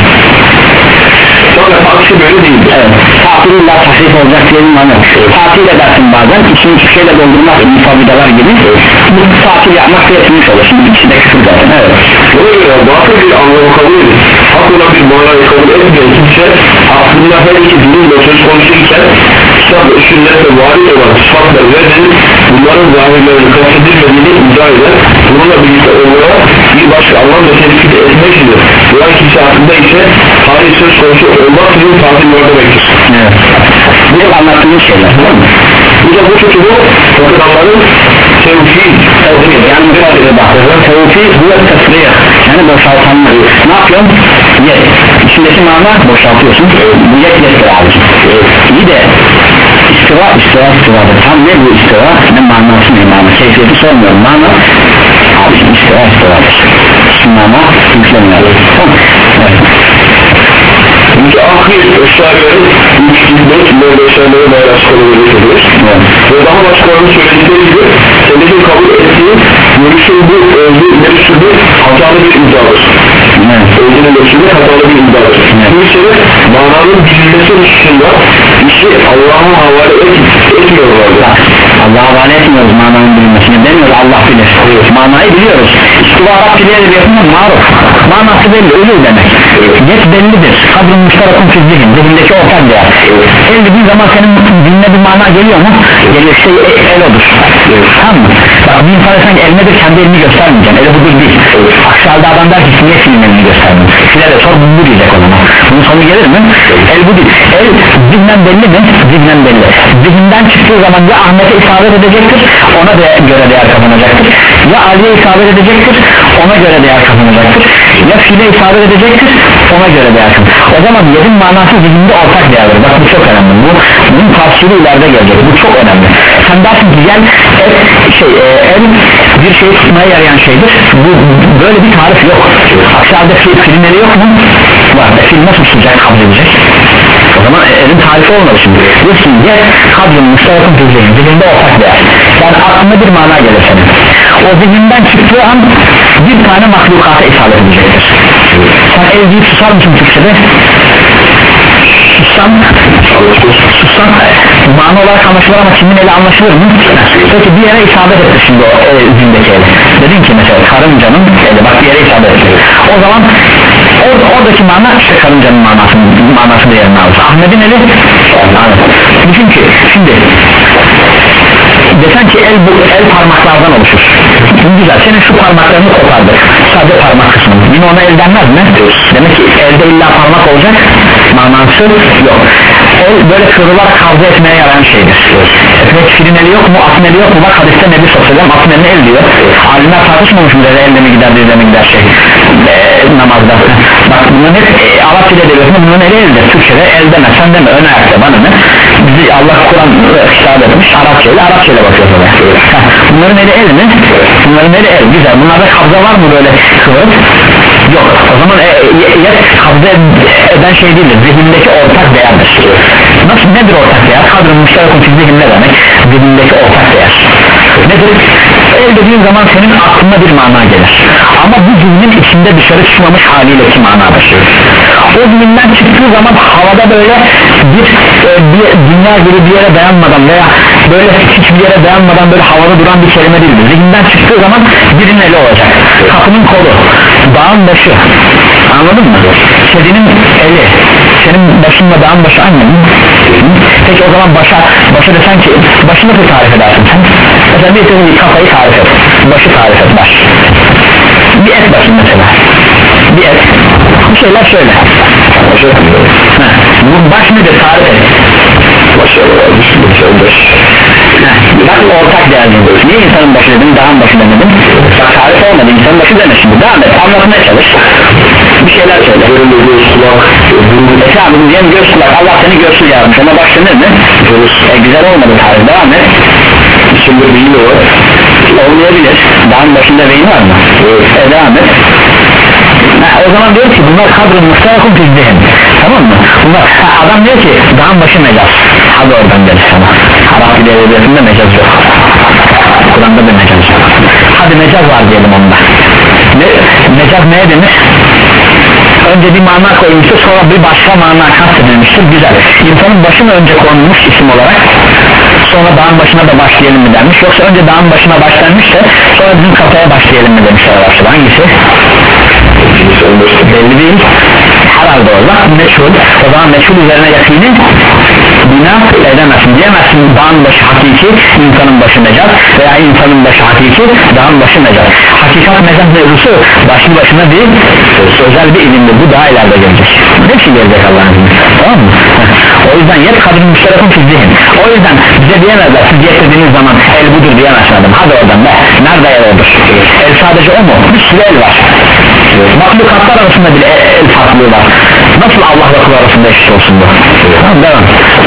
Sonra aksi böyle değildir. Evet. Tatil illa tahrif olacak diye bir manı. Evet. Tatil edersin bazen, içini hiçbir şeyle doldurmak mufavidalar gibi. Evet. Bu tatil yapmak da yetmiş olur. Şimdi ikisi de küfür zaten. Evet. Buna göre batıl bir anlamı kabul edin. Hak olan bir manayı kabul etmeyen kimse aklında her iki dilinle söz konuşurken kitap ve sünnetle varit olan sıfatları reddedip bunların zahirlerini kastedilmediğini iddia eder. Bununla birlikte onlara bir başka anlamda tespit etmek için duran kimse hakkında ise tarih söz konusu olmak için tatil var demektir. Evet. Bu da anlattığımız şeyler, değil mi? Bu da bu tutumu takılanların tevfik yani müsaade bakıyorlar. Tevfik bu da tasriyah, yani boşaltanlar. Ne yapıyorsun? Yet. İçindeki mana boşaltıyorsun. Bu yet yettir abicim. İyi de istiva istiva istivadır. Tam ne bu istiva? Ne manası ne mana? Keyfiyeti sormuyorum. Mana abicim istiva istivadır. Şu mana yükleniyor. Tamam. Evet. Çünkü ahir eşyaların müşkillik ve eşyaları bayrağı çıkarılır edilir. Ve daha başkalarının söyledikleri gibi sebebi kabul ettiği görüşün bu öldüğü ileri sürdüğü hatalı bir imzadır. Öldüğünün ileri sürdüğü hatalı bir imzadır. Bu sebep mananın bilinmesi hususunda işi Allah'a havale et, etmiyorlardı. Allah'a havale etmiyoruz mananın bilinmesini demiyoruz, Allah bilir. Evet. Manayı biliyoruz. İstiva Arap diliyle yapımın maruf. Manası belli, ölür demek. Evet. Yet bellidir. Kadrın müşterakın fiziğin, zihindeki ortak değer. Evet. El dediğin zaman senin diline bir mana geliyor mu? Evet. Geliyor işte el, el odur. Evet. Tamam mı? Bak bir insan sanki el nedir, kendi elini göstermeyeceksin. Eli budur değil. Evet. aksi halde adam der ki niye filin elini gösterdin, file de sor bu diyecek o zaman. Bunun sonu gelir mi? El bu değil. El zihnen belli mi? Zihnen belli. Zihinden çıktığı zaman ya Ahmet'e isabet edecektir, ona de göre değer kazanacaktır, ya Ali'ye isabet edecektir, ona göre değer kazanacaktır, ya file isabet edecektir, ona göre değer kazanacaktır. O zaman yedin manası zihinde ortak değerdir. Bak bu çok önemli. Bu, bunun tavsiyeli ileride gelecek. Bu çok önemli. Sen dersin ki gel el, şey, e, el bir şeyi tutmaya yarayan şeydir. Bu böyle bir tarif yok. Aksi halde fil, filin eli yok mu? Var. E, fil nasıl tutacak, kabul edecek? O zaman elin tarifi olmadı şimdi. Diyorsun yer kadrın müşterekın tüzeyim, zihinde ortak değer. Yani aklına bir mana gelir senin. O zihinden çıktığı an bir tane mahlukata isabet edecektir. Sen el deyip susar mısın Türkçe'de? Sussam Sussam mana olarak anlaşılır ama kimin eli anlaşılır mı? Peki bir yere isabet etti şimdi o e, zihindeki eli. Dedin ki mesela karıncanın eli, bak bir yere isabet etti. O zaman or, oradaki mana işte karıncanın manası, manası değerini alır. Ahmet'in eli düşün ki şimdi desen ki el, bu, el parmaklardan oluşur. Güzel, senin şu parmaklarını kopardık, sadece parmak kısmı, yine ona el denmez mi? Demek ki elde illa parmak olacak manası yok. El böyle kırılarak kavga etmeye yarayan şeydir. Peki filin eli yok mu, atın eli yok mu? Bak hadiste Nebi sallallahu aleyhi ve sellem atın eline el diyor. Alimler tartışmamış mı dedi, elde mi gider, dizle mi gider şey e, namazda. Bak bunun hep e, Arap dili edebiyatında bunun eli eldir. Türkçe'de el deme, sen deme, ön ayakta bana ne? Bizi Allah Kur'an hitap etmiş, Arapça ile Arapça ile bakıyoruz oraya. Bunların eli el mi? Bunların eli el, güzel. Bunlarda kabza var mı böyle kıvırıp? Yok. O zaman e, e, e, kabza eden şey değildir, zihindeki ortak değerdir. Nasıl, nedir ortak değer? Kadrın müşterekun fi zihin ne demek? Zihindeki ortak değer nedir? El dediğin zaman senin aklına bir mana gelir ama bu zihnin içinde dışarı çıkmamış haliyle ki manadır. O zihinden çıktığı zaman havada böyle bir, e, bir dünya gibi bir yere dayanmadan veya böyle hiçbir yere dayanmadan böyle havada duran bir kelime değildir. Zihinden çıktığı zaman birinin eli olacak, kapının kolu, dağın başı, anladın mı? Kedinin eli, senin başınla dağın başı aynı mı? Peki o zaman başa, başa desen ki başı nasıl tarif edersin sen? Mesela bir tane kafayı tarif et, başı tarif et, baş bir et başı mesela, bir et bir şeyler söyle. Bu baş nedir, tarif et. Başı baş. Bak ortak değerli. Niye insanın başı dedim, dağın başı demedim? Bak tarif olmadı, insanın başı deme şimdi, devam et, anlatmaya çalış, bir şeyler söyle. Görünme göz kulak, e tamam diyelim göz kulak, Allah seni görsüz yaratmış ama baş denir mi? E güzel olmadı tarif, devam et. Şimdi beyin var, olmayabilir, dağın başında beyin var mı? E devam et. Ha, o zaman diyor ki bunlar kadrın müşterekun fi zihin, tamam mı? Bunlar, ha, adam diyor ki dağın başı mecaz, hadi oradan deriz sana. Arap dili edebiyatında mecaz yok, Kur'an'da da mecaz yok. Hadi mecaz var diyelim onda. Ne, mecaz neye denir? Önce bir mana koyulmuştur, sonra bir başka mana kastedilmiştir. Güzel. İnsanın başına önce konulmuş isim olarak, sonra dağın başına da başlayalım mı denmiş, yoksa önce dağın başına başlanmış da sonra bizim kafaya başlayalım mı demişler Arapçada. Hangisi? Belli değil. Herhalde o zaman meçhul. O zaman meçhul üzerine yakini bina edemezsin, diyemezsin dağın başı hakiki, insanın başı mecaz, veya insanın başı hakiki, dağın başı mecaz. Hakikat mecaz mevzusu başlı başına değil, özel bir ilimdir. Bu daha ileride gelecek. Ne şey gelecek Allah'ın izniyle, tamam mı? O yüzden yet kadrin müşterekun fi zihin. O yüzden bize diyemezler, siz yet dediğiniz zaman el budur diyemezsin adam. Hadi oradan be, nerede el odur? El sadece o mu? Bir sürü el var. Mahlukatlar arasında bile el farklılığı var. Nasıl Allah'la kul arasında eşit olsun bu? Tamam, devam.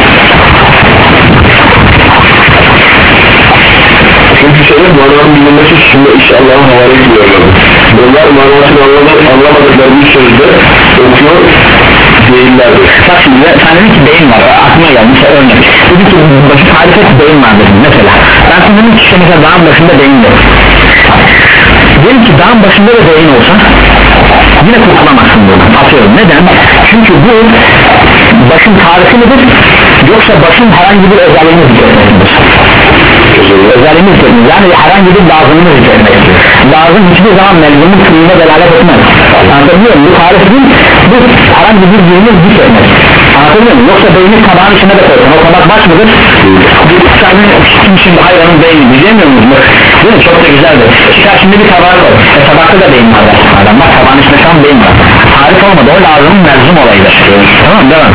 Çünkü senin mananın bilinmesi için de iş Allah'ın havale ediyorlar. Onlar manasını anlamadıkları bir sözde okuyor değillerdir. Bak şimdi sen dedin ki beyin var, aklıma geldi mesela örnek. Dedi ki başı tarif et, beyin var dedim mesela. Ben sana dedim ki işte mesela dağın başında beyin yok. Diyelim ki dağın başında da beyin olsa yine kurtulamazsın buradan, atıyorum. Neden? Çünkü bu başın tarifi midir, yoksa başın herhangi bir özelliğini zikretmektedir. Özelliğini zikretmektedir, yani herhangi bir lazımını zikretmektedir. Lazım hiçbir zaman melzumun kılığına delalet etmez. Anlatabiliyor muyum? Bu tarif değil, bu herhangi bir zihni zikretmek. Anlatabiliyor muyum? Yoksa beyni tabağın içine de koysun, o tabak baş mıdır? Bir tane kim şimdi hayvanın beyni diyemiyor muyuz? değil mi? Çok da güzeldir. Çıkar şimdi bir tabağa koy. E tabakta da beyin var adam. Bak tabağın içinde şu an beyin var. Tarif olmadı, o lazımın mevzum olayıdır. Tamam, devam.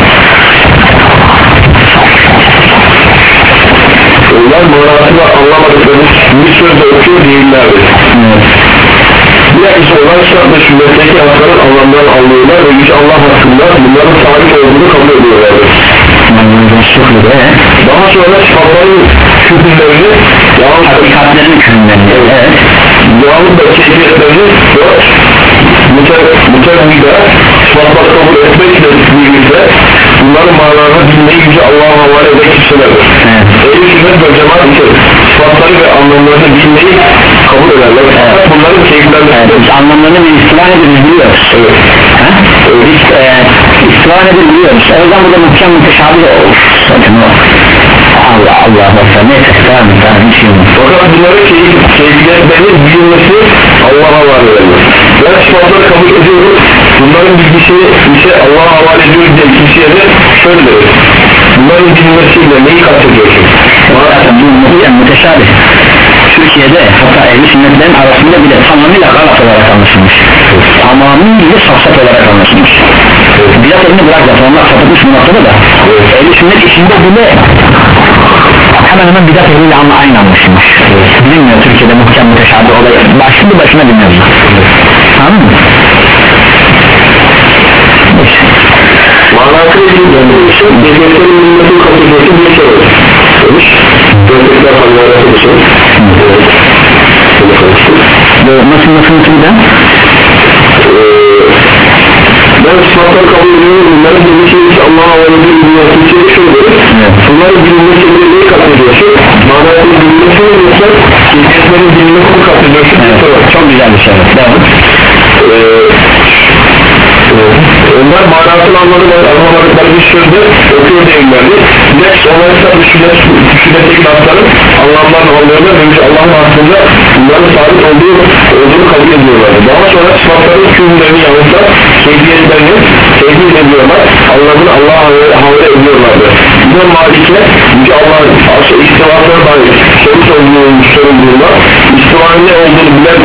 Onlar manasını anlamadıkları bir sözle okuyor değillerdir. Evet. Bilakis olan şartla sünnetteki hakların anlamlarını anlıyorlar ve Yüce Allah hakkında bunların tarif olduğunu kabul ediyorlardır. Daha sonra sıfatların hükümlerini yahut hakikatlerin hükümlerini evet. yahut da keyfiyetlerini dört mütevvide sıfatlar kabul etmekle birlikte bunların manalarını bilmeyi Yüce Allah'a havale eden kimselerdir. Evet. Ehl-i sünnet ve cemaat ise sıfatları ve anlamlarını bilmeyi kabul ederler. Evet. Bunların keyiflerini evet. Biz anlamlarını ve istiva nedir biliyoruz. Evet. Evet. Biz e, istiva nedir biliyoruz. O yüzden burada muhkem müteşabih olur. Allah Allah Allah neyse tamam tamam hiç yok. Fakat bunların keyif, keyfiyetlerinin bilinmesi Allah'a havale edilir. Ben sıfatları kabul ediyorum. Bunların bilgisini ise Allah'a havale ediyoruz diye kimseye de şöyle deriz. Bunların bilinmesiyle neyi kastediyorsun? Yani müteşabih. Türkiye'de hatta ehli sünnetlerin arasında bile tamamıyla galat olarak anlaşılmış. Tamamıyla safsat olarak anlaşılmış. Bidat elini bırak zaten onlar sapıtmış bu noktada da. Ehli sünnet içinde bile hemen hemen bidat eliyle aynı anlaşılmış. Bilinmiyor Türkiye'de muhkem müteşabih olayı. Başlı başına bilmiyoruz. Tamam mı? Manasıyla ilgili için devletlerin milletin kategorisi bir şey olur. Demiş. Devletler fanlarası bir şey. Nasıl nasıl nasıl da? Ben sıfatları kabul ediyorum. Bunların bilinmesi Allah'a havale ediyor. Kimseye şöyle deriz. Bunların bilinmesi neyi kastediyorsun? Manasıyla bilinmesi mi yoksa keyfiyetlerin bilinmesini kastediyorsun? Çok güzel bir şey. Devam. Onlar manasını anlamadıkları bir sözde okuyor değillerdi. Bilakis onlarsa düşünetteki lafların anlamlarını anlıyorlar ve Allah'ın hakkında bunların sabit olduğu, olduğunu kabul ediyorlardı. Daha sonra sıfatların hükümlerini yahut keyfiyetlerini tevhid ediyorlar, anlamını Allah'a havale ediyorlardı. Buna Malik'e Yüce Allah'ın istivasına dair soru sorulduğunda istivanın ne olduğunu bilen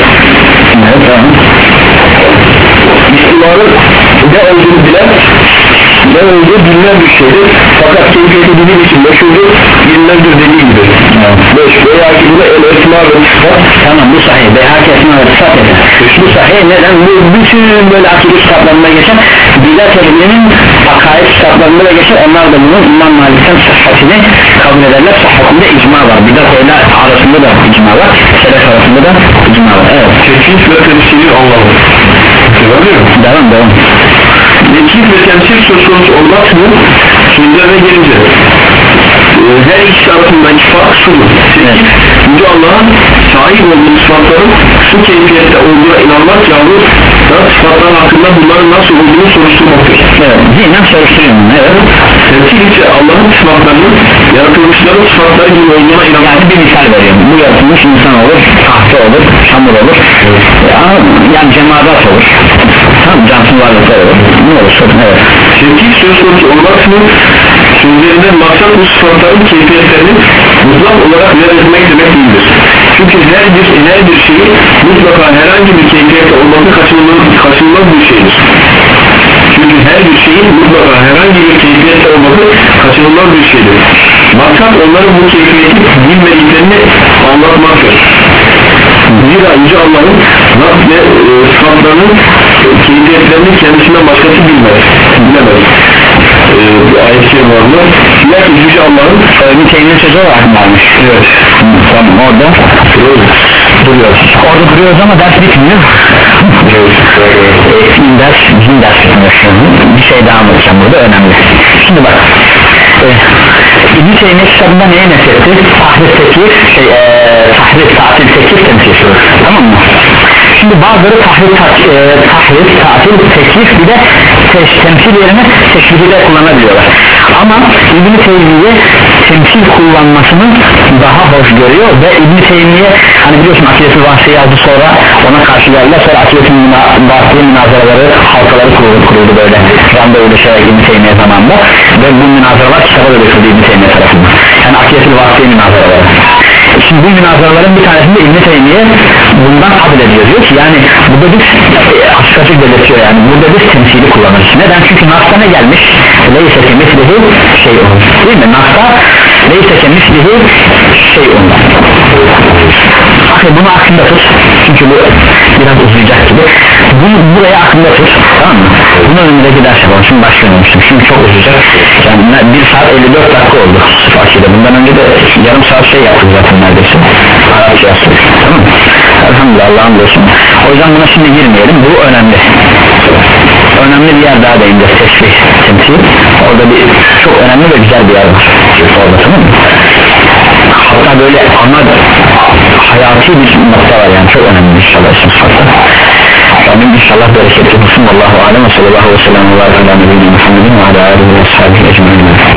İstivanın ne olduğunu bilen ne olduğu bilinen bir şeydir fakat keyfiyeti bilir için meşhurdur bilinendir dediği gibi beş veya ki buna el esma ve sıfat tamam bu sahih veya ki esma ve sıfat eder bu sahih neden bu bütün böyle akide kitaplarında geçen bidat ehlinin akaid kitaplarında da geçer onlar da bunun İmam Malik'ten sıhhatini kabul ederler sıhhatinde icma var bidat ehli arasında da icma var selef arasında da icma var evet tekif ve temsili anlamı devam devam tekif ve temsil söz konusu olmaksızın sözlerine gelince her ikisi arasındaki fark şudur Yüce Allah'ın sahip olduğu sıfatların şu keyfiyette olduğuna inanmak yahut da sıfatlar hakkında bunların nasıl olduğunu soruşturmaktır. Evet, zihnen soruşturuyorum. Evet. Temsil ise Allah'ın sıfatlarının yaratılmışların sıfatları gibi olduğuna inanmak. Yani bir misal veriyorum. Bu yaratılmış insan olur, tahta olur, çamur olur. Evet. Yani cemaat olur. Tamam, cansız varlıklar olur. Ne olur? Evet. Temsil söz konusu olmaksızın sözlerinden maksat bu sıfatların keyfiyetlerini mutlak olarak reddetmek demek değildir. Çünkü her bir, her bir şeyin mutlaka herhangi bir keyfiyette olması kaçınılmaz, kaçınılmaz bir şeydir. Çünkü her bir şeyin mutlaka herhangi bir keyfiyette olması kaçınılmaz bir şeydir. Maksat onların bu keyfiyeti bilmediklerini anlatmaktır. Zira Yüce Allah'ın Rab ve e, sıfatlarının keyfiyetlerini kendisinden başkası bilmez. Bilemez. E, ayet-i kerime var mı? Lakin Yüce Allah'ın müteğinin sözü olarak mı varmış? Evet. Tamam orada duruyoruz. Duruyoruz. Orada duruyoruz ama ders bitmiyor. Evet. Bizim ders, bizim ders bitmiyor. Bir şey daha anlatacağım burada önemli. Şimdi bak. E, İbn-i Teymiye kitabında neye nesetti? Tahrif tekif, şey, e, tahrif, tatil tekif temsilcisi. Tamam mı? Şimdi bazıları tahrif, e, tahrif, tatil, tekif bir de teş, temsil yerine teşbihide kullanabiliyorlar. Ama İbn-i Teymiye temsil kullanmasını daha hoş görüyor ve İbn-i Teymiye hani biliyorsun Akide-i Vahsi'yi yazdı sonra ona karşı geldiler sonra Akide-i Vahsi'nin münazaraları halkaları kuruldu, kuruldu böyle randevulaşarak İbn-i Teymiye zamanında ve bu münazaralar kitaba dönüşüldü İbn-i Teymiye tarafından yani Akide-i Vahsi'nin münazaraları Şimdi bu münazaraların bir tanesinde İbn-i Teymiye bundan kabul ediyor, diyor ki yani burada biz e, açık açık belirtiyor, yani burada biz temsili kullanırız. Neden? Çünkü Nas'ta ne gelmiş? Leyse ki mislihi şey olur, değil mi? Nas'ta leyse ki mislihi şey olur. Bakın bunu aklında tut, çünkü bu biraz uzayacak gibi. Bunu buraya aklında tut, tamam mı? Bunu önümüzdeki ders yapalım, şimdi başlayalım, çünkü çok uzayacak. Yani bir saat elli dört dakika oldu Sıfakide. Bundan önce de yarım saat şey yaptık zaten neredeyse, Arapça yaptık, tamam mı? Elhamdülillah, Allah'ın olsun. O yüzden buna şimdi girmeyelim, bu önemli. Önemli bir yer daha değineceğiz, teşbih, temsil. Orada bir çok önemli ve güzel bir yer var orada, tamam mı? Hatta böyle ana hayati bir nokta var, yani çok önemli inşallah isim sıfatlar. Rabbim inşallah bereketli olsun. Vallahu alem ve sallallahu aleyhi ve sellem ve ala nebiyyina Muhammedin ve ala alihi ve sahbihi ecmaîn.